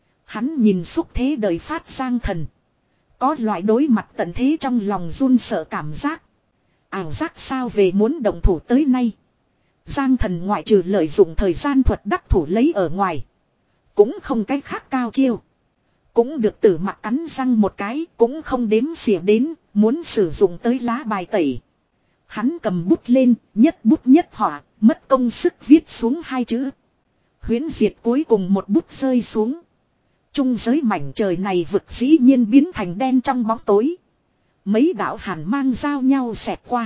Hắn nhìn xúc thế đời phát Giang thần. Có loại đối mặt tận thế trong lòng run sợ cảm giác. Ảo giác sao về muốn động thủ tới nay. Giang thần ngoại trừ lợi dụng thời gian thuật đắc thủ lấy ở ngoài. Cũng không cái khác cao chiêu. Cũng được Tử Mặc cắn răng một cái, cũng không đếm xỉa đến, muốn sử dụng tới lá bài tẩy. Hắn cầm bút lên, nhất bút nhất họa, mất công sức viết xuống hai chữ. Huyễn diệt cuối cùng một bút rơi xuống. Trung giới mảnh trời này vực dĩ nhiên biến thành đen trong bóng tối. Mấy đạo hàn mang giao nhau xẹt qua.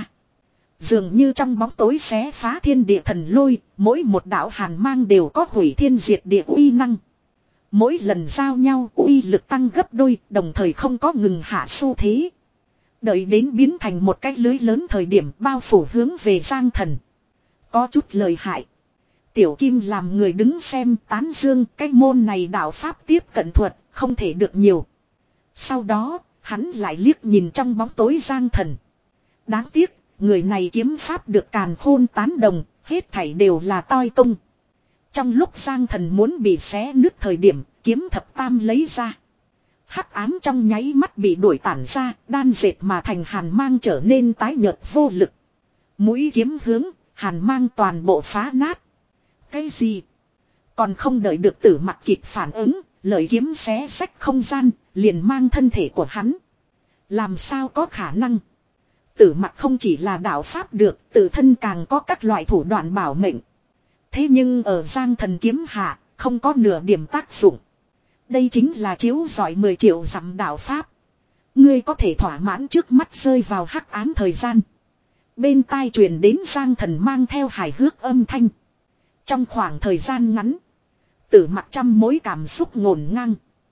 Dường như trong bóng tối xé phá thiên địa thần lôi, mỗi một đạo hàn mang đều có hủy thiên diệt địa uy năng. Mỗi lần giao nhau uy lực tăng gấp đôi, đồng thời không có ngừng hạ xu thế. Đợi đến biến thành một cái lưới lớn thời điểm bao phủ hướng về Giang thần. Có chút lời hại. Tiểu Kim làm người đứng xem tán dương cái môn này đạo pháp tiếp cận thuật, không thể được nhiều. Sau đó, hắn lại liếc nhìn trong bóng tối Giang thần. Đáng tiếc, người này kiếm pháp được càn khôn tán đồng, hết thảy đều là toi tung. Trong lúc Giang thần muốn bị xé nứt thời điểm, kiếm thập tam lấy ra. Hắc ám trong nháy mắt bị đuổi tản ra, đan dệt mà thành hàn mang trở nên tái nhợt vô lực. Mũi kiếm hướng, hàn mang toàn bộ phá nát. Cái gì? Còn không đợi được Tử Mặc kịp phản ứng, lợi kiếm xé rách không gian, liền mang thân thể của hắn. Làm sao có khả năng? Tử Mặc không chỉ là đạo pháp được, tự thân càng có các loại thủ đoạn bảo mệnh. Thế nhưng ở Giang thần kiếm hạ, không có nửa điểm tác dụng. Đây chính là chiếu giỏi mười triệu dặm đạo pháp. Ngươi có thể thỏa mãn trước mắt rơi vào hắc ám thời gian. Bên tai truyền đến Giang thần mang theo hài hước âm thanh. Trong khoảng thời gian ngắn, Tử Mặc trăm mối cảm xúc ngổn ngang.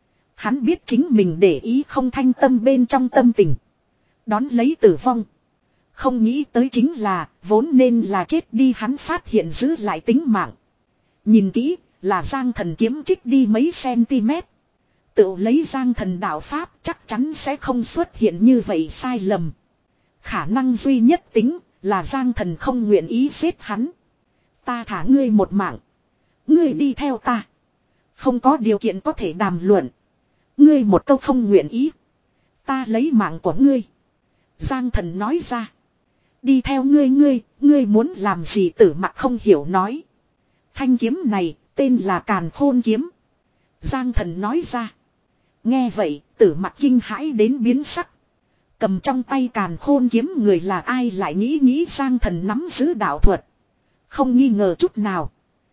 Hắn biết chính mình để ý không thanh tâm bên trong tâm tình. Đón lấy tử vong. Không nghĩ tới chính là, vốn nên là chết đi hắn phát hiện giữ lại tính mạng. Nhìn kỹ, là Giang thần kiếm trích đi mấy cm. Tự lấy Giang thần đạo pháp chắc chắn sẽ không xuất hiện như vậy sai lầm. Khả năng duy nhất tính là Giang thần không nguyện ý giết hắn. Ta thả ngươi một mạng. Ngươi đi theo ta. Không có điều kiện có thể đàm luận. Ngươi một câu không nguyện ý. Ta lấy mạng của ngươi. Giang thần nói ra. Đi theo ngươi ngươi, ngươi muốn làm gì Tử Mặc không hiểu nói. Thanh kiếm này, tên là Càn Khôn kiếm. Giang thần nói ra. Nghe vậy, Tử Mặc kinh hãi đến biến sắc. Cầm trong tay Càn Khôn kiếm người là ai lại nghĩ nghĩ Giang thần nắm giữ đạo thuật. Không nghi ngờ chút nào.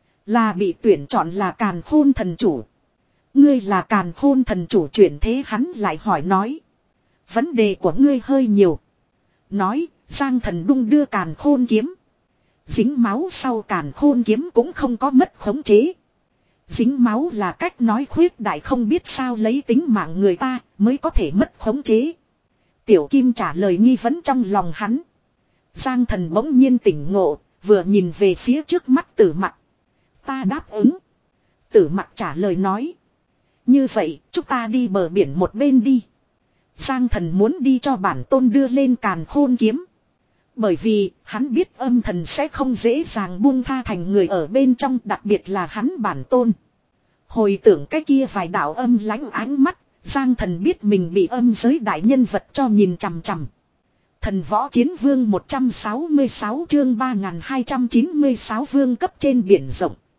Là bị tuyển chọn là Càn Khôn thần chủ. Ngươi là Càn Khôn thần chủ chuyển thế hắn lại hỏi nói. Vấn đề của ngươi hơi nhiều. Nói, Giang thần đung đưa Càn Khôn kiếm. Dính máu sau Càn Khôn kiếm cũng không có mất khống chế. Dính máu là cách nói khuyết đại không biết sao lấy tính mạng người ta mới có thể mất khống chế. Tiểu Kim trả lời nghi vấn trong lòng hắn. Giang thần bỗng nhiên tỉnh ngộ, vừa nhìn về phía trước mắt Tử Mặc. Ta đáp ứng. Tử Mặc trả lời nói. Như vậy, chúng ta đi bờ biển một bên đi. Giang thần muốn đi cho bản tôn đưa lên Càn Khôn kiếm. Bởi vì, hắn biết âm thần sẽ không dễ dàng buông tha thành người ở bên trong, đặc biệt là hắn bản tôn. Hồi tưởng cái kia vài đạo âm lãnh ánh mắt, Giang thần biết mình bị âm giới đại nhân vật cho nhìn chằm chằm. Thần võ chiến vương một trăm sáu mươi sáu chương ba nghìn hai trăm chín mươi sáu vương cấp trên biển rộng.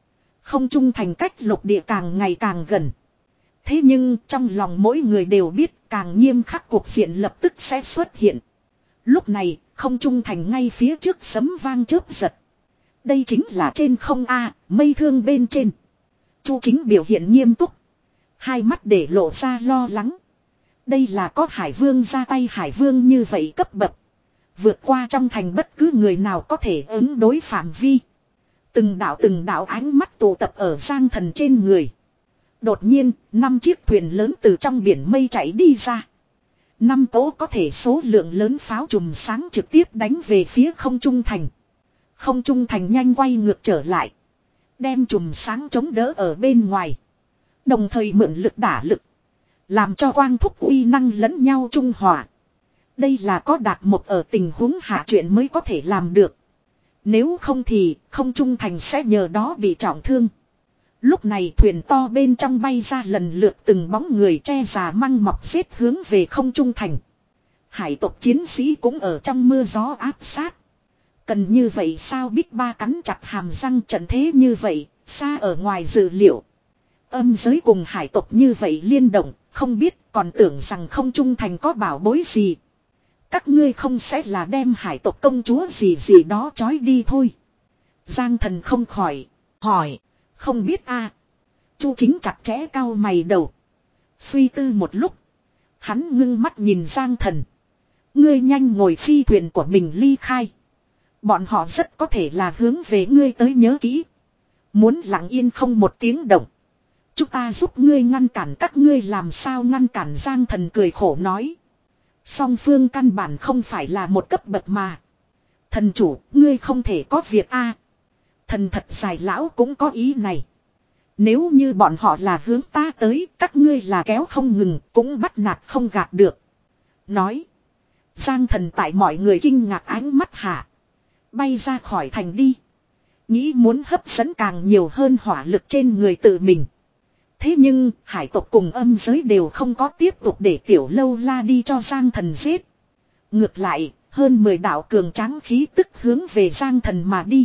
Không trung thành cách lục địa càng ngày càng gần. Thế nhưng trong lòng mỗi người đều biết càng nghiêm khắc cuộc diện lập tức sẽ xuất hiện. Lúc này không trung thành ngay phía trước sấm vang chớp giật. Đây chính là trên không A, mây thương bên trên. Chu Chính biểu hiện nghiêm túc. Hai mắt để lộ ra lo lắng. Đây là có Hải Vương ra tay, Hải Vương như vậy cấp bậc. Vượt qua trong thành bất cứ người nào có thể ứng đối phạm vi. Từng đạo từng đạo ánh mắt tụ tập ở Giang Thần trên người. Đột nhiên, năm chiếc thuyền lớn từ trong biển mây chạy đi ra. Năm cỗ có thể số lượng lớn pháo chùm sáng trực tiếp đánh về phía không trung thành. Không trung thành nhanh quay ngược trở lại. Đem chùm sáng chống đỡ ở bên ngoài. Đồng thời mượn lực đả lực. Làm cho quang thúc uy năng lẫn nhau trung hòa. Đây là có đạt một ở tình huống hạ chuyện mới có thể làm được. Nếu không thì không trung thành sẽ nhờ đó bị trọng thương. Lúc này thuyền to bên trong bay ra lần lượt từng bóng người che già măng mọc xếp hướng về không trung thành. Hải tộc chiến sĩ cũng ở trong mưa gió áp sát. Cần như vậy sao Bích Ba cắn chặt hàm răng, trận thế như vậy, xa ở ngoài dự liệu. Âm giới cùng hải tộc như vậy liên động, không biết còn tưởng rằng không trung thành có bảo bối gì. Các ngươi không sẽ là đem hải tộc công chúa gì gì đó trói đi thôi. Giang Thần không khỏi, hỏi, không biết a. Chu Chính chặt chẽ cau mày đầu. Suy tư một lúc, hắn ngưng mắt nhìn Giang Thần. Ngươi nhanh ngồi phi thuyền của mình ly khai. Bọn họ rất có thể là hướng về ngươi tới, nhớ kỹ. Muốn lặng yên không một tiếng động. Chúng ta giúp ngươi ngăn cản, các ngươi làm sao ngăn cản? Giang Thần cười khổ nói. Song phương căn bản không phải là một cấp bậc mà. Thần chủ, ngươi không thể có việc a. Thần thật dài lão cũng có ý này. Nếu như bọn họ là hướng ta tới, các ngươi là kéo không ngừng, cũng bắt nạt không gạt được. Nói. Giang Thần tại mọi người kinh ngạc ánh mắt hạ. Bay ra khỏi thành đi. Nghĩ muốn hấp dẫn càng nhiều hơn hỏa lực trên người tự mình. Thế nhưng hải tộc cùng âm giới đều không có tiếp tục để Tiểu Lâu La đi cho Giang Thần giết. Ngược lại, hơn mười đạo cường tráng khí tức hướng về Giang Thần mà đi.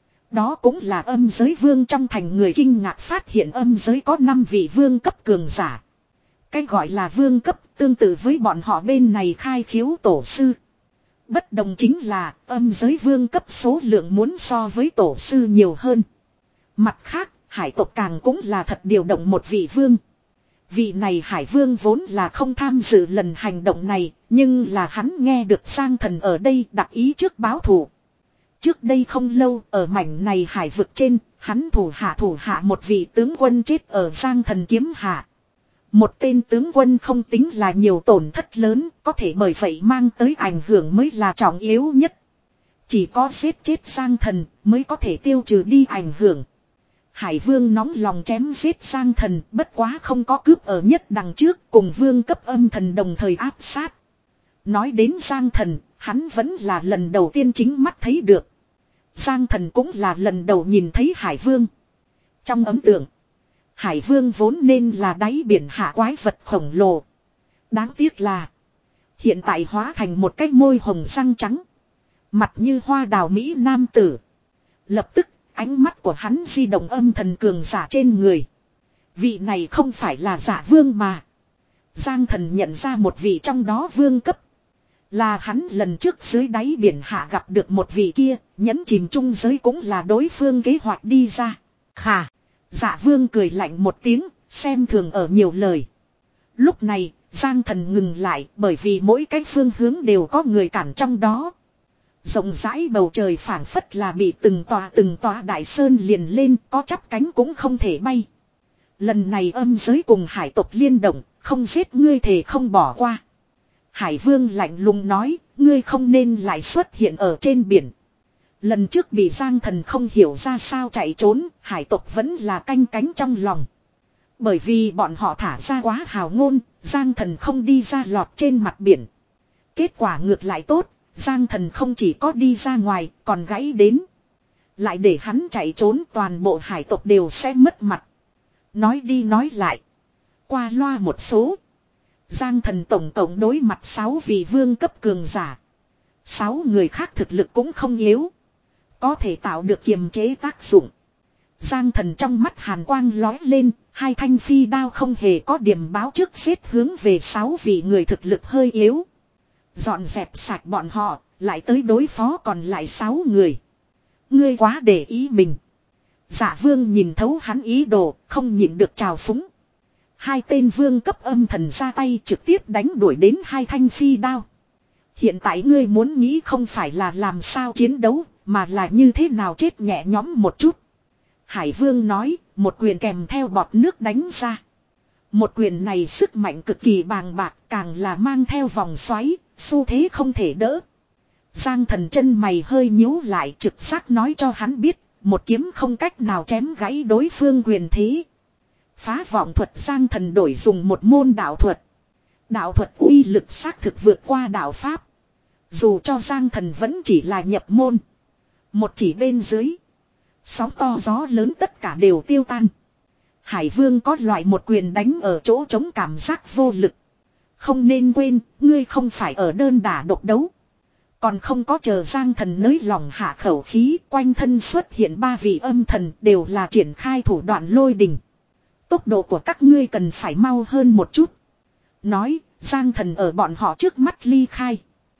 Đó cũng là âm giới vương trong thành người kinh ngạc phát hiện âm giới có năm vị vương cấp cường giả. Cái gọi là vương cấp tương tự với bọn họ bên này khai khiếu tổ sư. Bất đồng chính là âm giới vương cấp số lượng muốn so với tổ sư nhiều hơn. Mặt khác, hải tộc càng cũng là thật điều động một vị vương. Vị này hải vương vốn là không tham dự lần hành động này, nhưng là hắn nghe được Giang Thần ở đây đặc ý trước báo thù. Trước đây không lâu, ở mảnh này hải vực trên, hắn thủ hạ thủ hạ một vị tướng quân chết ở Giang Thần kiếm hạ. Một tên tướng quân không tính là nhiều tổn thất lớn, có thể bởi vậy mang tới ảnh hưởng mới là trọng yếu nhất. Chỉ có giết chết Giang Thần mới có thể tiêu trừ đi ảnh hưởng. Hải vương nóng lòng chém giết Giang Thần, bất quá không có cướp ở nhất đằng trước, cùng vương cấp âm thần đồng thời áp sát. Nói đến Giang Thần, hắn vẫn là lần đầu tiên chính mắt thấy được. Giang Thần cũng là lần đầu nhìn thấy Hải vương. Trong ấn tượng, Hải vương vốn nên là đáy biển hạ quái vật khổng lồ. Đáng tiếc là hiện tại hóa thành một cái môi hồng răng trắng, mặt như hoa đào mỹ nam tử. Lập tức ánh mắt của hắn di động âm thần cường giả trên người. Vị này không phải là giả vương mà. Giang Thần nhận ra một vị trong đó vương cấp. Là hắn lần trước dưới đáy biển hạ gặp được một vị kia, nhấn chìm chung giới cũng là đối phương kế hoạch đi ra. Khà, dạ vương cười lạnh một tiếng, xem thường ở nhiều lời. Lúc này, Giang Thần ngừng lại bởi vì mỗi cái phương hướng đều có người cản trong đó. Rộng rãi bầu trời phảng phất là bị từng tòa từng tòa đại sơn liền lên, có chắp cánh cũng không thể bay. Lần này âm giới cùng hải tộc liên động, không giết ngươi thề không bỏ qua. Hải vương lạnh lùng nói, ngươi không nên lại xuất hiện ở trên biển. Lần trước bị Giang Thần không hiểu ra sao chạy trốn, hải tộc vẫn là canh cánh trong lòng. Bởi vì bọn họ thả ra quá hào ngôn, Giang Thần không đi ra lọt trên mặt biển. Kết quả ngược lại tốt, Giang Thần không chỉ có đi ra ngoài, còn gãy đến. Lại để hắn chạy trốn, toàn bộ hải tộc đều sẽ mất mặt. Nói đi nói lại, qua loa một số. Giang Thần tổng cộng đối mặt sáu vị vương cấp cường giả. Sáu người khác thực lực cũng không yếu, có thể tạo được kiềm chế tác dụng. Giang Thần trong mắt hàn quang lói lên, hai thanh phi đao không hề có điểm báo trước xếp hướng về sáu vị người thực lực hơi yếu. Dọn dẹp sạch bọn họ, lại tới đối phó còn lại sáu người. Ngươi quá để ý mình. Dạ vương nhìn thấu hắn ý đồ, không nhịn được trào phúng. Hai tên vương cấp âm thần ra tay trực tiếp đánh đuổi đến hai thanh phi đao. Hiện tại ngươi muốn nghĩ không phải là làm sao chiến đấu, mà là như thế nào chết nhẹ nhõm một chút. Hải vương nói, một quyền kèm theo bọt nước đánh ra. Một quyền này sức mạnh cực kỳ bàng bạc, càng là mang theo vòng xoáy, xu thế không thể đỡ. Giang Thần chân mày hơi nhíu lại, trực giác nói cho hắn biết, một kiếm không cách nào chém gãy đối phương quyền thế. Phá vọng thuật Giang Thần đổi dùng một môn đạo thuật. Đạo thuật uy lực xác thực vượt qua đạo pháp. Dù cho Giang Thần vẫn chỉ là nhập môn. Một chỉ bên dưới. Sóng to gió lớn tất cả đều tiêu tan. Hải Vương có loại một quyền đánh ở chỗ chống cảm giác vô lực. Không nên quên, ngươi không phải ở đơn đả độc đấu. Còn không có chờ Giang Thần nới lòng hạ khẩu khí, quanh thân xuất hiện ba vị âm thần đều là triển khai thủ đoạn lôi đình. Tốc độ của các ngươi cần phải mau hơn một chút. Nói, Giang Thần ở bọn họ trước mắt ly khai.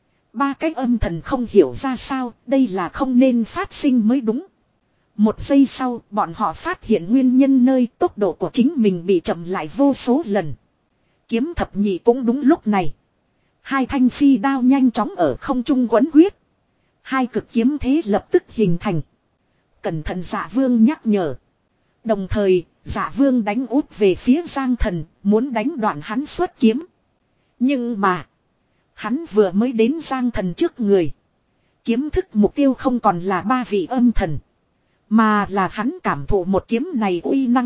Ba cái âm thần không hiểu ra sao, đây là không nên phát sinh mới đúng. Một giây sau, bọn họ phát hiện nguyên nhân nơi tốc độ của chính mình bị chậm lại vô số lần. Kiếm thập nhị cũng đúng lúc này. Hai thanh phi đao nhanh chóng ở không trung quấn quyết. Hai cực kiếm thế lập tức hình thành. Cẩn thận Dạ Vương nhắc nhở. Đồng thời, Dạ Vương đánh úp về phía Giang Thần, muốn đánh đoạn hắn xuất kiếm. Nhưng mà, hắn vừa mới đến Giang Thần trước người. Kiếm thức mục tiêu không còn là ba vị âm thần. Mà là hắn cảm thụ một kiếm này uy năng.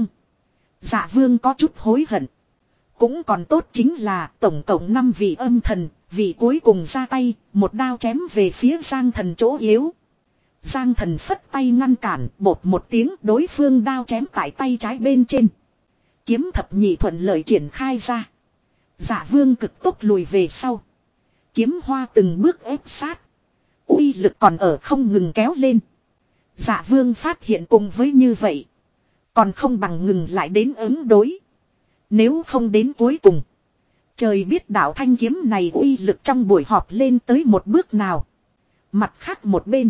Dạ Vương có chút hối hận. Cũng còn tốt chính là tổng cộng năm vị âm thần, vị cuối cùng ra tay, một đao chém về phía Giang Thần chỗ yếu. Giang Thần phất tay ngăn cản, bột một tiếng đối phương đao chém tại tay trái bên trên. Kiếm thập nhị thuận lợi triển khai ra. Dạ Vương cực tốc lùi về sau. Kiếm hoa từng bước ép sát. Uy lực còn ở không ngừng kéo lên. Dạ Vương phát hiện cùng với như vậy. Còn không bằng ngừng lại đến ứng đối. Nếu không đến cuối cùng. Trời biết đạo thanh kiếm này uy lực trong buổi họp lên tới một bước nào. Mặt khác một bên.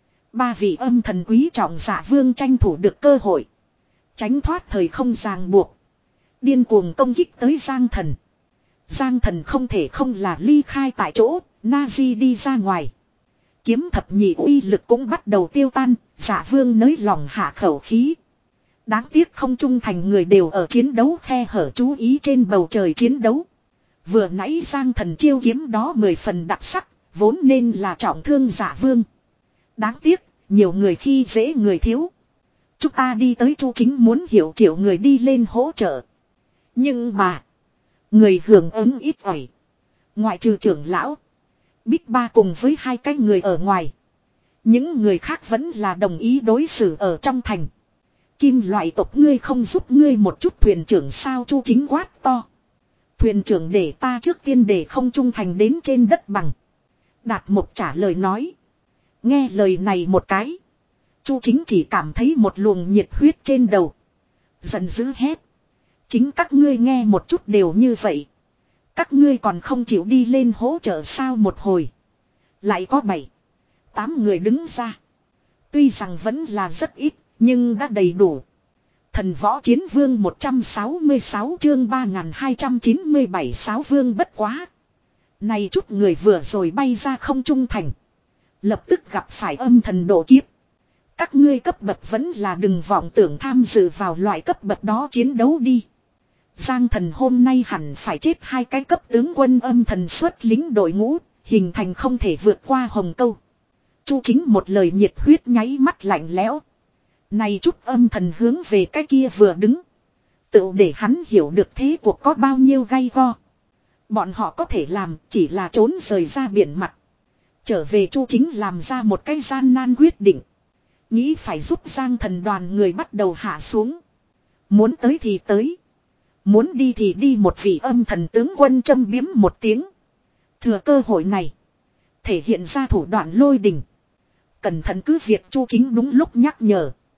Ba vị âm thần quý trọng Dạ Vương tranh thủ được cơ hội. Tránh thoát thời không ràng buộc. Điên cuồng công kích tới Giang Thần. Giang Thần không thể không là ly khai tại chỗ. Nazi đi ra ngoài. Kiếm thập nhị uy lực cũng bắt đầu tiêu tan. Dạ Vương nới lòng hạ khẩu khí. Đáng tiếc không trung thành người đều ở chiến đấu khe hở chú ý trên bầu trời chiến đấu. Vừa nãy Giang Thần chiêu kiếm đó mười phần đặc sắc, vốn nên là trọng thương Dạ Vương. Đáng tiếc, nhiều người khi dễ người thiếu. Chúng ta đi tới Chu Chính muốn hiểu triệu người đi lên hỗ trợ. Nhưng mà, người hưởng ứng ít ỏi. Ngoại trừ trưởng lão, Bích Ba cùng với hai cái người ở ngoài. Những người khác vẫn là đồng ý đối xử ở trong thành. Kim loại tộc ngươi không giúp ngươi một chút thuyền trưởng sao Chu Chính quát to. Thuyền trưởng để ta trước tiên để không trung thành đến trên đất bằng. Đạt Mộc trả lời nói. Nghe lời này một cái. Chu Chính chỉ cảm thấy một luồng nhiệt huyết trên đầu. Giận dữ hét. Chính các ngươi nghe một chút đều như vậy. Các ngươi còn không chịu đi lên hỗ trợ sao một hồi. Lại có bảy, tám người đứng ra. Tuy rằng vẫn là rất ít. Nhưng đã đầy đủ. Thần võ chiến vương một trăm sáu mươi sáu chương ba nghìn hai trăm chín mươi bảy sáu vương bất quá. Này chút người vừa rồi bay ra không trung thành. Lập tức gặp phải âm thần độ kiếp. Các ngươi cấp bậc vẫn là đừng vọng tưởng tham dự vào loại cấp bậc đó chiến đấu đi. Giang Thần hôm nay hẳn phải chết hai cái cấp tướng quân âm thần xuất lính đội ngũ. Hình thành không thể vượt qua hồng câu. Chu Chính một lời nhiệt huyết nháy mắt lạnh lẽo. Này chút âm thần hướng về cái kia vừa đứng. Tự để hắn hiểu được thế cuộc có bao nhiêu gay go. Bọn họ có thể làm chỉ là trốn rời ra biển mặt. Trở về Chu Chính làm ra một cái gian nan quyết định. Nghĩ phải giúp Giang Thần đoàn người bắt đầu hạ xuống. Muốn tới thì tới. Muốn đi thì đi một vị âm thần tướng quân châm biếm một tiếng. Thừa cơ hội này. Thể hiện ra thủ đoạn lôi đình. Cẩn thận cứ việc Chu Chính đúng lúc nhắc nhở.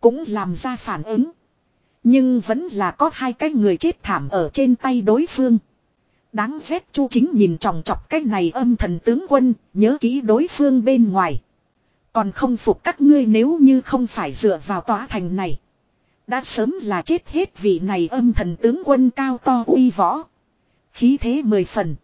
cũng làm ra phản ứng. Nhưng vẫn là có hai cái người chết thảm ở trên tay đối phương. Đáng ghét Chu Chính nhìn chòng chọc cái này âm thần tướng quân, nhớ kỹ đối phương bên ngoài. Còn không phục các ngươi, nếu như không phải dựa vào tòa thành này, đã sớm là chết hết. Vị này âm thần tướng quân cao to uy võ, khí thế mười phần.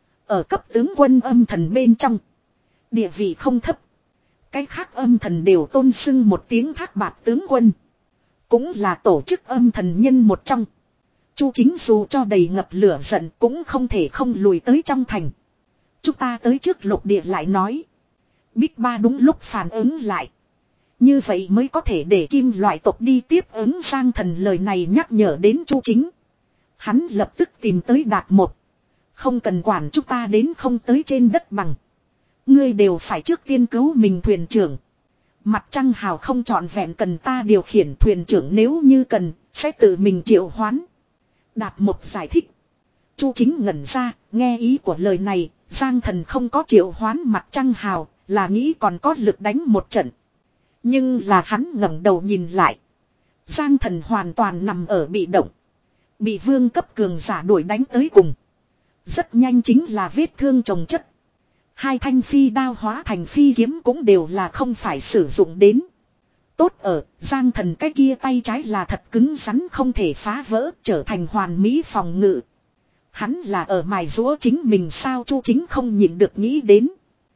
Ở cấp tướng quân âm thần bên trong, địa vị không thấp. Cái khác âm thần đều tôn xưng một tiếng Thác Bạt tướng quân. Cũng là tổ chức âm thần nhân một trong. Chu Chính dù cho đầy ngập lửa giận cũng không thể không lùi tới trong thành. Chúng ta tới trước lục địa lại nói. Bích Ba đúng lúc phản ứng lại. Như vậy mới có thể để kim loại tộc đi tiếp ứng Giang Thần. Lời này nhắc nhở đến Chu Chính. Hắn lập tức tìm tới Đạt Một. Không cần quản chúng ta đến không tới trên đất bằng. Ngươi đều phải trước tiên cứu mình thuyền trưởng. Mặt trăng hào không trọn vẹn cần ta điều khiển, thuyền trưởng nếu như cần sẽ tự mình triệu hoán. Đạt Một giải thích. Chu Chính ngẩn ra, nghe ý của lời này, Giang Thần không có triệu hoán mặt trăng hào, là nghĩ còn có lực đánh một trận. Nhưng là hắn ngẩng đầu nhìn lại. Giang Thần hoàn toàn nằm ở bị động. Bị vương cấp cường giả đuổi đánh tới cùng. Rất nhanh chính là vết thương chồng chất. Hai thanh phi đao hóa thành phi kiếm cũng đều là không phải sử dụng đến. Tốt ở, Giang Thần cái kia tay trái là thật cứng rắn không thể phá vỡ, trở thành hoàn mỹ phòng ngự. Hắn là ở mài giũa chính mình sao? Chu Chính không nhịn được nghĩ đến.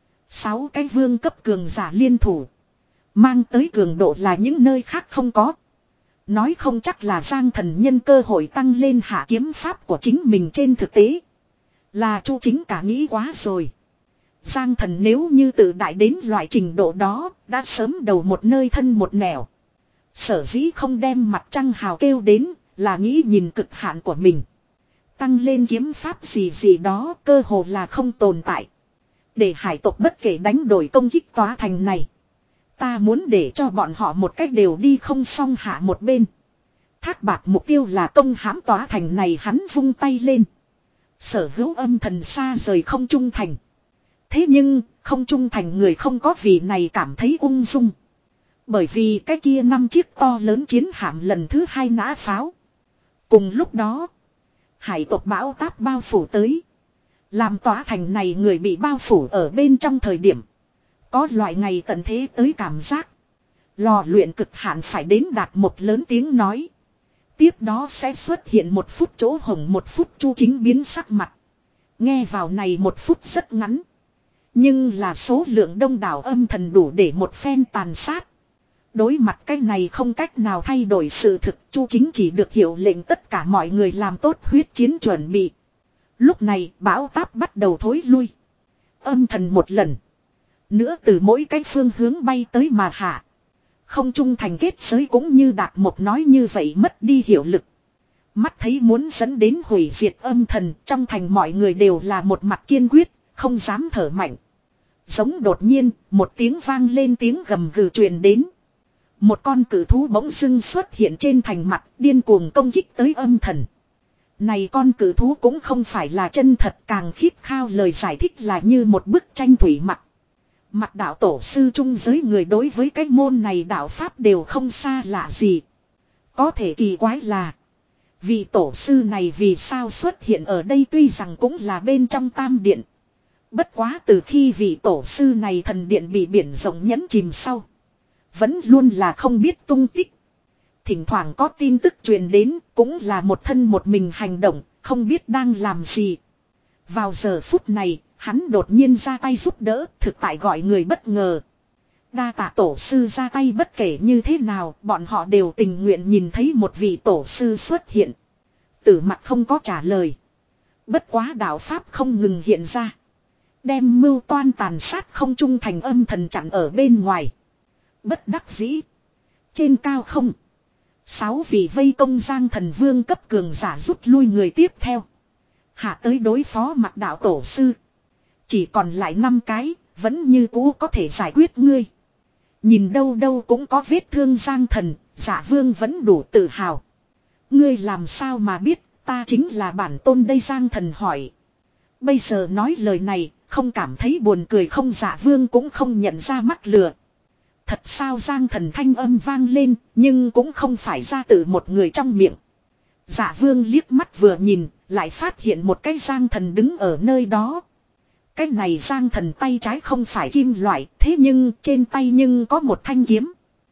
Sáu cái vương cấp cường giả liên thủ. Mang tới cường độ là những nơi khác không có. Nói không chắc là Giang Thần nhân cơ hội tăng lên hạ kiếm pháp của chính mình. Trên thực tế là Chu Chính cả nghĩ quá rồi. Giang Thần nếu như tự đại đến loại trình độ đó, đã sớm đầu một nơi thân một nẻo. Sở dĩ không đem mặt trăng hào kêu đến, là nghĩ nhìn cực hạn của mình. Tăng lên kiếm pháp gì gì đó cơ hồ là không tồn tại. Để hải tộc bất kể đánh đổi công kích tòa thành này. Ta muốn để cho bọn họ một cách đều đi không xong hạ một bên. Thác Bạt mục tiêu là công hãm tòa thành này, hắn vung tay lên. Sở hữu âm thần xa rời không trung thành. Thế nhưng, không trung thành người không có vì này cảm thấy ung dung. Bởi vì cái kia năm chiếc to lớn chiến hạm lần thứ hai nã pháo. Cùng lúc đó, hải tộc bão táp bao phủ tới. Làm tòa thành này người bị bao phủ ở bên trong thời điểm. Có loại ngày tận thế tới cảm giác. Lò luyện cực hạn phải đến Đạt Một lớn tiếng nói. Tiếp đó sẽ xuất hiện một phút chỗ hổng, một phút. Chu Chính biến sắc mặt. Nghe vào này một phút rất ngắn. Nhưng là số lượng đông đảo âm thần đủ để một phen tàn sát. Đối mặt cái này không cách nào thay đổi sự thực, Chu Chính chỉ được hiệu lệnh tất cả mọi người làm tốt huyết chiến chuẩn bị. Lúc này bão táp bắt đầu thối lui. Âm thần một lần nữa từ mỗi cái phương hướng bay tới mà hạ. Không trung thành kết giới cũng như Đạt Một nói như vậy mất đi hiệu lực. Mắt thấy muốn dẫn đến hủy diệt âm thần, trong thành mọi người đều là một mặt kiên quyết, không dám thở mạnh. Giống đột nhiên, một tiếng vang lên, tiếng gầm gừ truyền đến. Một con cử thú bỗng dưng xuất hiện trên thành mặt, điên cuồng công kích tới âm thần. Này con cử thú cũng không phải là chân thật, càng khít khao lời giải thích là như một bức tranh thủy mặc. Mặt đạo tổ sư trung giới người đối với cái môn này đạo pháp đều không xa lạ gì. Có thể kỳ quái là, vị tổ sư này vì sao xuất hiện ở đây, tuy rằng cũng là bên trong tam điện. Bất quá từ khi vị tổ sư này thần điện bị biển rộng nhấn chìm sau, vẫn luôn là không biết tung tích. Thỉnh thoảng có tin tức truyền đến, cũng là một thân một mình hành động, không biết đang làm gì. Vào giờ phút này, hắn đột nhiên ra tay giúp đỡ, thực tại gọi người bất ngờ. Đa tạ tổ sư ra tay, bất kể như thế nào, bọn họ đều tình nguyện nhìn thấy một vị tổ sư xuất hiện. Tử Mặc không có trả lời. Bất quá đạo pháp không ngừng hiện ra. Đem mưu toan tàn sát không trung thành âm thần chặn ở bên ngoài. Bất đắc dĩ. Trên cao không. Sáu vị vây công Giang Thần vương cấp cường giả rút lui người tiếp theo. Hạ tới đối phó Mặc đạo tổ sư. Chỉ còn lại năm cái, vẫn như cũ có thể giải quyết ngươi. Nhìn đâu đâu cũng có vết thương Giang Thần, Dạ Vương vẫn đủ tự hào. Ngươi làm sao mà biết, ta chính là bản tôn đây, Giang Thần hỏi. Bây giờ nói lời này, không cảm thấy buồn cười không? Dạ Vương cũng không nhận ra mắc lừa. Thật sao Giang Thần thanh âm vang lên, nhưng cũng không phải ra từ một người trong miệng. Dạ Vương liếc mắt vừa nhìn, lại phát hiện một cái Giang Thần đứng ở nơi đó. Cái này Giang Thần tay trái không phải kim loại, thế nhưng trên tay nhưng có một thanh kiếm.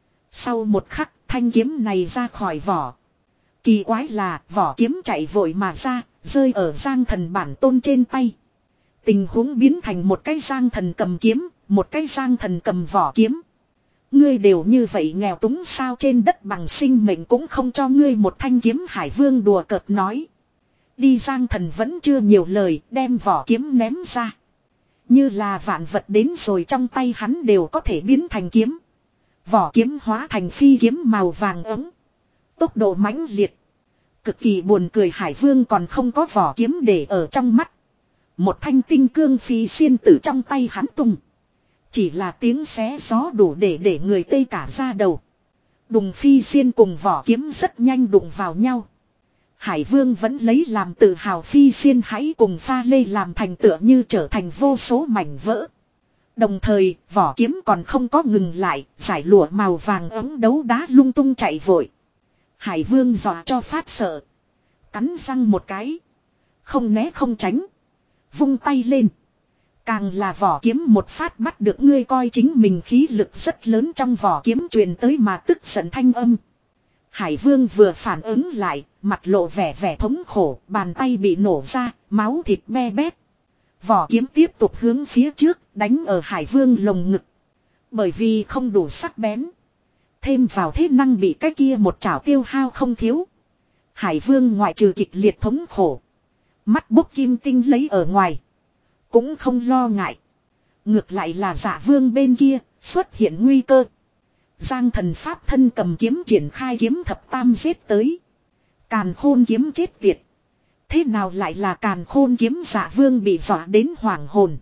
Sau một khắc, thanh kiếm này ra khỏi vỏ. Kỳ quái là vỏ kiếm chạy vội mà ra, rơi ở Giang Thần bản tôn trên tay. Tình huống biến thành một cái Giang Thần cầm kiếm, một cái Giang Thần cầm vỏ kiếm. Ngươi đều như vậy nghèo túng sao, trên đất bằng sinh mệnh cũng không cho ngươi một thanh kiếm, Hải Vương đùa cợt nói. Đi. Giang Thần vẫn chưa nhiều lời, đem vỏ kiếm ném ra. Như là vạn vật đến rồi trong tay hắn đều có thể biến thành kiếm. Vỏ kiếm hóa thành phi kiếm màu vàng ấm. Tốc độ mãnh liệt. Cực kỳ buồn cười, Hải Vương còn không có vỏ kiếm để ở trong mắt. Một thanh tinh cương phi xiên từ trong tay hắn tung. Chỉ là tiếng xé gió đủ để để người tê cả da đầu. Đùng phi xiên cùng vỏ kiếm rất nhanh đụng vào nhau. Hải Vương vẫn lấy làm tự hào phi xiên hãy cùng pha lê làm thành tựa như trở thành vô số mảnh vỡ. Đồng thời vỏ kiếm còn không có ngừng lại, giải lụa màu vàng ấm đấu đá lung tung chạy vội. Hải Vương dọa cho phát sợ. Cắn răng một cái. Không né không tránh. Vung tay lên. Càng là vỏ kiếm một phát bắt được, ngươi coi chính mình khí lực rất lớn, trong vỏ kiếm truyền tới mà tức giận thanh âm. Hải Vương vừa phản ứng lại, mặt lộ vẻ vẻ thống khổ, bàn tay bị nổ ra, máu thịt be bét. Vỏ kiếm tiếp tục hướng phía trước, đánh ở Hải Vương lồng ngực. Bởi vì không đủ sắc bén. Thêm vào thế năng bị cái kia một chảo tiêu hao không thiếu. Hải Vương ngoại trừ kịch liệt thống khổ. Mắt bốc kim tinh lấy ở ngoài. Cũng không lo ngại. Ngược lại là Dạ Vương bên kia, xuất hiện nguy cơ. Giang Thần pháp thân cầm kiếm triển khai kiếm thập tam giết tới. Càn Khôn kiếm chết tiệt. Thế nào lại là Càn Khôn kiếm? Dạ Vương bị dọa đến hoảng hồn.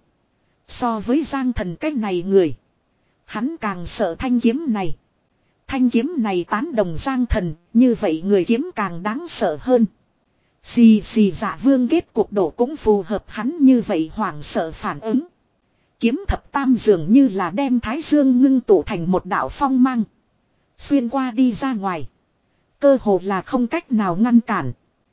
So với Giang Thần cái này người, hắn càng sợ thanh kiếm này. Thanh kiếm này tán đồng Giang Thần, như vậy người kiếm càng đáng sợ hơn. Xì xì, Dạ Vương kết cục độ cũng phù hợp hắn như vậy hoảng sợ phản ứng. Kiếm thập tam dường như là đem Thái Dương ngưng tụ thành một đạo phong mang. Xuyên qua đi ra ngoài. Cơ hồ là không cách nào ngăn cản.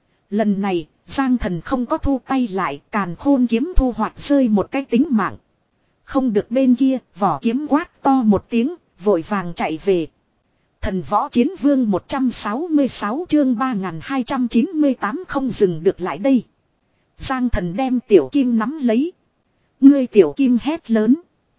Lần này, Giang Thần không có thu tay lại, Càn Khôn kiếm thu hoạch rơi một cái tính mạng. Không được, bên kia, vỏ kiếm quát to một tiếng, vội vàng chạy về. Thần Võ Chiến Vương một trăm sáu mươi sáu chương ba nghìn hai trăm chín mươi tám không dừng được lại đây. Giang Thần đem Tiểu Kim nắm lấy. Ngươi Tiểu Kim hét lớn.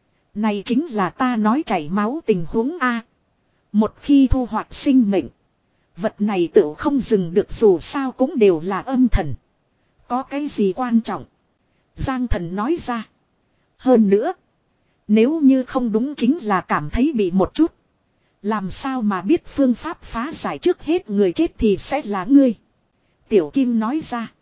Này chính là ta nói chảy máu tình huống A. Một khi thu hoạch sinh mệnh, vật này tự không dừng được, dù sao cũng đều là âm thần. Có cái gì quan trọng? Giang Thần nói ra. Hơn nữa, nếu như không đúng chính là cảm thấy bị một chút. Làm sao mà biết phương pháp phá giải, trước hết người chết thì sẽ là ngươi. Tiểu Kim nói ra.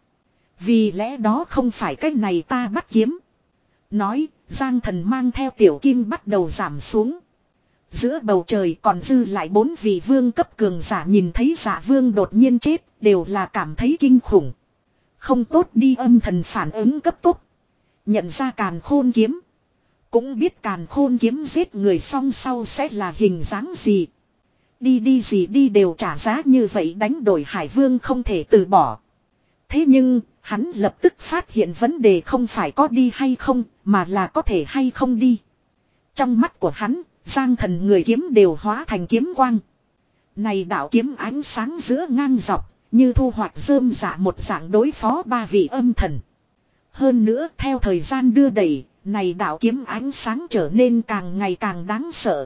Vì lẽ đó không phải cách này ta bắt kiếm. Nói, Giang Thần mang theo Tiểu Kim bắt đầu giảm xuống. Giữa bầu trời còn dư lại bốn vị vương cấp cường giả, nhìn thấy Dạ Vương đột nhiên chết, đều là cảm thấy kinh khủng. Không tốt đi, âm thần phản ứng cấp tốc. Nhận ra Càn Khôn kiếm. Cũng biết Càn Khôn kiếm giết người xong sau sẽ là hình dáng gì. Đi đi gì đi đều trả giá như vậy đánh đổi, Hải Vương không thể từ bỏ. Thế nhưng, hắn lập tức phát hiện vấn đề không phải có đi hay không, mà là có thể hay không đi. Trong mắt của hắn, Giang Thần người kiếm đều hóa thành kiếm quang. Này đạo kiếm ánh sáng giữa ngang dọc, như thu hoạch rơm rạ một dạng đối phó ba vị âm thần. Hơn nữa, theo thời gian đưa đẩy, này đạo kiếm ánh sáng trở nên càng ngày càng đáng sợ.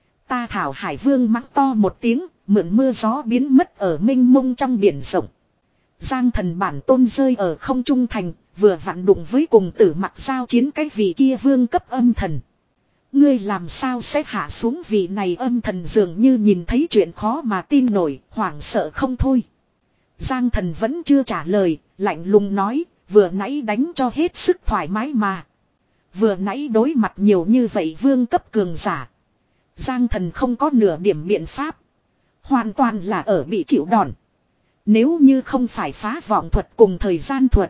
Ta thảo, Hải Vương mắng to một tiếng, mượn mưa gió biến mất ở mênh mông trong biển rộng. Giang Thần bản tôn rơi ở không trung thành, vừa vặn đụng với cùng Tử Mặc giao chiến cái vị kia vương cấp âm thần. Ngươi làm sao sẽ hạ xuống? Vị này âm thần dường như nhìn thấy chuyện khó mà tin nổi, hoảng sợ không thôi. Giang Thần vẫn chưa trả lời, lạnh lùng nói, vừa nãy đánh cho hết sức thoải mái mà. Vừa nãy đối mặt nhiều như vậy vương cấp cường giả. Giang Thần không có nửa điểm biện pháp. Hoàn toàn là ở bị chịu đòn. Nếu như không phải phá vọng thuật cùng thời gian thuật,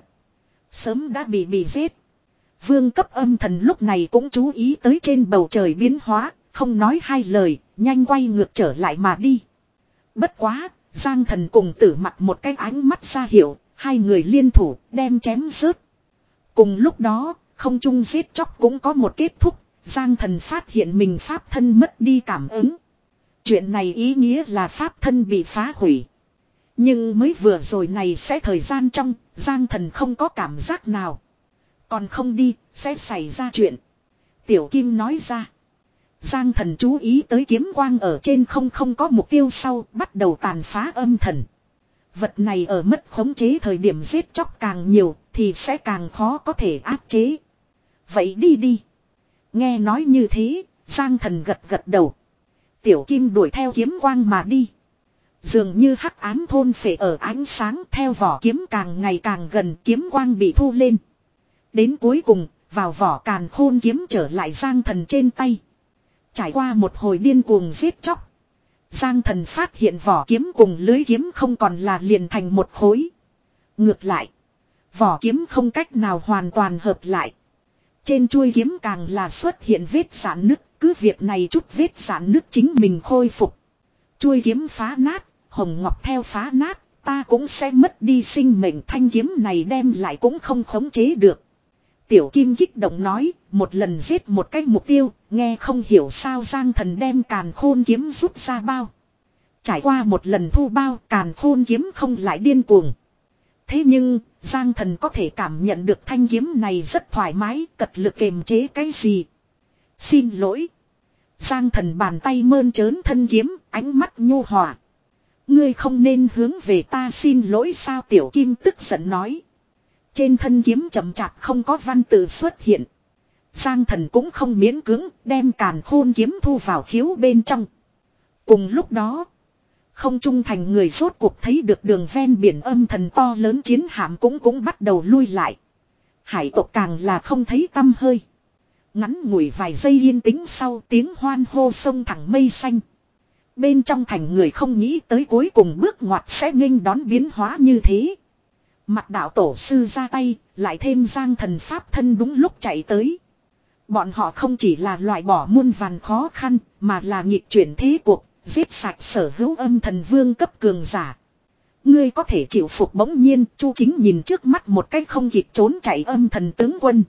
sớm đã bị bị giết. Vương cấp âm thần lúc này cũng chú ý tới trên bầu trời biến hóa, không nói hai lời, nhanh quay ngược trở lại mà đi. Bất quá, Giang Thần cùng Tử Mặc một cái ánh mắt ra hiệu, hai người liên thủ đem chém rớt. Cùng lúc đó, không trung giết chóc cũng có một kết thúc, Giang Thần phát hiện mình pháp thân mất đi cảm ứng. Chuyện này ý nghĩa là pháp thân bị phá hủy. Nhưng mới vừa rồi này sẽ thời gian trong, Giang Thần không có cảm giác nào. Còn không đi, sẽ xảy ra chuyện. Tiểu Kim nói ra. Giang Thần chú ý tới kiếm quang ở trên không không có mục tiêu sau, bắt đầu tàn phá âm thần. Vật này ở mất khống chế thời điểm giết chóc càng nhiều, thì sẽ càng khó có thể áp chế. Vậy đi đi. Nghe nói như thế, Giang Thần gật gật đầu. Tiểu Kim đuổi theo kiếm quang mà đi. Dường như hắc ám thôn phệ ở ánh sáng theo vỏ kiếm càng ngày càng gần, kiếm quang bị thu lên. Đến cuối cùng, vào vỏ càn khôn kiếm trở lại Giang Thần trên tay. Trải qua một hồi điên cuồng giết chóc, Giang Thần phát hiện vỏ kiếm cùng lưới kiếm không còn là liền thành một khối. Ngược lại, vỏ kiếm không cách nào hoàn toàn hợp lại. Trên chuôi kiếm càng là xuất hiện vết rạn nứt, cứ việc này chút vết rạn nứt chính mình khôi phục. Chuôi kiếm phá nát, hồng ngọc theo phá nát, ta cũng sẽ mất đi sinh mệnh, thanh kiếm này đem lại cũng không khống chế được. Tiểu Kim kích động nói, một lần giết một cái mục tiêu, nghe không hiểu sao Giang Thần đem càn khôn kiếm rút ra bao. Trải qua một lần thu bao, càn khôn kiếm không lại điên cuồng. Thế nhưng, Giang Thần có thể cảm nhận được thanh kiếm này rất thoải mái, cật lực kềm chế cái gì. Xin lỗi. Giang Thần bàn tay mơn trớn thân kiếm, ánh mắt nhu hòa. Ngươi không nên hướng về ta xin lỗi sao, Tiểu Kim tức giận nói. Trên thân kiếm chậm chạp không có văn tự xuất hiện. Giang Thần cũng không miễn cưỡng, đem càn khôn kiếm thu vào khiếu bên trong. Cùng lúc đó, không trung thành người rốt cuộc thấy được đường ven biển âm thần to lớn chiến hạm cũng cũng bắt đầu lui lại. Hải tộc càng là không thấy tăm hơi. Ngắn ngủi vài giây yên tĩnh sau, tiếng hoan hô sông thẳng mây xanh. Bên trong thành người không nghĩ tới cuối cùng bước ngoặt sẽ nghênh đón biến hóa như thế. Mặt đạo tổ sư ra tay, lại thêm Giang Thần pháp thân đúng lúc chạy tới. Bọn họ không chỉ là loại bỏ muôn vàn khó khăn, mà là nghịch chuyển thế cuộc, giết sạch sở hữu âm thần vương cấp cường giả. Ngươi có thể chịu phục. Bỗng nhiên, Chu Chính nhìn trước mắt một cách không kịp trốn chạy âm thần tướng quân.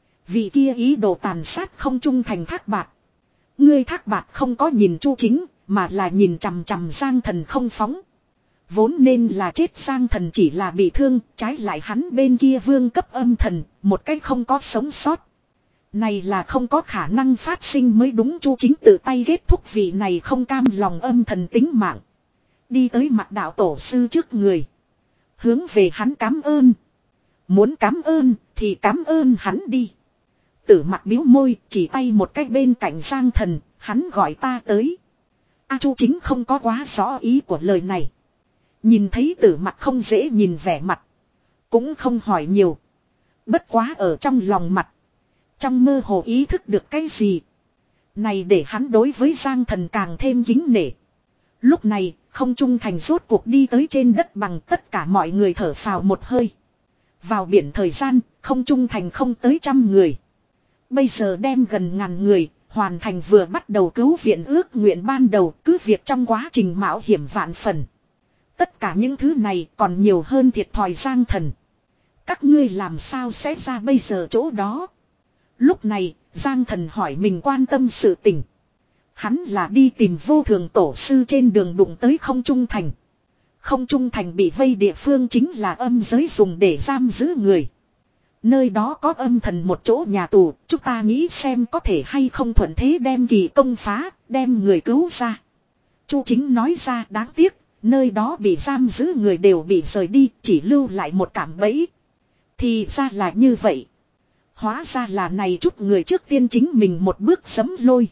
Vị kia ý đồ tàn sát không trung thành Thác Bạt. Ngươi Thác Bạt không có nhìn Chu Chính, mà là nhìn chằm chằm Giang Thần không phóng. Vốn nên là chết Giang Thần chỉ là bị thương, trái lại hắn bên kia vương cấp âm thần, một cách không có sống sót. Này là không có khả năng phát sinh mới đúng. Chu Chính tự tay kết thúc vị này không cam lòng âm thần tính mạng. Đi tới mặt đạo tổ sư trước người. Hướng về hắn cám ơn. Muốn cám ơn thì cám ơn hắn đi. Tử Mặc biếu môi chỉ tay một cách bên cạnh Giang Thần, hắn gọi ta tới. A Chu Chính không có quá rõ ý của lời này. Nhìn thấy Tử Mặc không dễ nhìn vẻ mặt. Cũng không hỏi nhiều. Bất quá ở trong lòng mặt. Trong mơ hồ ý thức được cái gì. Này để hắn đối với Giang Thần càng thêm kính nể. Lúc này không trung thành rốt cuộc đi tới trên đất bằng, tất cả mọi người thở phào một hơi. Vào biển thời gian không trung thành không tới trăm người. Bây giờ đem gần ngàn người. Hoàn thành vừa bắt đầu cứu viện ước nguyện ban đầu, cứ việc trong quá trình mạo hiểm vạn phần. Tất cả những thứ này còn nhiều hơn thiệt thòi Giang Thần. Các ngươi làm sao sẽ ra bây giờ chỗ đó? Lúc này, Giang Thần hỏi mình quan tâm sự tình. Hắn là đi tìm vô thường tổ sư trên đường đụng tới không trung thành. Không trung thành bị vây địa phương chính là âm giới dùng để giam giữ người. Nơi đó có âm thần một chỗ nhà tù, chúng ta nghĩ xem có thể hay không thuận thế đem kỳ công phá, đem người cứu ra. Chu Chính nói ra, đáng tiếc, nơi đó bị giam giữ người đều bị rời đi, chỉ lưu lại một cạm bẫy. Thì ra là như vậy. Hóa ra là này chút người trước tiên chính mình một bước giẫm lôi.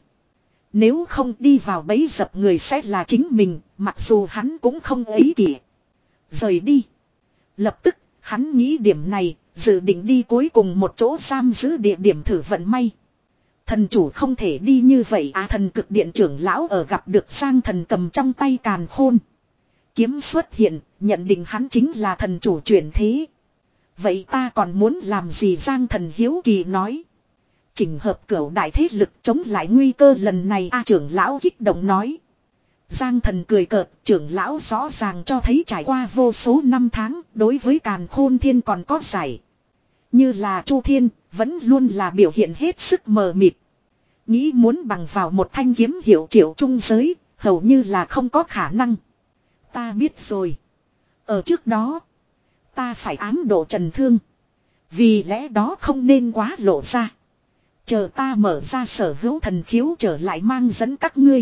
Nếu không đi vào bẫy dập người sẽ là chính mình, mặc dù hắn cũng không ấy kỷ. Rời đi. Lập tức, hắn nghĩ điểm này, dự định đi cuối cùng một chỗ giam giữ địa điểm thử vận may. Thần chủ không thể đi như vậy à, thần cực điện trưởng lão ở gặp được Giang Thần cầm trong tay càn khôn. Kiếm xuất hiện, nhận định hắn chính là thần chủ chuyển thế. Vậy ta còn muốn làm gì, Giang Thần hiếu kỳ nói. Chỉnh hợp cửu đại thế lực chống lại nguy cơ lần này a trưởng lão kích động nói. Giang Thần cười cợt, trưởng lão rõ ràng cho thấy trải qua vô số năm tháng, đối với càn khôn thiên còn có giải. Như là Chu Thiên, vẫn luôn là biểu hiện hết sức mờ mịt. Nghĩ muốn bằng vào một thanh kiếm hiệu triệu trung giới, hầu như là không có khả năng. Ta biết rồi. Ở trước đó, ta phải ám độ Trần Thương. Vì lẽ đó không nên quá lộ ra. Chờ ta mở ra sở hữu thần khiếu trở lại mang dẫn các ngươi.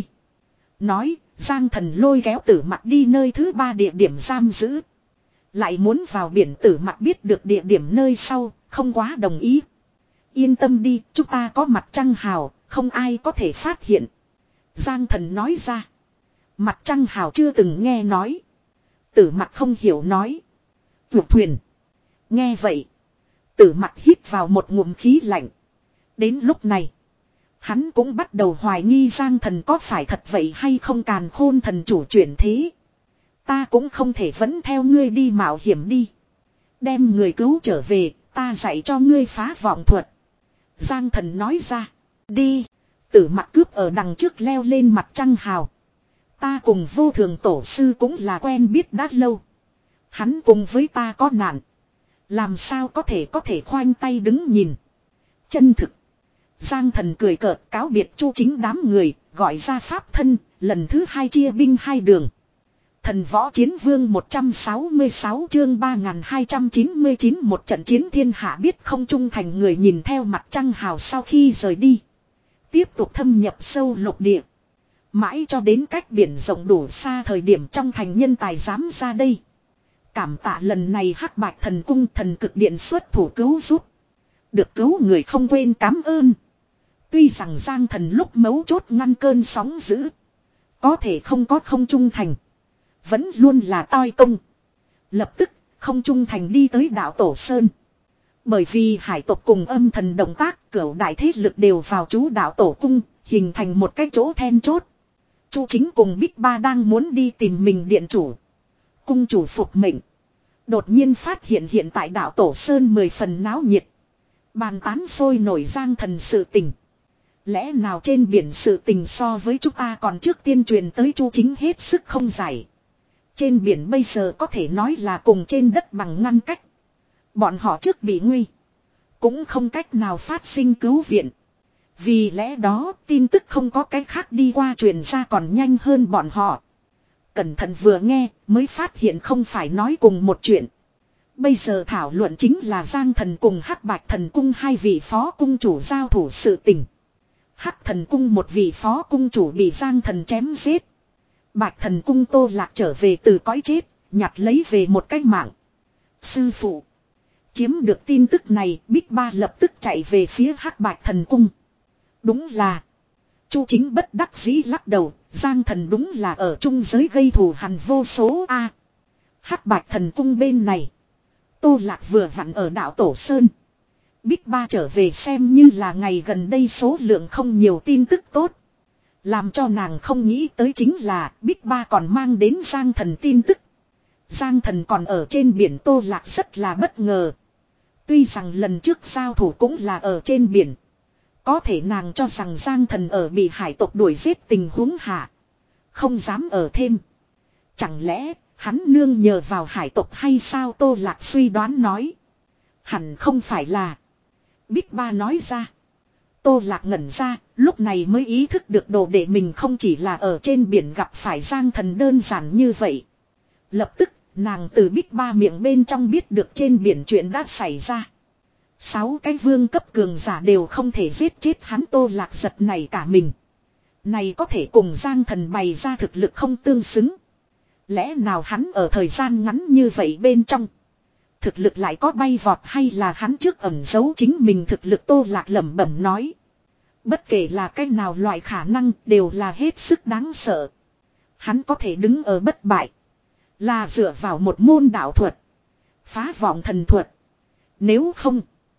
Nói, Giang Thần lôi kéo Tử Mặc đi nơi thứ ba địa điểm giam giữ. Lại muốn vào biển. Tử Mặc biết được địa điểm nơi sau, không quá đồng ý. Yên tâm đi, chúng ta có mặt trăng hào, không ai có thể phát hiện. Giang Thần nói ra. Mặt trăng hào chưa từng nghe nói. Tử Mặc không hiểu nói. Vượt thuyền. Nghe vậy. Tử Mặc hít vào một ngụm khí lạnh. Đến lúc này. Hắn cũng bắt đầu hoài nghi Giang Thần có phải thật vậy hay không, càn khôn thần chủ chuyển thế. Ta cũng không thể vẫn theo ngươi đi mạo hiểm đi. Đem người cứu trở về, ta dạy cho ngươi phá vọng thuật. Giang Thần nói ra. Đi. Tử Mặc cướp ở đằng trước leo lên mặt trăng hào. Ta cùng vô thường tổ sư cũng là quen biết đã lâu. Hắn cùng với ta có nạn. Làm sao có thể có thể khoanh tay đứng nhìn. Chân thực. Giang Thần cười cợt cáo biệt Chu Chính đám người, gọi ra pháp thân, lần thứ hai chia binh hai đường. Thần võ chiến vương một trăm sáu mươi sáu chương ba nghìn hai trăm chín mươi chín một trận chiến thiên hạ biết không trung thành người nhìn theo mặt trăng hào sau khi rời đi. Tiếp tục thâm nhập sâu lục địa. Mãi cho đến cách biển rộng đủ xa thời điểm trong thành nhân tài dám ra đây. Cảm tạ lần này Hắc Bạch Thần Cung thần cực điện xuất thủ cứu giúp. Được cứu người không quên cảm ơn. Tuy rằng Giang Thần lúc mấu chốt ngăn cơn sóng dữ. Có thể không có không trung thành. Vẫn luôn là toi công. Lập tức không trung thành đi tới đảo Tổ Sơn. Bởi vì hải tộc cùng âm thần động tác, cửu đại thế lực đều vào trú đảo Tổ Cung, hình thành một cái chỗ then chốt. Chu Chính cùng Bích Ba đang muốn đi tìm mình điện chủ. Cung chủ phục mệnh. Đột nhiên phát hiện hiện tại đảo Tổ Sơn mười phần náo nhiệt. Bàn tán sôi nổi Giang Thần sự tình. Lẽ nào trên biển sự tình so với chúng ta còn trước tiên truyền tới Chu Chính hết sức không giải. Trên biển bây giờ có thể nói là cùng trên đất bằng ngăn cách. Bọn họ trước bị nguy. Cũng không cách nào phát sinh cứu viện. Vì lẽ đó tin tức không có cách khác đi qua truyền ra còn nhanh hơn bọn họ. Cẩn thận vừa nghe mới phát hiện không phải nói cùng một chuyện. Bây giờ thảo luận chính là Giang Thần cùng Hắc Bạch Thần Cung hai vị phó cung chủ giao thủ sự tình. Hắc Thần Cung một vị phó cung chủ bị Giang Thần chém giết. Bạch Thần Cung Tô Lạc trở về từ cõi chết, nhặt lấy về một cái mạng. Sư phụ. Chiếm được tin tức này, Bích Ba lập tức chạy về phía Hắc Bạch Thần Cung. Đúng là. Chu Chính bất đắc dĩ lắc đầu, Giang Thần đúng là ở trung giới gây thù hằn vô số a. Hắc Bạch Thần Cung bên này. Tô Lạc vừa vặn ở đảo Tổ Sơn. Bích Ba trở về xem như là ngày gần đây số lượng không nhiều tin tức tốt. Làm cho nàng không nghĩ tới chính là Bích Ba còn mang đến Giang Thần tin tức. Giang Thần còn ở trên biển. Tô Lạc rất là bất ngờ. Tuy rằng lần trước giao thủ cũng là ở trên biển. Có thể nàng cho rằng Giang Thần ở bị hải tộc đuổi giết tình huống hạ. Không dám ở thêm. Chẳng lẽ hắn nương nhờ vào hải tộc hay sao? Tô Lạc suy đoán nói. Hẳn không phải là. Bích Ba nói ra. Tô Lạc ngẩn ra, lúc này mới ý thức được đồ đệ mình không chỉ là ở trên biển gặp phải Giang Thần đơn giản như vậy. Lập tức, nàng từ Bích Ba miệng bên trong biết được trên biển chuyện đã xảy ra. Sáu cái vương cấp cường giả đều không thể giết chết hắn. Tô Lạc giật này cả mình. Này có thể cùng Giang Thần bày ra thực lực không tương xứng. Lẽ nào hắn ở thời gian ngắn như vậy bên trong thực lực lại có bay vọt, hay là hắn trước ẩn giấu chính mình thực lực? Tô Lạc lẩm bẩm nói. Bất kể là cách nào loại khả năng đều là hết sức đáng sợ. Hắn có thể đứng ở bất bại là dựa vào một môn đạo thuật, phá vọng thần thuật. Nếu không,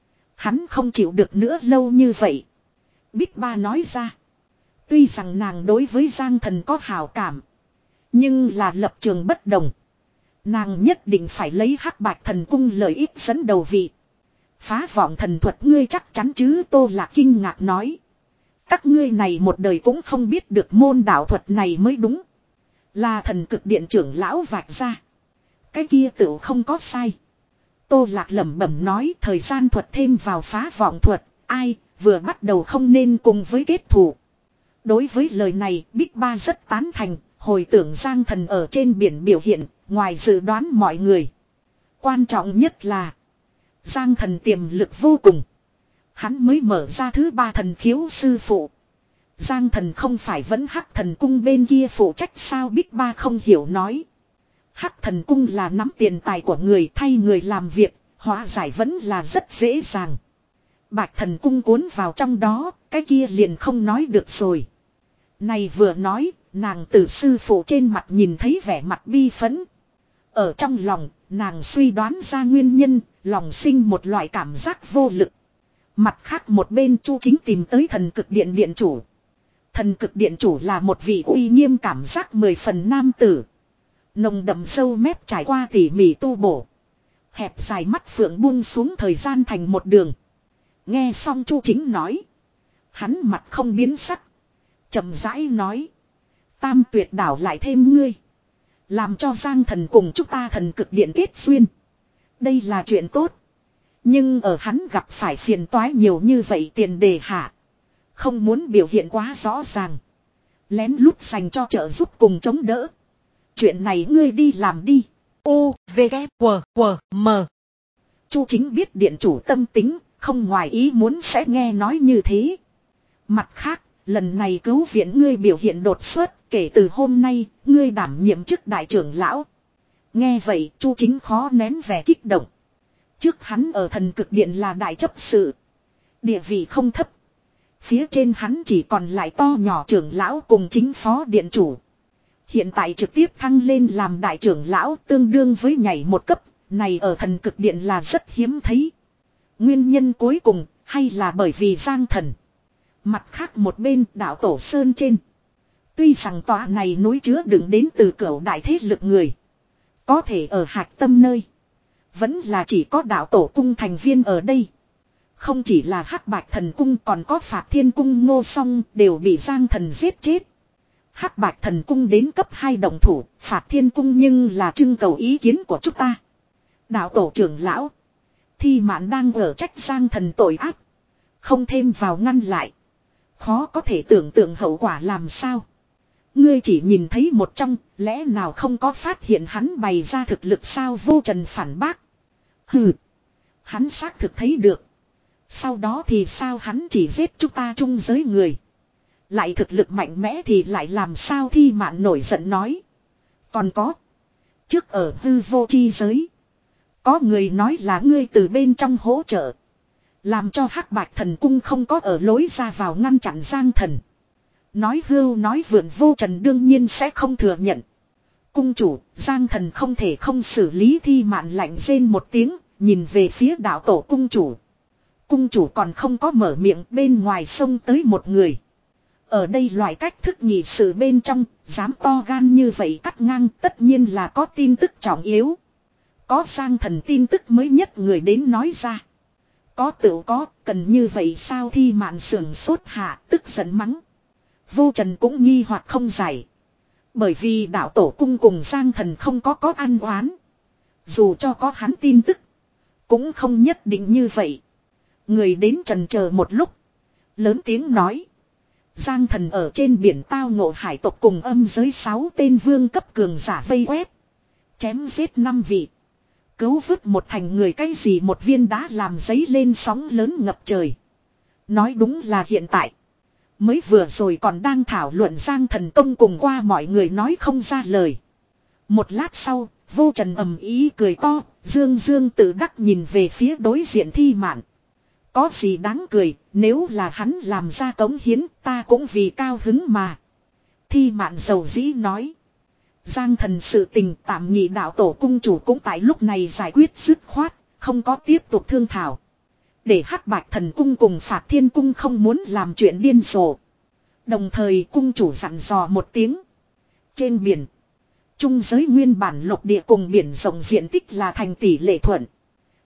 hắn không chịu được nữa lâu như vậy. Bích Ba nói ra. Tuy rằng nàng đối với Giang Thần có hảo cảm, nhưng là lập trường bất đồng. Nàng nhất định phải lấy Hắc Bạch Thần Cung lợi ích dẫn đầu vị. Phá vọng thần thuật ngươi chắc chắn chứ, Tô Lạc kinh ngạc nói. Các ngươi này một đời cũng không biết được môn đạo thuật này mới đúng. Là thần cực điện trưởng lão vạch ra. Cái kia tựu không có sai. Tô Lạc lẩm bẩm nói, thời gian thuật thêm vào phá vọng thuật, ai vừa bắt đầu không nên cùng với kết thủ. Đối với lời này, Bích Ba rất tán thành, hồi tưởng Giang Thần ở trên biển biểu hiện, ngoài dự đoán mọi người. Quan trọng nhất là Giang Thần tiềm lực vô cùng. Hắn mới mở ra thứ ba thần khiếu sư phụ. Giang Thần không phải vẫn Hắc Thần Cung bên kia phụ trách sao, Bích Ba không hiểu nói. Hắc Thần Cung là nắm tiền tài của người, thay người làm việc, hóa giải vẫn là rất dễ dàng. Bạch Thần Cung cuốn vào trong đó, cái kia liền không nói được rồi. Này vừa nói, nàng từ sư phụ trên mặt nhìn thấy vẻ mặt bi phẫn. Ở trong lòng, nàng suy đoán ra nguyên nhân, lòng sinh một loại cảm giác vô lực. Mặt khác một bên Chu Chính tìm tới thần cực điện điện chủ. Thần cực điện chủ là một vị uy nghiêm cảm giác mười phần nam tử. Nồng đậm sâu mép trải qua tỉ mỉ tu bổ. Hẹp dài mắt phượng buông xuống thời gian thành một đường. Nghe xong Chu Chính nói. Hắn mặt không biến sắc. Chậm rãi nói. Tam tuyệt đảo lại thêm ngươi. Làm cho Giang Thần cùng chúng ta thần cực điện kết duyên. Đây là chuyện tốt. Nhưng ở hắn gặp phải phiền toái nhiều như vậy tiền đề hạ. Không muốn biểu hiện quá rõ ràng. Lén lút dành cho trợ giúp cùng chống đỡ. Chuyện này ngươi đi làm đi. U, V, K, W, W, M. Chu Chính biết điện chủ tâm tính, không ngoài ý muốn sẽ nghe nói như thế. Mặt khác, lần này cứu viện ngươi biểu hiện đột xuất, kể từ hôm nay, ngươi đảm nhiệm chức đại trưởng lão. Nghe vậy, Chu Chính khó nén vẻ kích động. Trước hắn ở thần cực điện là đại chấp sự. Địa vị không thấp. Phía trên hắn chỉ còn lại to nhỏ trưởng lão cùng chính phó điện chủ. Hiện tại trực tiếp thăng lên làm đại trưởng lão tương đương với nhảy một cấp. Này ở thần cực điện là rất hiếm thấy. Nguyên nhân cuối cùng hay là bởi vì Giang Thần. Mặt khác một bên đảo Tổ Sơn trên. Tuy rằng tòa này núi chứa đựng đến từ cửu đại thế lực người. Có thể ở hạch tâm nơi. Vẫn là chỉ có đạo Tổ Cung thành viên ở đây. Không chỉ là Hắc Bạch Thần Cung còn có Phạt Thiên Cung Ngô Song đều bị Giang Thần giết chết. Hắc Bạch Thần Cung đến cấp hai đồng thủ, Phạt Thiên Cung nhưng là trưng cầu ý kiến của chúng ta. Đạo Tổ trưởng lão. Thi Mạn đang ở trách Giang Thần tội ác. Không thêm vào ngăn lại. Khó có thể tưởng tượng hậu quả làm sao. Ngươi chỉ nhìn thấy một trong, lẽ nào không có phát hiện hắn bày ra thực lực sao, Vô Trần phản bác. Hừ. Hắn xác thực thấy được. Sau đó thì sao, hắn chỉ giết chúng ta chung giới người. Lại thực lực mạnh mẽ thì lại làm sao, Thi Mạn nổi giận nói. Còn có. Trước ở hư vô chi giới. Có người nói là ngươi từ bên trong hỗ trợ. Làm cho Hắc Bạch Thần Cung không có ở lối ra vào ngăn chặn Giang Thần. Nói hưu nói vượn Vô Trần đương nhiên sẽ không thừa nhận. Cung chủ, Giang Thần không thể không xử lý. Thi Mạn lạnh rên một tiếng, nhìn về phía đạo Tổ cung chủ. Cung chủ còn không có mở miệng, bên ngoài xông tới một người. Ở đây loại cách thức nghị sự bên trong, dám to gan như vậy cắt ngang, tất nhiên là có tin tức trọng yếu. Có Giang Thần tin tức mới nhất người đến nói ra. Có tựu có, cần như vậy sao, Thi Mạn sưởng sốt hạ, tức giận mắng. Vô Trần cũng nghi hoặc không giải. Bởi vì đạo Tổ Cung cùng Giang Thần không có có ăn oán. Dù cho có hắn tin tức, cũng không nhất định như vậy. Người đến trần chờ một lúc. Lớn tiếng nói. Giang Thần ở trên biển tao ngộ hải tộc cùng âm giới sáu tên vương cấp cường giả vây quét. Chém giết năm vị. Cứu vớt một thành người, cái gì một viên đá làm giấy lên sóng lớn ngập trời. Nói đúng là hiện tại. Mới vừa rồi còn đang thảo luận Giang Thần công cùng qua mọi người nói không ra lời. Một lát sau, Vô Trần ầm ý cười to, dương dương tự đắc nhìn về phía đối diện Thi Mạn. Có gì đáng cười, nếu là hắn làm ra cống hiến, ta cũng vì cao hứng mà. Thi Mạn dầu dĩ nói. Giang Thần sự tình tạm nghị đạo Tổ cung chủ cũng tại lúc này giải quyết dứt khoát, không có tiếp tục thương thảo. Để Hắc Bạch Thần Cung cùng Phạt Thiên Cung không muốn làm chuyện điên rồ. Đồng thời cung chủ dặn dò một tiếng. Trên biển, trung giới nguyên bản lục địa cùng biển rộng diện tích là thành tỷ lệ thuận.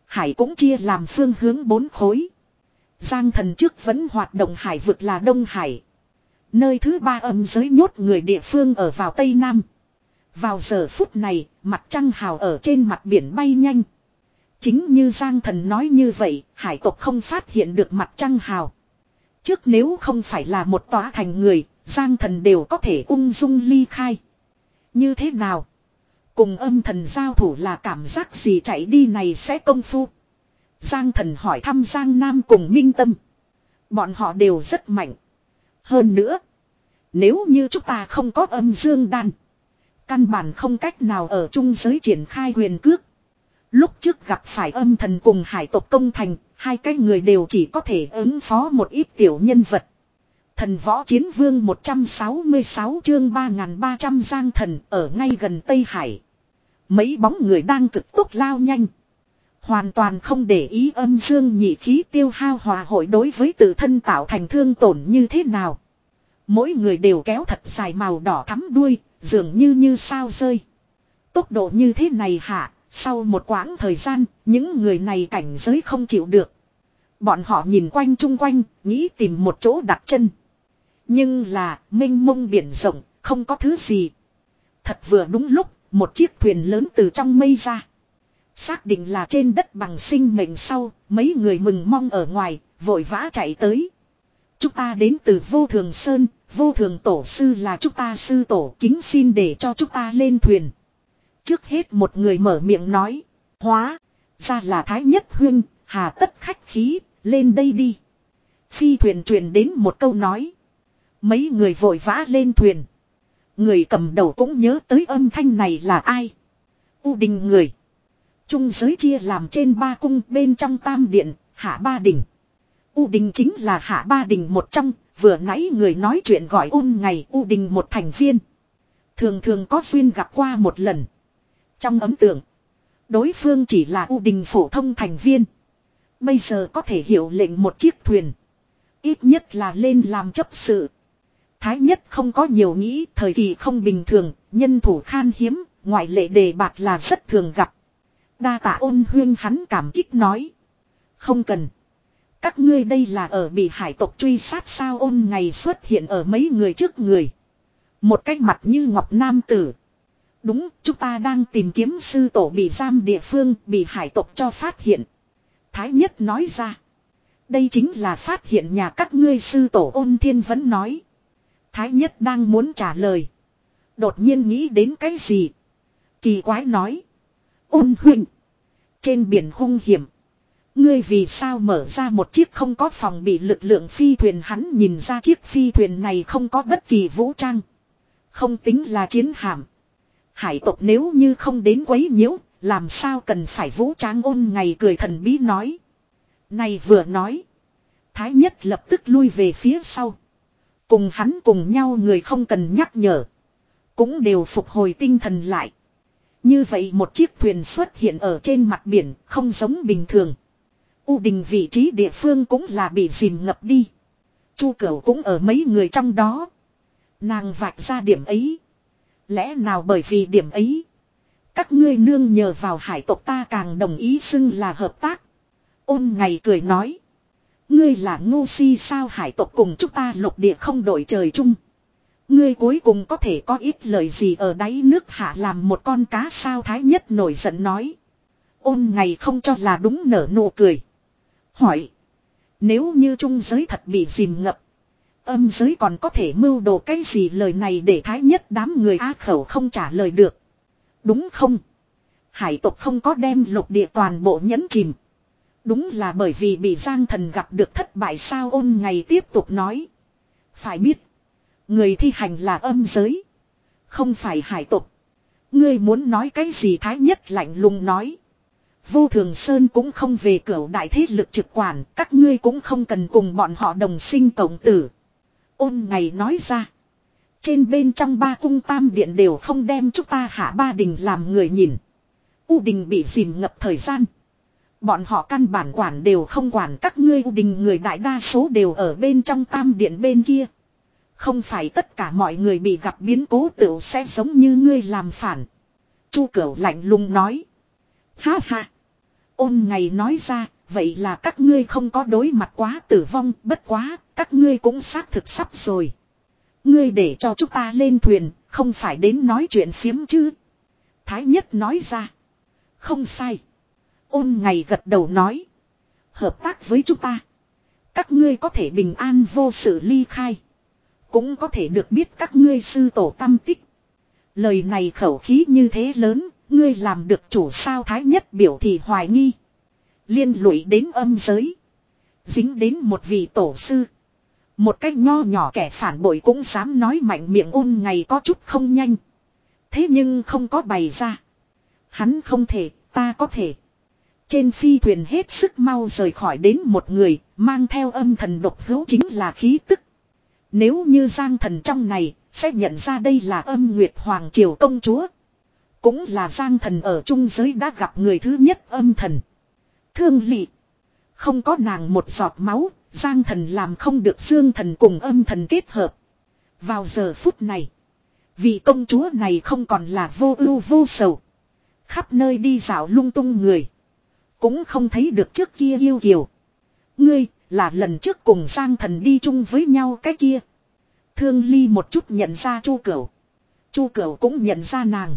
Hải cũng chia làm phương hướng bốn khối. Giang Thần trước vẫn hoạt động hải vực là Đông Hải. Nơi thứ ba âm giới nhốt người địa phương ở vào Tây Nam. Vào giờ phút này, mặt trăng hào ở trên mặt biển bay nhanh. Chính như Giang Thần nói như vậy, hải tộc không phát hiện được mặt trăng hào. Trước nếu không phải là một tòa thành người, Giang Thần đều có thể ung dung ly khai. Như thế nào? Cùng âm thần giao thủ là cảm giác gì, chạy đi này sẽ công phu? Giang Thần hỏi thăm Giang Nam cùng Minh Tâm. Bọn họ đều rất mạnh. Hơn nữa, nếu như chúng ta không có âm dương đan, căn bản không cách nào ở chung giới triển khai huyền cước. Lúc trước gặp phải âm thần cùng hải tộc công thành, hai cái người đều chỉ có thể ứng phó một ít tiểu nhân vật. Thần võ chiến vương một trăm sáu mươi sáu chương ba nghìn ba trăm Giang Thần ở ngay gần Tây Hải. Mấy bóng người đang cực tốc lao nhanh. Hoàn toàn không để ý âm dương nhị khí tiêu hao hòa hội đối với tự thân tạo thành thương tổn như thế nào. Mỗi người đều kéo thật dài màu đỏ thắm đuôi, dường như như sao rơi. Tốc độ như thế này hả, sau một quãng thời gian, những người này cảnh giới không chịu được. Bọn họ nhìn quanh chung quanh, nghĩ tìm một chỗ đặt chân. Nhưng là, mênh mông biển rộng, không có thứ gì. Thật vừa đúng lúc, một chiếc thuyền lớn từ trong mây ra. Xác định là trên đất bằng sinh mệnh sau, mấy người mừng mong ở ngoài, vội vã chạy tới. Chúng ta đến từ Vô Thường Sơn, Vô Thường Tổ Sư là chúng ta sư tổ, kính xin để cho chúng ta lên thuyền. Trước hết một người mở miệng nói, hóa, ra là Thái Nhất Huynh, hà tất khách khí, lên đây đi. Phi thuyền truyền đến một câu nói. Mấy người vội vã lên thuyền. Người cầm đầu cũng nhớ tới âm thanh này là ai. U Đình người. Trung giới chia làm trên ba cung, bên trong Tam Điện, Hạ Ba Đình. U Đình chính là Hạ Ba Đình một trong, vừa nãy người nói chuyện gọi ôn ngày U Đình một thành viên. Thường thường có duyên gặp qua một lần. Trong ấn tượng, đối phương chỉ là U Đình phổ thông thành viên. Bây giờ có thể hiệu lệnh một chiếc thuyền. Ít nhất là lên làm chấp sự. Thái Nhất không có nhiều nghĩ, thời kỳ không bình thường, nhân thủ khan hiếm, ngoại lệ đề bạt là rất thường gặp. Đa tạ Ôn Huyên, hắn cảm kích nói. Không cần. Các ngươi đây là ở bị hải tộc truy sát sao? Ôn ngày xuất hiện ở mấy người trước người. Một cái mặt như ngọc nam tử. Đúng, chúng ta đang tìm kiếm sư tổ bị giam địa phương, bị hải tộc cho phát hiện. Thái Nhất nói ra. Đây chính là phát hiện nhà các ngươi sư tổ. Ôn Thiên vẫn nói. Thái Nhất đang muốn trả lời. Đột nhiên nghĩ đến cái gì? Kỳ quái nói. Ôn huynh. Trên biển hung hiểm. Ngươi vì sao mở ra một chiếc không có phòng bị lực lượng phi thuyền? Hắn nhìn ra chiếc phi thuyền này không có bất kỳ vũ trang. Không tính là chiến hạm. Hải tộc nếu như không đến quấy nhiễu, làm sao cần phải vũ trang? Ôn ngày cười thần bí nói. Này vừa nói. Thái Nhất lập tức lui về phía sau. Cùng hắn cùng nhau người không cần nhắc nhở. Cũng đều phục hồi tinh thần lại. Như vậy một chiếc thuyền xuất hiện ở trên mặt biển, không giống bình thường. U Đình vị trí địa phương cũng là bị dìm ngập đi. Chu Cửu cũng ở mấy người trong đó. Nàng vạch ra điểm ấy. Lẽ nào bởi vì điểm ấy, các ngươi nương nhờ vào hải tộc ta càng đồng ý xưng là hợp tác? Ôn ngày cười nói. Ngươi là ngu si sao? Hải tộc cùng chúng ta lục địa không đổi trời chung. Ngươi cuối cùng có thể có ít lời gì ở đáy nước hạ làm một con cá sao? Thái Nhất nổi giận nói. Ôn ngày không cho là đúng, nở nụ cười. Hỏi. Nếu như trung giới thật bị dìm ngập, âm giới còn có thể mưu đồ cái gì? Lời này để Thái Nhất đám người á khẩu không trả lời được. Đúng không? Hải tộc không có đem lục địa toàn bộ nhấn chìm. Đúng là bởi vì bị Giang Thần gặp được thất bại sao? Ôn ngày tiếp tục nói. Phải biết, người thi hành là âm giới, không phải hải tộc. Ngươi muốn nói cái gì? Thái Nhất lạnh lùng nói. Vô Thường Sơn cũng không về cửu đại thế lực trực quản, các ngươi cũng không cần cùng bọn họ đồng sinh cộng tử. Ôn ngày nói ra. Trên bên trong ba cung Tam Điện đều không đem chúng ta Hạ Ba Đình làm người nhìn. U Đình bị dìm ngập thời gian, bọn họ căn bản quản đều không quản các ngươi. U Đình người đại đa số đều ở bên trong Tam Điện bên kia. Không phải tất cả mọi người bị gặp biến cố tựu sẽ giống như ngươi làm phản. Chu Cửu lạnh lùng nói. Ha ha. Ôn Ngày nói ra, vậy là các ngươi không có đối mặt quá tử vong, bất quá, các ngươi cũng xác thực sắp rồi. Ngươi để cho chúng ta lên thuyền, không phải đến nói chuyện phiếm chứ. Thái Nhất nói ra. Không sai. Ôn Ngày gật đầu nói. Hợp tác với chúng ta. Các ngươi có thể bình an vô sự ly khai. Cũng có thể được biết các ngươi sư tổ tâm tích. Lời này khẩu khí như thế lớn, ngươi làm được chủ sao? Thái Nhất biểu thị hoài nghi. Liên lụy đến âm giới. Dính đến một vị tổ sư. Một cách nho nhỏ kẻ phản bội cũng dám nói mạnh miệng. Ôn Ngày có chút không nhanh. Thế nhưng không có bày ra. Hắn không thể, ta có thể. Trên phi thuyền hết sức mau rời khỏi đến một người, mang theo âm thần độc hữu chính là khí tức. Nếu như Giang Thần trong này, sẽ nhận ra đây là Âm Nguyệt Hoàng Triều công chúa. Cũng là Giang Thần ở trung giới đã gặp người thứ nhất âm thần. Thương Lị. Không có nàng một giọt máu, Giang Thần làm không được Dương Thần cùng âm thần kết hợp. Vào giờ phút này, vị công chúa này không còn là vô ưu vô sầu. Khắp nơi đi dạo lung tung người. Cũng không thấy được trước kia yêu kiều. Ngươi, là lần trước cùng Giang Thần đi chung với nhau cái kia. Thương Ly một chút nhận ra Chu Cửu. Chu Cửu cũng nhận ra nàng.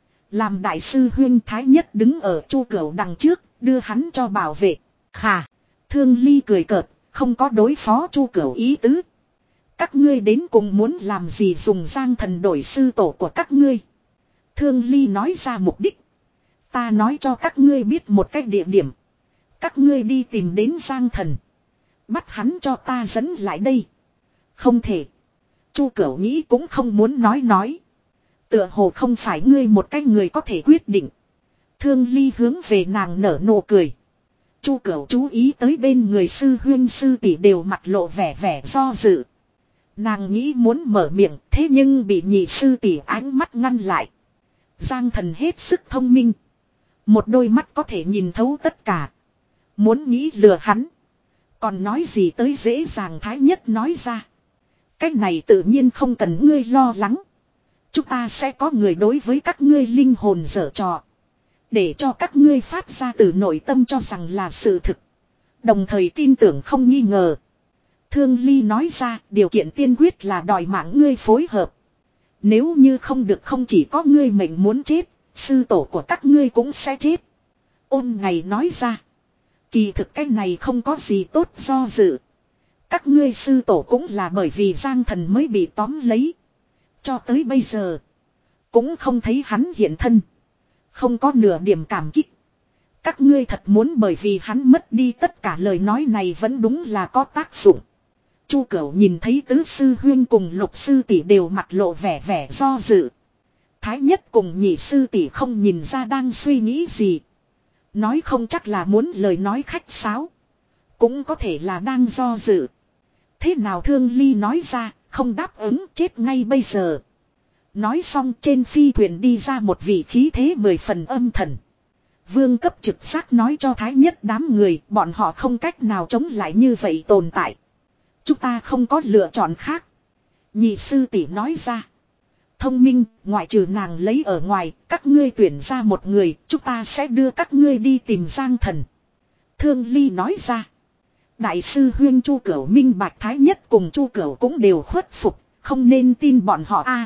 Làm đại sư huyên Thái Nhất đứng ở Chu Cửu đằng trước, đưa hắn cho bảo vệ. Khà, Thương Ly cười cợt, không có đối phó Chu Cửu ý tứ. Các ngươi đến cùng muốn làm gì dùng Giang Thần đổi sư tổ của các ngươi. Thương Ly nói ra mục đích. Ta nói cho các ngươi biết một cách địa điểm. Các ngươi đi tìm đến Giang Thần. Bắt hắn cho ta dẫn lại đây. Không thể. Chu Cửu nghĩ cũng không muốn nói nói. Tựa hồ không phải ngươi một cái người có thể quyết định. Thương Ly hướng về nàng nở nụ cười. Chu Cửu chú ý tới bên người sư huyên sư tỷ đều mặt lộ vẻ vẻ do dự. Nàng nghĩ muốn mở miệng, thế nhưng bị nhị sư tỷ ánh mắt ngăn lại. Giang Thần hết sức thông minh. Một đôi mắt có thể nhìn thấu tất cả. Muốn nghĩ lừa hắn. Còn nói gì tới dễ dàng. Thái Nhất nói ra. Cách này tự nhiên không cần ngươi lo lắng. Chúng ta sẽ có người đối với các ngươi linh hồn dở trò. Để cho các ngươi phát ra từ nội tâm cho rằng là sự thực. Đồng thời tin tưởng không nghi ngờ. Thương Ly nói ra điều kiện tiên quyết là đòi mạng ngươi phối hợp. Nếu như không được không chỉ có ngươi mệnh muốn chết. Sư tổ của các ngươi cũng sẽ chết. Ôn Ngày nói ra. Kỳ thực cái này không có gì tốt do dự. Các ngươi sư tổ cũng là bởi vì Giang Thần mới bị tóm lấy. Cho tới bây giờ. Cũng không thấy hắn hiện thân. Không có nửa điểm cảm kích. Các ngươi thật muốn bởi vì hắn mất đi tất cả lời nói này vẫn đúng là có tác dụng. Chu Cửu nhìn thấy tứ sư huyên cùng lục sư tỷ đều mặt lộ vẻ vẻ do dự. Thái Nhất cùng nhị sư tỷ không nhìn ra đang suy nghĩ gì. Nói không chắc là muốn lời nói khách sáo. Cũng có thể là đang do dự. Thế nào Thương Ly nói ra, không đáp ứng chết ngay bây giờ. Nói xong trên phi thuyền đi ra một vị khí thế mười phần âm thần. Vương cấp trực giác nói cho Thái Nhất đám người, bọn họ không cách nào chống lại như vậy tồn tại. Chúng ta không có lựa chọn khác. Nhị sư tỷ nói ra. Thông minh, ngoại trừ nàng lấy ở ngoài, các ngươi tuyển ra một người, chúng ta sẽ đưa các ngươi đi tìm Giang Thần. Thương Ly nói ra. Đại sư huyên Chu Cửu minh bạch Thái Nhất cùng Chu Cửu cũng đều khuất phục, không nên tin bọn họ a.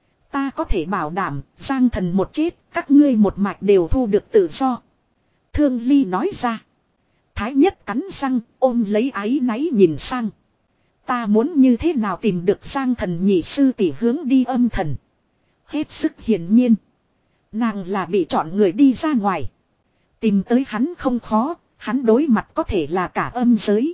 Ta có thể bảo đảm, Giang Thần một chết, các ngươi một mạch đều thu được tự do. Thương Ly nói ra. Thái Nhất cắn răng, ôm lấy áy náy nhìn sang. Ta muốn như thế nào tìm được Giang Thần nhị sư tỷ hướng đi âm thần. Hết sức hiển nhiên. Nàng là bị chọn người đi ra ngoài. Tìm tới hắn không khó, hắn đối mặt có thể là cả âm giới.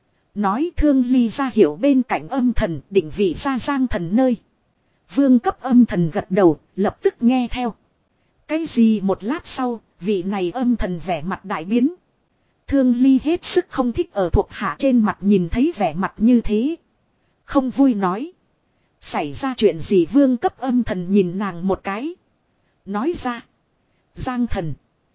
Nói Thương Ly ra hiểu bên cạnh âm thần định vị ra Giang Thần nơi. Vương cấp âm thần gật đầu, lập tức nghe theo. Cái gì một lát sau, vị này âm thần vẻ mặt đại biến. Thương Ly hết sức không thích ở thuộc hạ trên mặt nhìn thấy vẻ mặt như thế. Không vui nói. Xảy ra chuyện gì vương cấp âm thần nhìn nàng một cái. Nói ra. Giang Thần.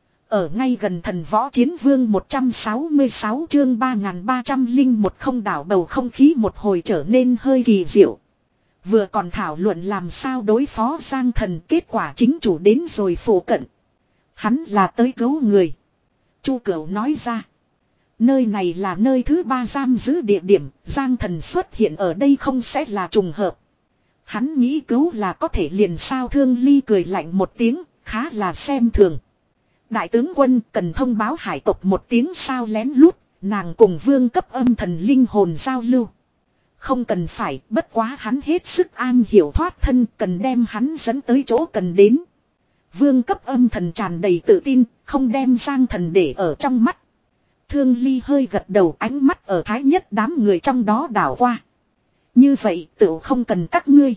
Ở ngay gần Thần Võ Chiến Vương một trăm sáu mươi sáu chương ba nghìn ba trăm lẻ một không đảo bầu không khí một hồi trở nên hơi kỳ diệu. Vừa còn thảo luận làm sao đối phó Giang Thần kết quả chính chủ đến rồi phủ cận. Hắn là tới cứu người. Chu Cửu nói ra. Nơi này là nơi thứ ba giam giữ địa điểm, Giang Thần xuất hiện ở đây không sẽ là trùng hợp. Hắn nghĩ cứu là có thể liền sao. Thương Ly cười lạnh một tiếng, khá là xem thường. Đại tướng quân cần thông báo hải tộc một tiếng sao lén lút, nàng cùng vương cấp âm thần linh hồn giao lưu. Không cần phải, bất quá hắn hết sức an hiểu thoát thân, cần đem hắn dẫn tới chỗ cần đến. Vương cấp âm thần tràn đầy tự tin, không đem Giang Thần để ở trong mắt. Thương Ly hơi gật đầu, ánh mắt ở thái nhất đám người trong đó đảo qua. Như vậy tự không cần các ngươi.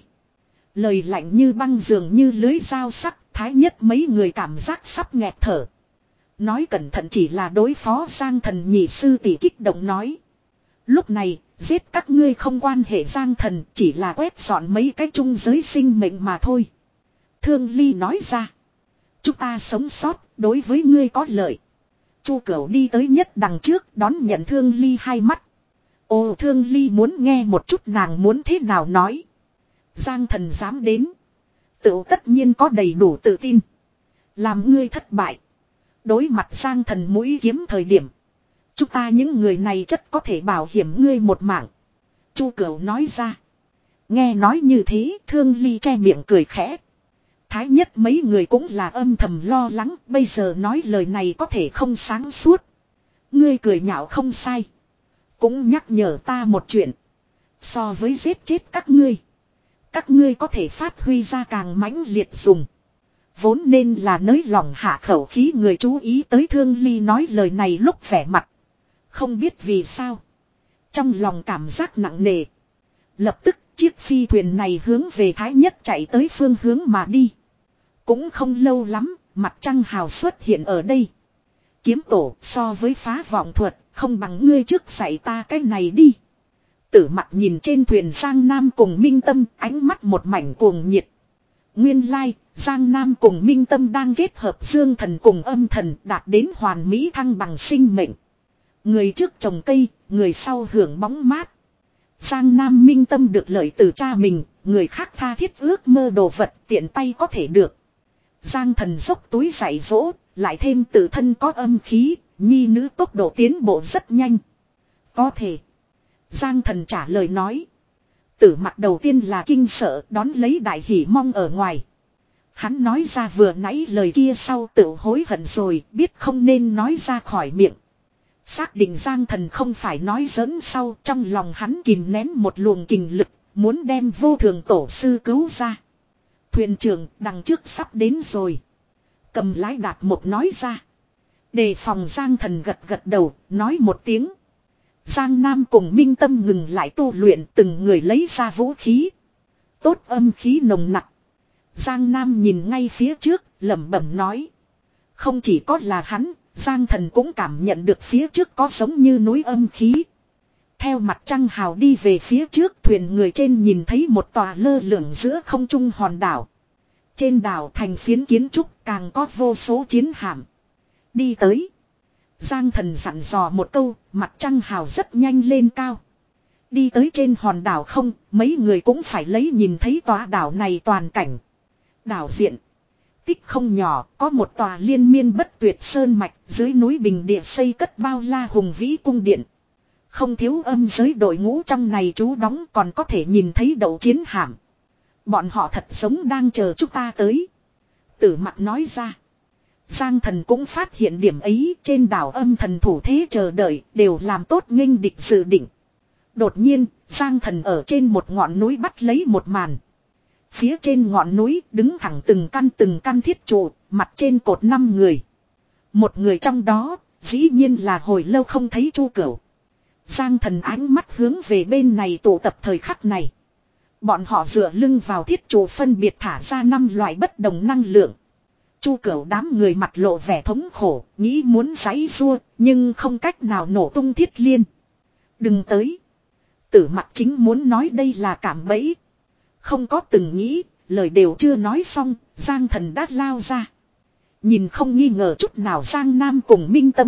Lời lạnh như băng dường như lưới dao sắc, thái nhất mấy người cảm giác sắp nghẹt thở. Nói cẩn thận chỉ là đối phó Giang Thần nhị sư tỷ kích động nói. Lúc này, giết các ngươi không quan hệ Giang Thần, chỉ là quét dọn mấy cái trung giới sinh mệnh mà thôi. Thương Ly nói ra. Chúng ta sống sót, đối với ngươi có lợi. Chu Cửu đi tới nhất đằng trước đón nhận Thương Ly hai mắt. Ồ, Thương Ly muốn nghe một chút nàng muốn thế nào nói. Giang Thần dám đến. Tự tất nhiên có đầy đủ tự tin. Làm ngươi thất bại. Đối mặt Giang Thần mũi kiếm thời điểm. Chúng ta những người này chất có thể bảo hiểm ngươi một mạng. Chu Cửu nói ra. Nghe nói như thế, Thương Ly che miệng cười khẽ. Thái nhất mấy người cũng là âm thầm lo lắng, bây giờ nói lời này có thể không sáng suốt. Ngươi cười nhạo không sai. Cũng nhắc nhở ta một chuyện. So với giết chết các ngươi, các ngươi có thể phát huy ra càng mãnh liệt dùng. Vốn nên là nới lòng hạ khẩu khí người chú ý tới Thương Ly nói lời này lúc vẻ mặt. Không biết vì sao. Trong lòng cảm giác nặng nề. Lập tức chiếc phi thuyền này hướng về Thái Nhất chạy tới phương hướng mà đi. Cũng không lâu lắm, mặt trăng hào xuất hiện ở đây. Kiếm tổ so với phá vọng thuật, không bằng ngươi trước dạy ta cái này đi. Tử mặt nhìn trên thuyền Giang Nam cùng Minh Tâm, ánh mắt một mảnh cuồng nhiệt. Nguyên lai, Giang Nam cùng Minh Tâm đang kết hợp dương thần cùng âm thần đạt đến hoàn mỹ thăng bằng sinh mệnh. Người trước trồng cây, người sau hưởng bóng mát. Giang Nam Minh Tâm được lợi từ cha mình, người khác tha thiết ước mơ đồ vật tiện tay có thể được. Giang Thần dốc túi dạy dỗ, lại thêm tự thân có âm khí, nhi nữ tốc độ tiến bộ rất nhanh. Có thể. Giang Thần trả lời nói. Tử mặt đầu tiên là kinh sợ đón lấy đại hỉ mong ở ngoài. Hắn nói ra vừa nãy lời kia sau tự hối hận rồi, biết không nên nói ra khỏi miệng. Xác định Giang Thần không phải nói giỡn sau, trong lòng hắn kìm nén một luồng kình lực, muốn đem vô thường tổ sư cứu ra. Thuyền trưởng đằng trước sắp đến rồi. Cầm lái Đạt Một nói ra. Đề phòng Giang Thần gật gật đầu, nói một tiếng. Giang Nam cùng Minh Tâm ngừng lại tu luyện, từng người lấy ra vũ khí. Tốt âm khí nồng nặc. Giang Nam nhìn ngay phía trước, lẩm bẩm nói. Không chỉ có là hắn, Giang Thần cũng cảm nhận được phía trước có giống như núi âm khí. Theo mặt trăng hào đi về phía trước, thuyền người trên nhìn thấy một tòa lơ lửng giữa không trung hòn đảo. Trên đảo thành phiến kiến trúc càng có vô số chiến hạm. Đi tới. Giang Thần dặn dò một câu, mặt trăng hào rất nhanh lên cao. Đi tới trên hòn đảo không, mấy người cũng phải lấy nhìn thấy tòa đảo này toàn cảnh. Đảo diện. Tích không nhỏ, có một tòa liên miên bất tuyệt sơn mạch, dưới núi bình địa xây cất bao la hùng vĩ cung điện. Không thiếu âm giới đội ngũ trong này trú đóng, còn có thể nhìn thấy đậu chiến hạm. Bọn họ thật giống đang chờ chúng ta tới. Tử mặt nói ra. Giang Thần cũng phát hiện điểm ấy, trên đảo âm thần thủ thế chờ đợi, đều làm tốt nghênh địch dự định. Đột nhiên, Giang Thần ở trên một ngọn núi bắt lấy một màn. Phía trên ngọn núi đứng thẳng từng căn từng căn thiết trụ, mặt trên cột năm người. Một người trong đó, dĩ nhiên là hồi lâu không thấy Chu Cửu. Giang Thần ánh mắt hướng về bên này tụ tập thời khắc này. Bọn họ dựa lưng vào thiết trụ phân biệt thả ra năm loại bất đồng năng lượng. Chu Cửu đám người mặt lộ vẻ thống khổ, nghĩ muốn giãy giụa, nhưng không cách nào nổ tung thiết liên. Đừng tới. Tử mặt chính muốn nói đây là cạm bẫy. Không có từng nghĩ, lời đều chưa nói xong, Giang Thần đã lao ra. Nhìn không nghi ngờ chút nào Giang Nam cùng Minh Tâm.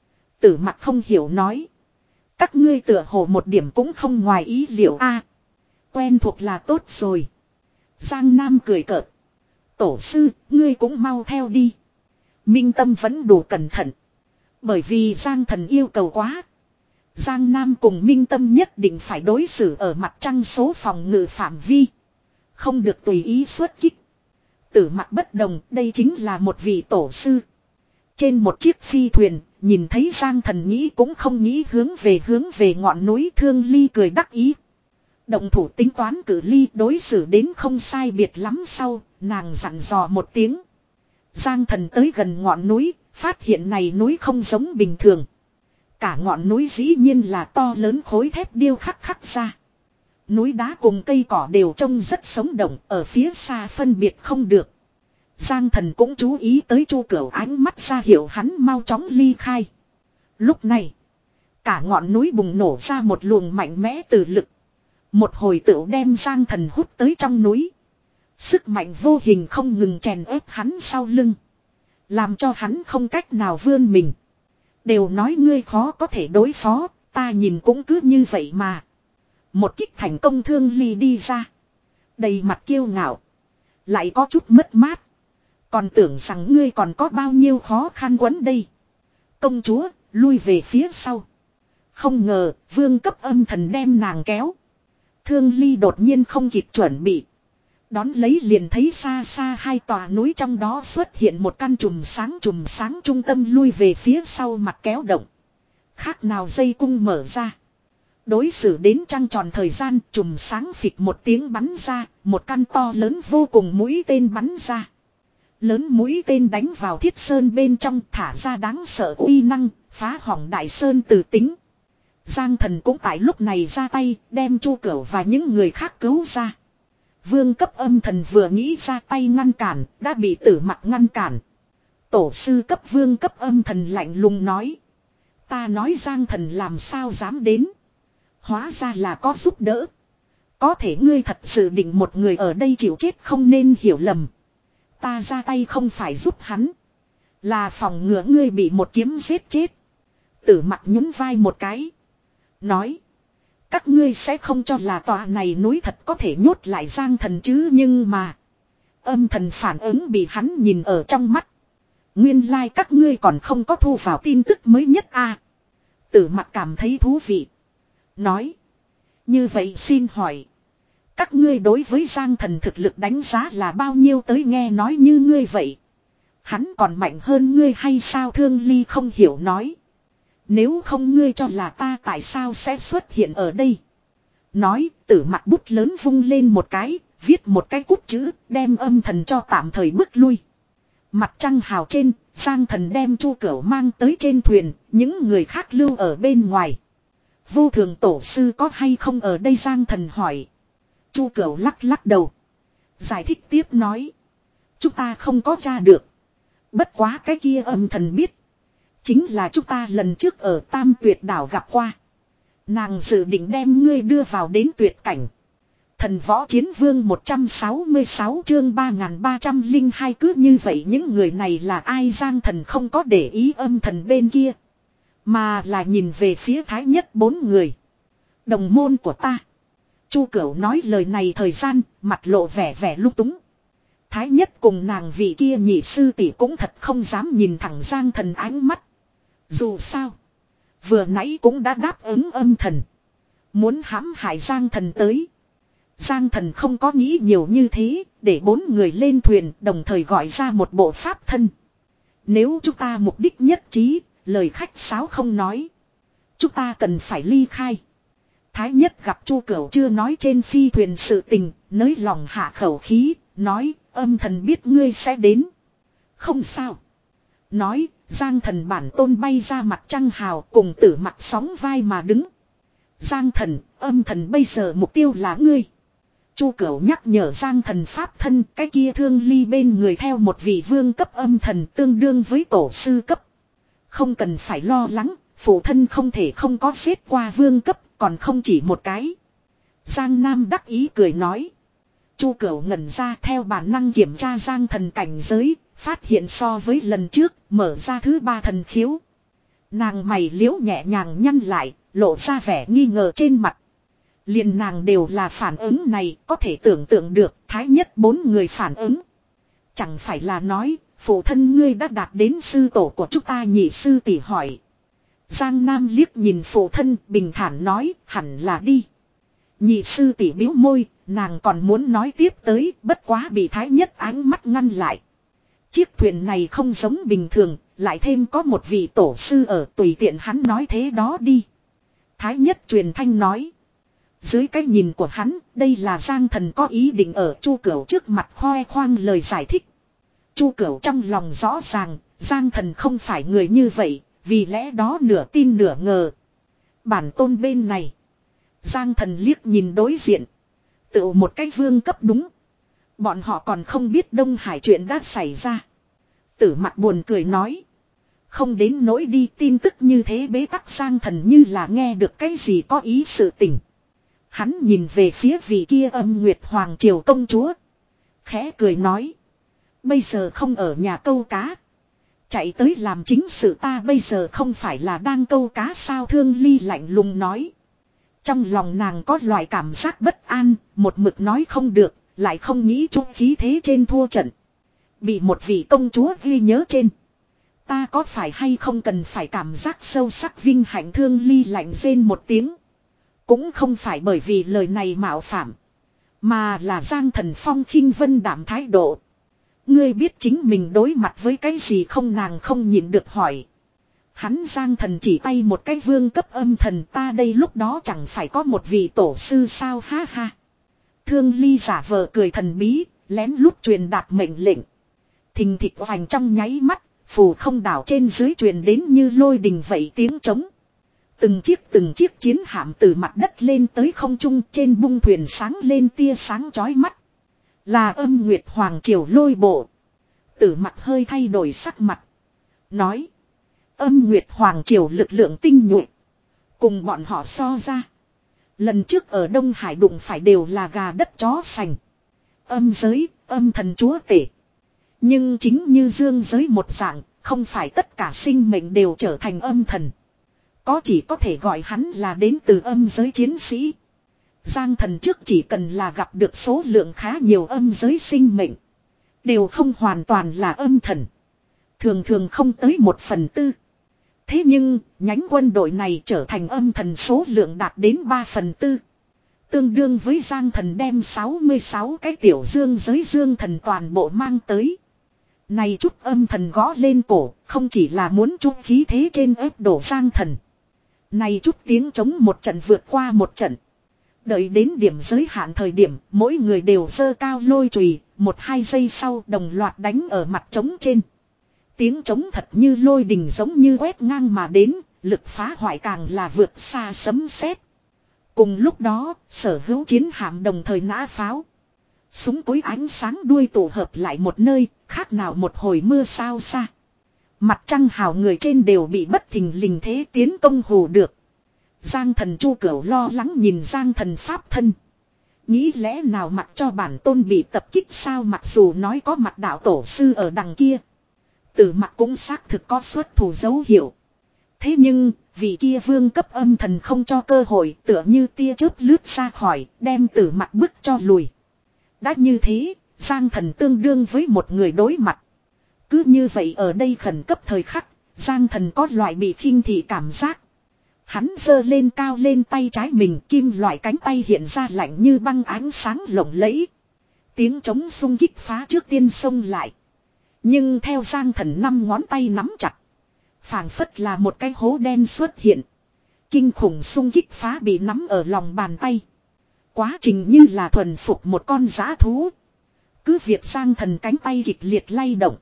Tử mặt không hiểu nói. Các ngươi tựa hồ một điểm cũng không ngoài ý liệu a. Quen thuộc là tốt rồi. Giang Nam cười cợt. Tổ sư, ngươi cũng mau theo đi. Minh Tâm vẫn đủ cẩn thận. Bởi vì Giang Thần yêu cầu quá. Giang Nam cùng Minh Tâm nhất định phải đối xử ở mặt trăng số phòng ngự phạm vi. Không được tùy ý xuất kích. Tử Mặc bất đồng, đây chính là một vị tổ sư. Trên một chiếc phi thuyền, nhìn thấy Giang Thần nghĩ cũng không nghĩ hướng về hướng về ngọn núi Thương Ly cười đắc ý. Động thủ tính toán cử ly đối xử đến không sai biệt lắm sau, nàng dặn dò một tiếng. Giang Thần tới gần ngọn núi, phát hiện này núi không giống bình thường. Cả ngọn núi dĩ nhiên là to lớn khối thép điêu khắc khắc ra. Núi đá cùng cây cỏ đều trông rất sống động, ở phía xa phân biệt không được. Giang Thần cũng chú ý tới Chu Cửu ánh mắt ra hiệu hắn mau chóng ly khai. Lúc này, cả ngọn núi bùng nổ ra một luồng mạnh mẽ từ lực. Một hồi tựu đem Giang Thần hút tới trong núi. Sức mạnh vô hình không ngừng chèn ép hắn sau lưng. Làm cho hắn không cách nào vươn mình. Đều nói ngươi khó có thể đối phó, ta nhìn cũng cứ như vậy mà. Một kích thành công Thương Ly đi ra. Đầy mặt kiêu ngạo. Lại có chút mất mát. Còn tưởng rằng ngươi còn có bao nhiêu khó khăn quấn đây. Công chúa, lui về phía sau. Không ngờ, vương cấp âm thần đem nàng kéo. Thương Ly đột nhiên không kịp chuẩn bị. Đón lấy liền thấy xa xa hai tòa núi trong đó xuất hiện một căn chùm sáng chùm sáng trung tâm lui về phía sau mặt kéo động. Khác nào dây cung mở ra. Đối xử đến trăng tròn thời gian chùm sáng phịch một tiếng bắn ra, một căn to lớn vô cùng mũi tên bắn ra. Lớn mũi tên đánh vào thiết sơn bên trong thả ra đáng sợ uy năng, phá hỏng đại sơn từ tính. Giang Thần cũng tại lúc này ra tay, đem Chu Cửu và những người khác cứu ra. Vương cấp âm thần vừa nghĩ ra tay ngăn cản, đã bị Tử Mặc ngăn cản. Tổ sư cấp vương cấp âm thần lạnh lùng nói. Ta nói Giang Thần làm sao dám đến. Hóa ra là có giúp đỡ. Có thể ngươi thật sự định một người ở đây chịu chết không nên hiểu lầm. Ta ra tay không phải giúp hắn. Là phòng ngừa ngươi bị một kiếm giết chết. Tử Mặc nhún vai một cái. Nói. Các ngươi sẽ không cho là tòa này núi thật có thể nhốt lại Giang Thần chứ nhưng mà. Âm thần phản ứng bị hắn nhìn ở trong mắt. Nguyên lai like các ngươi còn không có thu vào tin tức mới nhất à. Tử Mặc cảm thấy thú vị. Nói. Như vậy xin hỏi. Các ngươi đối với Giang Thần thực lực đánh giá là bao nhiêu tới nghe nói như ngươi vậy. Hắn còn mạnh hơn ngươi hay sao Thương Ly không hiểu nói. Nếu không ngươi cho là ta tại sao sẽ xuất hiện ở đây. Nói Tử Mặc bút lớn vung lên một cái, viết một cái cút chữ, đem âm thần cho tạm thời bước lui. Mặt trăng hào trên, Giang Thần đem Chu Cửu mang tới trên thuyền, những người khác lưu ở bên ngoài. Vô thường tổ sư có hay không ở đây Giang Thần hỏi. Chu Cửu lắc lắc đầu. Giải thích tiếp nói. Chúng ta không có tra được. Bất quá cái kia âm thần biết. Chính là chúng ta lần trước ở Tam Tuyệt Đảo gặp qua. Nàng dự định đem ngươi đưa vào đến tuyệt cảnh. Thần võ chiến vương một trăm sáu mươi sáu chương ba nghìn ba trăm lẻ hai cứ như vậy những người này là ai Giang Thần không có để ý âm thần bên kia. Mà là nhìn về phía Thái Nhất bốn người. Đồng môn của ta. Chu Cửu nói lời này thời gian, mặt lộ vẻ vẻ lúc túng. Thái Nhất cùng nàng vị kia nhị sư tỷ cũng thật không dám nhìn thẳng Giang Thần ánh mắt. Dù sao, vừa nãy cũng đã đáp ứng âm thần. Muốn hãm hại Giang Thần tới. Giang Thần không có nghĩ nhiều như thế, để bốn người lên thuyền đồng thời gọi ra một bộ pháp thân. Nếu chúng ta mục đích nhất trí, lời khách sáo không nói. Chúng ta cần phải ly khai. Thái Nhất gặp Chu Cửu chưa nói trên phi thuyền sự tình, nới lòng hạ khẩu khí, nói âm thần biết ngươi sẽ đến. Không sao. Nói, Giang Thần bản tôn bay ra mặt trăng hào cùng Tử Mặc sóng vai mà đứng. Giang Thần, âm thần bây giờ mục tiêu là ngươi. Chu Cửu nhắc nhở Giang Thần pháp thân cái kia Thương Ly bên người theo một vị vương cấp âm thần tương đương với tổ sư cấp. Không cần phải lo lắng, phụ thân không thể không có giết qua vương cấp, còn không chỉ một cái. Giang Nam đắc ý cười nói. Chu Cửu ngẩn ra theo bản năng kiểm tra Giang Thần cảnh giới, phát hiện so với lần trước, mở ra thứ ba thần khiếu. Nàng mày liễu nhẹ nhàng nhăn lại, lộ ra vẻ nghi ngờ trên mặt. Liền nàng đều là phản ứng này, có thể tưởng tượng được Thái Nhất bốn người phản ứng. Chẳng phải là nói, phụ thân ngươi đã đạt đến sư tổ của chúng ta nhị sư tỷ hỏi. Giang Nam liếc nhìn phụ thân bình thản nói, hẳn là đi. Nhị sư tỷ biếu môi, nàng còn muốn nói tiếp tới, bất quá bị Thái Nhất ánh mắt ngăn lại. Chiếc thuyền này không giống bình thường, lại thêm có một vị tổ sư ở, tùy tiện hắn nói thế đó đi. Thái Nhất truyền thanh nói. Dưới cái nhìn của hắn, đây là Giang Thần có ý định ở Chu Cửu trước mặt khoe khoang lời giải thích. Chu Cửu trong lòng rõ ràng, Giang Thần không phải người như vậy, vì lẽ đó nửa tin nửa ngờ. Bản tôn bên này. Giang Thần liếc nhìn đối diện. Tự một cái vương cấp đúng. Bọn họ còn không biết Đông Hải chuyện đã xảy ra. Tử Mặc buồn cười nói. Không đến nỗi đi, tin tức như thế bế tắc. Giang Thần như là nghe được cái gì có ý sự tình. Hắn nhìn về phía vị kia Âm Nguyệt Hoàng Triều công chúa. Khẽ cười nói. Bây giờ không ở nhà câu cá. Chạy tới làm chính sự, ta bây giờ không phải là đang câu cá sao? Thương Ly lạnh lùng nói. Trong lòng nàng có loại cảm giác bất an, một mực nói không được, lại không nghĩ chút khí thế trên thua trận. Bị một vị công chúa ghi nhớ trên. Ta có phải hay không cần phải cảm giác sâu sắc vinh hạnh? Thương Ly lạnh rên một tiếng. Cũng không phải bởi vì lời này mạo phạm, mà là Giang Thần phong khinh vân đạm thái độ. Ngươi biết chính mình đối mặt với cái gì không? Nàng không nhịn được hỏi. Hắn Giang Thần chỉ tay một cái vương cấp âm thần, ta đây lúc đó chẳng phải có một vị tổ sư sao? Ha ha. Thương Ly giả vờ cười thần bí, lén lút truyền đạt mệnh lệnh. Thình thịch vành trong nháy mắt, phù không đảo trên dưới truyền đến như lôi đình vậy tiếng trống. Từng chiếc từng chiếc chiến hạm từ mặt đất lên tới không trung, trên bung thuyền sáng lên tia sáng chói mắt. Là Âm Nguyệt Hoàng Triều lôi bộ. Tử Mặc hơi thay đổi sắc mặt. Nói. Âm Nguyệt Hoàng Triều lực lượng tinh nhuệ. Cùng bọn họ so ra. Lần trước ở Đông Hải đụng phải đều là gà đất chó sành. Âm giới, âm thần chúa tể. Nhưng chính như dương giới một dạng, không phải tất cả sinh mệnh đều trở thành âm thần. Có chỉ có thể gọi hắn là đến từ âm giới chiến sĩ. Giang Thần trước chỉ cần là gặp được số lượng khá nhiều âm giới sinh mệnh. Đều không hoàn toàn là âm thần. Thường thường không tới một phần tư. Thế nhưng, nhánh quân đội này trở thành âm thần số lượng đạt đến ba phần tư. Tương đương với Giang Thần đem sáu mươi sáu cái tiểu dương giới dương thần toàn bộ mang tới. Này chút âm thần gõ lên cổ, không chỉ là muốn chút khí thế trên ép đổ Giang Thần. Này chút tiếng chống một trận vượt qua một trận. Đợi đến điểm giới hạn thời điểm, mỗi người đều giơ cao lôi chùy, một hai giây sau đồng loạt đánh ở mặt trống trên. Tiếng trống thật như lôi đình giống như quét ngang mà đến, lực phá hoại càng là vượt xa sấm sét. Cùng lúc đó, sở hữu chiến hạm đồng thời nã pháo. Súng cối ánh sáng đuôi tổ hợp lại một nơi, khác nào một hồi mưa sao xa. Mặt trăng hào người trên đều bị bất thình lình thế tiến công hù được. Giang Thần Chu Cửu lo lắng nhìn Giang Thần pháp thân. Nghĩ lẽ nào mặc cho bản tôn bị tập kích sao? Mặc dù nói có mặt đạo tổ sư ở đằng kia. Tử Mặc cũng xác thực có xuất thủ dấu hiệu. Thế nhưng, vị kia vương cấp âm thần không cho cơ hội, tựa như tia chớp lướt ra khỏi, đem Tử Mặc bức cho lùi. Đã như thế, Giang Thần tương đương với một người đối mặt. Cứ như vậy ở đây khẩn cấp thời khắc, Giang Thần có loại bị khinh thị cảm giác. Hắn giơ lên cao lên tay trái mình, kim loại cánh tay hiện ra lạnh như băng, ánh sáng lộng lẫy. Tiếng trống xung kích phá trước tiên xông lại. Nhưng theo Giang Thần năm ngón tay nắm chặt, phảng phất là một cái hố đen xuất hiện. Kinh khủng xung kích phá bị nắm ở lòng bàn tay. Quá trình như là thuần phục một con dã thú. Cứ việc Giang Thần cánh tay kịch liệt lay động,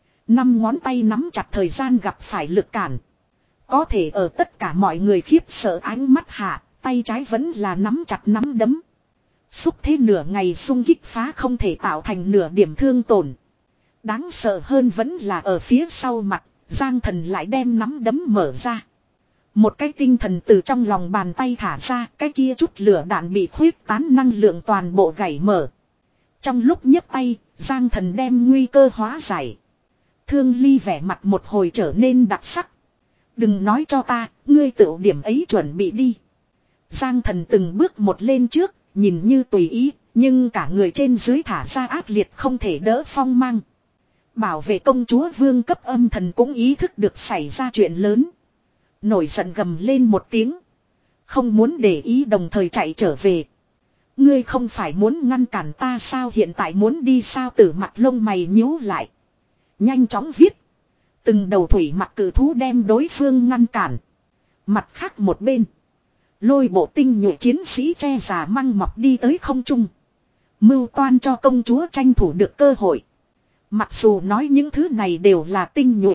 năm ngón tay nắm chặt thời gian gặp phải lực cản. Có thể ở tất cả mọi người khiếp sợ ánh mắt hạ, tay trái vẫn là nắm chặt nắm đấm. Xúc thế nửa ngày xung kích phá không thể tạo thành nửa điểm thương tổn. Đáng sợ hơn vẫn là ở phía sau mặt, Giang Thần lại đem nắm đấm mở ra. Một cái tinh thần từ trong lòng bàn tay thả ra, cái kia chút lửa đạn bị khuyết tán năng lượng toàn bộ gãy mở. Trong lúc nhấc tay, Giang Thần đem nguy cơ hóa giải. Thương Ly vẻ mặt một hồi trở nên đặc sắc. Đừng nói cho ta, ngươi tự điểm ấy chuẩn bị đi. Giang Thần từng bước một lên trước, nhìn như tùy ý, nhưng cả người trên dưới thả ra ác liệt không thể đỡ phong mang. Bảo vệ công chúa vương cấp âm thần cũng ý thức được xảy ra chuyện lớn. Nổi giận gầm lên một tiếng. Không muốn để ý đồng thời chạy trở về. Ngươi không phải muốn ngăn cản ta sao, hiện tại muốn đi sao? Tử mặt lông mày nhíu lại. Nhanh chóng viết. Từng đầu thủy mặc cử thú đem đối phương ngăn cản. Mặt khác một bên. Lôi bộ tinh nhuệ chiến sĩ che già măng mọc đi tới không trung. Mưu toan cho công chúa tranh thủ được cơ hội. Mặc dù nói những thứ này đều là tinh nhuệ.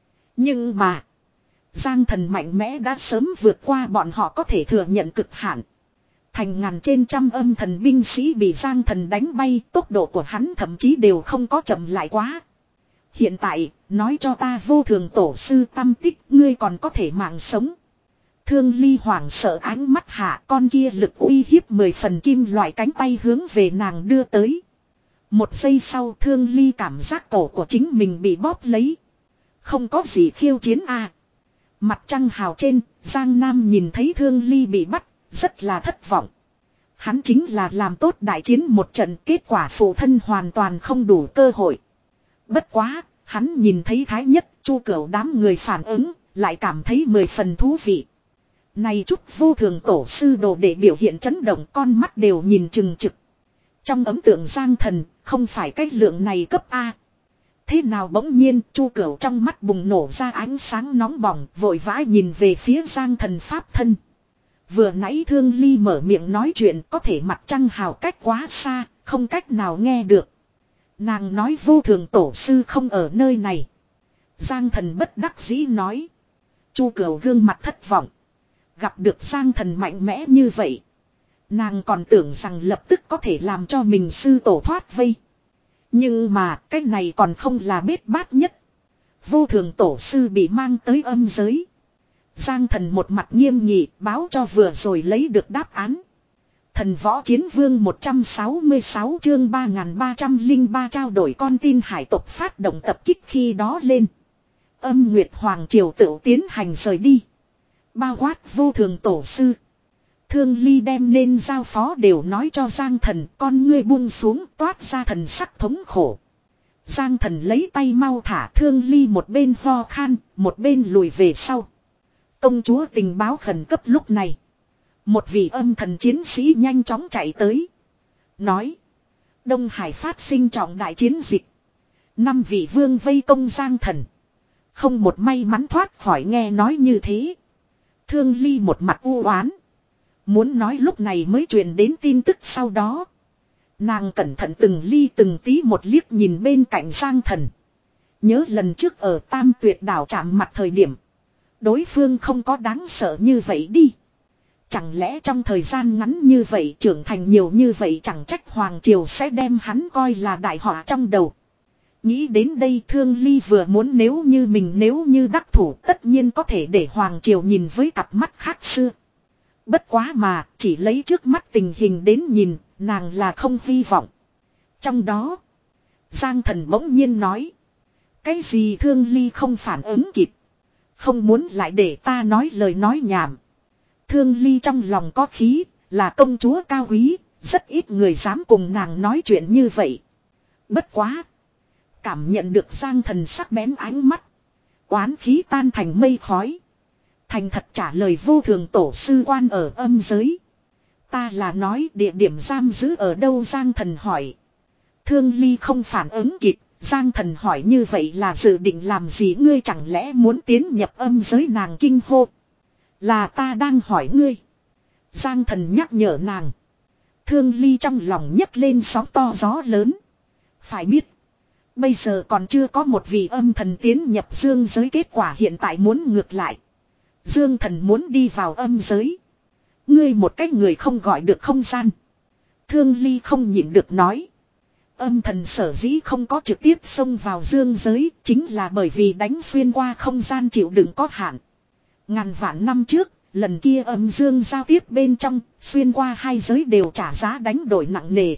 Nhưng mà. Giang thần mạnh mẽ đã sớm vượt qua bọn họ có thể thừa nhận cực hạn. Thành ngàn trên trăm âm thần binh sĩ bị Giang thần đánh bay. Tốc độ của hắn thậm chí đều không có chậm lại quá. Hiện tại, nói cho ta vô thường tổ sư tâm tích, ngươi còn có thể mạng sống. Thương Ly hoảng sợ ánh mắt hạ, con kia lực uy hiếp mười phần kim loại cánh tay hướng về nàng đưa tới. Một giây sau Thương Ly cảm giác cổ của chính mình bị bóp lấy. Không có gì khiêu chiến à. Mặt trăng hào trên, Giang Nam nhìn thấy Thương Ly bị bắt, rất là thất vọng. Hắn chính là làm tốt đại chiến một trận, kết quả phụ thân hoàn toàn không đủ cơ hội. Bất quá, hắn nhìn thấy Thái Nhất, Chu Cửu đám người phản ứng, lại cảm thấy mười phần thú vị. Này chút vô thường tổ sư đồ để biểu hiện chấn động, con mắt đều nhìn chừng trực. Trong ấn tượng Giang thần, không phải cách lượng này cấp A. Thế nào bỗng nhiên Chu Cửu trong mắt bùng nổ ra ánh sáng nóng bỏng, vội vã nhìn về phía Giang thần pháp thân. Vừa nãy Thương Ly mở miệng nói chuyện, có thể mặt trăng hào cách quá xa, không cách nào nghe được. Nàng nói vô thường tổ sư không ở nơi này. Giang thần bất đắc dĩ nói. Chu Cửu gương mặt thất vọng. Gặp được Giang thần mạnh mẽ như vậy. Nàng còn tưởng rằng lập tức có thể làm cho mình sư tổ thoát vây. Nhưng mà cái này còn không là bết bát nhất. Vô thường tổ sư bị mang tới âm giới. Giang thần một mặt nghiêm nghị báo cho vừa rồi lấy được đáp án. Thần võ chiến vương một trăm sáu mươi sáu chương ba nghìn ba trăm lẻ ba trao đổi con tin hải tộc phát động tập kích khi đó lên. Âm Nguyệt Hoàng Triều tự tiến hành rời đi. Bao quát vô thường tổ sư. Thương Ly đem nên giao phó đều nói cho Giang thần, con ngươi buông xuống toát ra thần sắc thống khổ. Giang thần lấy tay mau thả Thương Ly một bên ho khan, một bên lùi về sau. Công chúa tình báo khẩn cấp lúc này. Một vị âm thần chiến sĩ nhanh chóng chạy tới. Nói. Đông Hải phát sinh trọng đại chiến dịch. Năm vị vương vây công Giang thần. Không một may mắn thoát khỏi, nghe nói như thế. Thương Ly một mặt u oán. Muốn nói lúc này mới truyền đến tin tức sau đó. Nàng cẩn thận từng ly từng tí một liếc nhìn bên cạnh Giang thần. Nhớ lần trước ở Tam Tuyệt đảo chạm mặt thời điểm. Đối phương không có đáng sợ như vậy đi. Chẳng lẽ trong thời gian ngắn như vậy trưởng thành nhiều như vậy, chẳng trách Hoàng Triều sẽ đem hắn coi là đại họa trong đầu. Nghĩ đến đây Thương Ly vừa muốn nếu như mình nếu như đắc thủ tất nhiên có thể để Hoàng Triều nhìn với cặp mắt khác xưa. Bất quá mà chỉ lấy trước mắt tình hình đến nhìn, nàng là không hy vọng. Trong đó, Giang thần bỗng nhiên nói. Cái gì? Thương Ly không phản ứng kịp. Không muốn lại để ta nói lời nói nhảm. Thương Ly trong lòng có khí, là công chúa cao quý, rất ít người dám cùng nàng nói chuyện như vậy. Bất quá. Cảm nhận được Giang thần sắc bén ánh mắt. Oán khí tan thành mây khói. Thành thật trả lời vô thường tổ sư quan ở âm giới. Ta là nói địa điểm giam giữ ở đâu? Giang thần hỏi. Thương Ly không phản ứng kịp. Giang thần hỏi như vậy là dự định làm gì? Ngươi chẳng lẽ muốn tiến nhập âm giới? Nàng kinh hô. Là ta đang hỏi ngươi. Giang thần nhắc nhở nàng. Thương Ly trong lòng nhấc lên sóng to gió lớn. Phải biết. Bây giờ còn chưa có một vị âm thần tiến nhập dương giới, kết quả hiện tại muốn ngược lại. Dương thần muốn đi vào âm giới. Ngươi một cách người không gọi được không gian. Thương Ly không nhịn được nói. Âm thần sở dĩ không có trực tiếp xông vào dương giới, chính là bởi vì đánh xuyên qua không gian chịu đựng có hạn. Ngàn vạn năm trước, lần kia âm dương giao tiếp bên trong, xuyên qua hai giới đều trả giá đánh đổi nặng nề.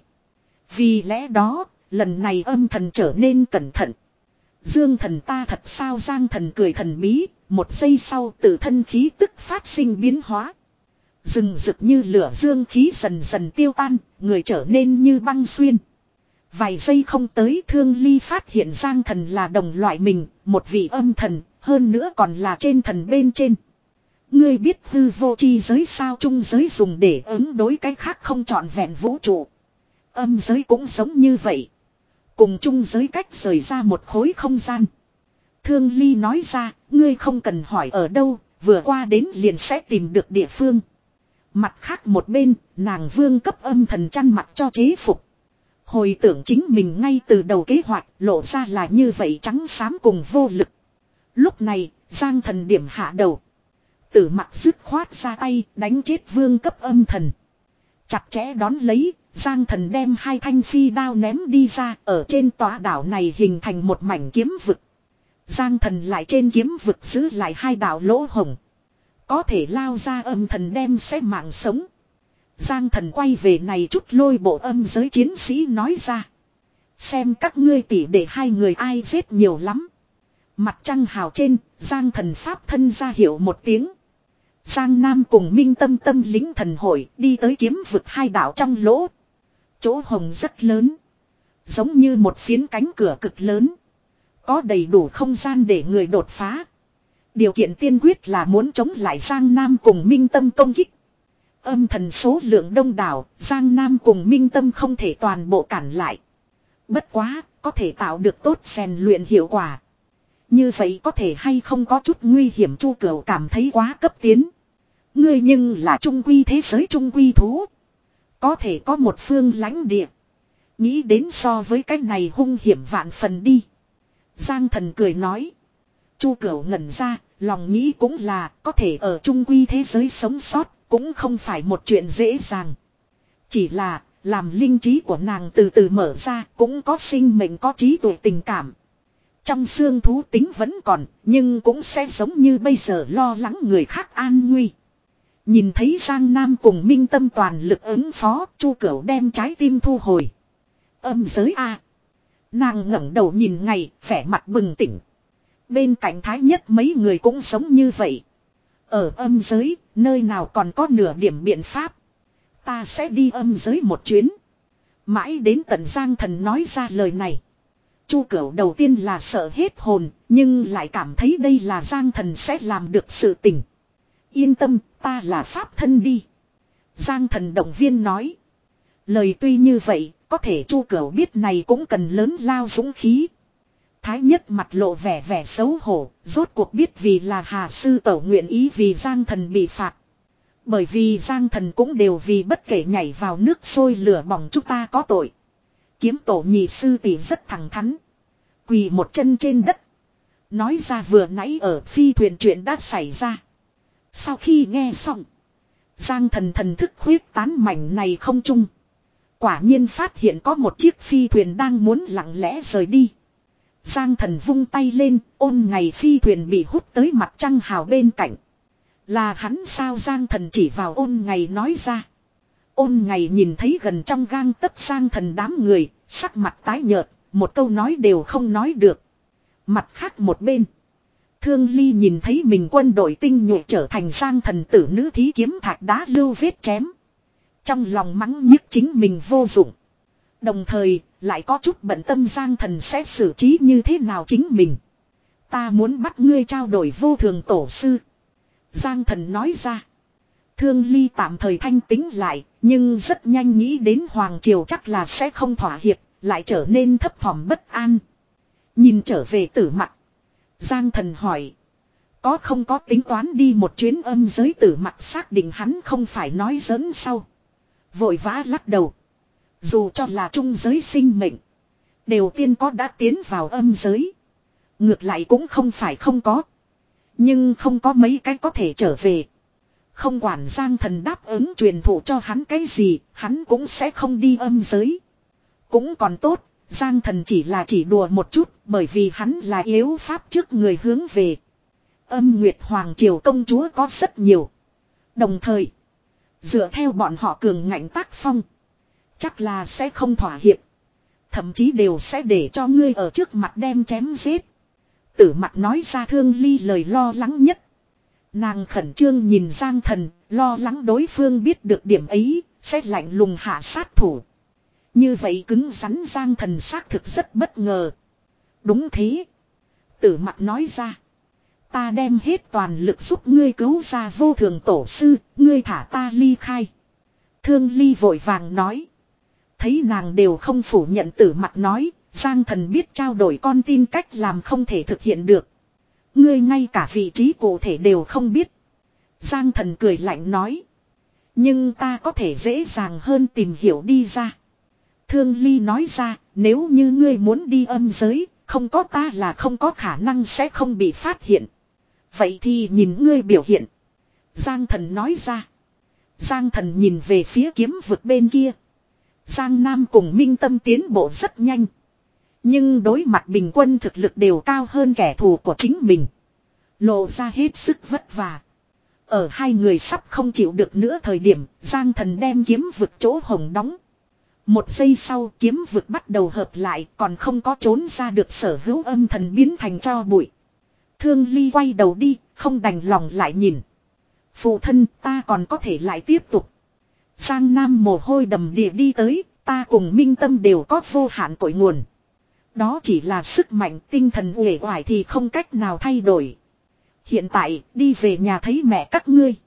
Vì lẽ đó, lần này âm thần trở nên cẩn thận. Dương thần ta thật sao? Giang thần cười thần bí, một giây sau tự thân khí tức phát sinh biến hóa. Rừng rực như lửa dương khí dần dần tiêu tan, người trở nên như băng xuyên. Vài giây không tới Thương Ly phát hiện Giang Thần là đồng loại mình, một vị âm thần, hơn nữa còn là trên thần bên trên. Ngươi biết hư vô chi giới sao, trung giới dùng để ứng đối cái khác không trọn vẹn vũ trụ. Âm giới cũng giống như vậy. Cùng trung giới cách rời ra một khối không gian. Thương Ly nói ra, ngươi không cần hỏi ở đâu, vừa qua đến liền sẽ tìm được địa phương. Mặt khác một bên, nàng vương cấp âm thần chăn mặt cho chế phục. Hồi tưởng chính mình ngay từ đầu kế hoạch, lộ ra là như vậy trắng xám cùng vô lực. Lúc này, Giang Thần điểm hạ đầu. Tử mặt dứt khoát ra tay, đánh chết vương cấp âm thần. Chặt chẽ đón lấy, Giang Thần đem hai thanh phi đao ném đi ra, ở trên tòa đảo này hình thành một mảnh kiếm vực. Giang Thần lại trên kiếm vực giữ lại hai đảo lỗ hồng. Có thể lao ra âm thần đem sẽ mạng sống. Giang Thần quay về này chút lôi bộ âm giới chiến sĩ nói ra. Xem các ngươi tỉ để hai người ai giết nhiều lắm. Mặt trăng hào trên, Giang Thần pháp thân ra hiệu một tiếng. Giang Nam cùng Minh Tâm tâm lính thần hội đi tới kiếm vực hai đảo trong lỗ. Chỗ hồng rất lớn. Giống như một phiến cánh cửa cực lớn. Có đầy đủ không gian để người đột phá. Điều kiện tiên quyết là muốn chống lại Giang Nam cùng Minh Tâm công kích. Âm thần số lượng đông đảo, Giang Nam cùng Minh Tâm không thể toàn bộ cản lại. Bất quá, có thể tạo được tốt rèn luyện hiệu quả. Như vậy có thể hay không có chút nguy hiểm, Chu Cửu cảm thấy quá cấp tiến. Ngươi nhưng là trung quy thế giới trung quy thú. Có thể có một phương lãnh địa. Nghĩ đến so với cái này hung hiểm vạn phần đi. Giang Thần cười nói. Chu Cửu ngẩn ra, lòng nghĩ cũng là có thể ở trung quy thế giới sống sót. Cũng không phải một chuyện dễ dàng. Chỉ là, làm linh trí của nàng từ từ mở ra, cũng có sinh mệnh có trí tuệ tình cảm. Trong xương thú tính vẫn còn, nhưng cũng sẽ giống như bây giờ lo lắng người khác an nguy. Nhìn thấy Giang Nam cùng Minh Tâm toàn lực ứng phó, Chu Cửu đem trái tim thu hồi. Âm giới a. Nàng ngẩng đầu nhìn ngày, vẻ mặt bừng tỉnh. Bên cạnh Thái Nhất mấy người cũng giống như vậy. Ở âm giới, nơi nào còn có nửa điểm biện pháp. Ta sẽ đi âm giới một chuyến. Mãi đến tận Giang Thần nói ra lời này. Chu Cửu đầu tiên là sợ hết hồn, nhưng lại cảm thấy đây là Giang Thần sẽ làm được sự tình. Yên tâm, ta là pháp thân đi. Giang Thần động viên nói. Lời tuy như vậy, có thể Chu Cửu biết này cũng cần lớn lao dũng khí. Thái Nhất mặt lộ vẻ vẻ xấu hổ, rốt cuộc biết vì là Hà Sư Tẩu nguyện ý vì Giang Thần bị phạt. Bởi vì Giang Thần cũng đều vì bất kể nhảy vào nước sôi lửa bỏng chúng ta có tội. Kiếm tổ nhị sư tỷ rất thẳng thắn. Quỳ một chân trên đất. Nói ra vừa nãy ở phi thuyền chuyện đã xảy ra. Sau khi nghe xong. Giang Thần thần thức huyết tán mảnh này không chung. Quả nhiên phát hiện có một chiếc phi thuyền đang muốn lặng lẽ rời đi. Giang Thần vung tay lên, ôn ngày phi thuyền bị hút tới mặt trăng hào bên cạnh. Là hắn sao? Giang Thần chỉ vào ôn ngày nói ra. Ôn ngày nhìn thấy gần trong gang tấc Giang Thần đám người, sắc mặt tái nhợt, một câu nói đều không nói được. Mặt khác một bên, Thương Ly nhìn thấy mình quân đội tinh nhuệ trở thành Giang Thần tử nữ thí kiếm thạch đá lưu vết chém. Trong lòng mắng nhức chính mình vô dụng. Đồng thời, lại có chút bận tâm Giang Thần sẽ xử trí như thế nào chính mình. Ta muốn bắt ngươi trao đổi vô thường tổ sư. Giang Thần nói ra. Thương Ly tạm thời thanh tính lại, nhưng rất nhanh nghĩ đến Hoàng Triều chắc là sẽ không thỏa hiệp, lại trở nên thấp thỏm bất an. Nhìn trở về Tử Mặc. Giang Thần hỏi. Có không có tính toán đi một chuyến âm giới? Tử Mặc xác định hắn không phải nói giỡn sau. Vội vã lắc đầu. Dù cho là trung giới sinh mệnh. Đều tiên có đã tiến vào âm giới. Ngược lại cũng không phải không có. Nhưng không có mấy cái có thể trở về. Không quản Giang Thần đáp ứng truyền thụ cho hắn cái gì, hắn cũng sẽ không đi âm giới. Cũng còn tốt, Giang Thần chỉ là chỉ đùa một chút, bởi vì hắn là yếu pháp trước người hướng về. Âm Nguyệt Hoàng Triều công chúa có rất nhiều. Đồng thời, dựa theo bọn họ cường ngạnh tác phong, chắc là sẽ không thỏa hiệp. Thậm chí đều sẽ để cho ngươi ở trước mặt đem chém giết. Tử Mặc nói ra Thương Ly lời lo lắng nhất. Nàng khẩn trương nhìn Giang Thần, lo lắng đối phương biết được điểm ấy, sẽ lạnh lùng hạ sát thủ. Như vậy cứng rắn Giang Thần xác thực rất bất ngờ. Đúng thế. Tử Mặc nói ra. Ta đem hết toàn lực giúp ngươi cứu ra vô thường tổ sư, ngươi thả ta ly khai. Thương Ly vội vàng nói. Thấy nàng đều không phủ nhận Tử Mặc nói, Giang Thần biết trao đổi con tin cách làm không thể thực hiện được. Ngươi ngay cả vị trí cụ thể đều không biết. Giang Thần cười lạnh nói. Nhưng ta có thể dễ dàng hơn tìm hiểu đi ra. Thương Ly nói ra, nếu như ngươi muốn đi âm giới, không có ta là không có khả năng sẽ không bị phát hiện. Vậy thì nhìn ngươi biểu hiện. Giang Thần nói ra. Giang Thần nhìn về phía kiếm vực bên kia. Giang Nam cùng Minh Tâm tiến bộ rất nhanh. Nhưng đối mặt bình quân thực lực đều cao hơn kẻ thù của chính mình. Lộ ra hết sức vất vả. Ở hai người sắp không chịu được nữa thời điểm, Giang Thần đem kiếm vực chỗ hồng đóng. Một giây sau kiếm vực bắt đầu hợp lại, còn không có trốn ra được sở hữu âm thần biến thành tro bụi. Thương Ly quay đầu đi, không đành lòng lại nhìn. Phụ thân, ta còn có thể lại tiếp tục. Giang Nam mồ hôi đầm đìa đi tới, ta cùng Minh Tâm đều có vô hạn cội nguồn. Đó chỉ là sức mạnh, tinh thần uể oải thì không cách nào thay đổi. Hiện tại, đi về nhà thấy mẹ các ngươi.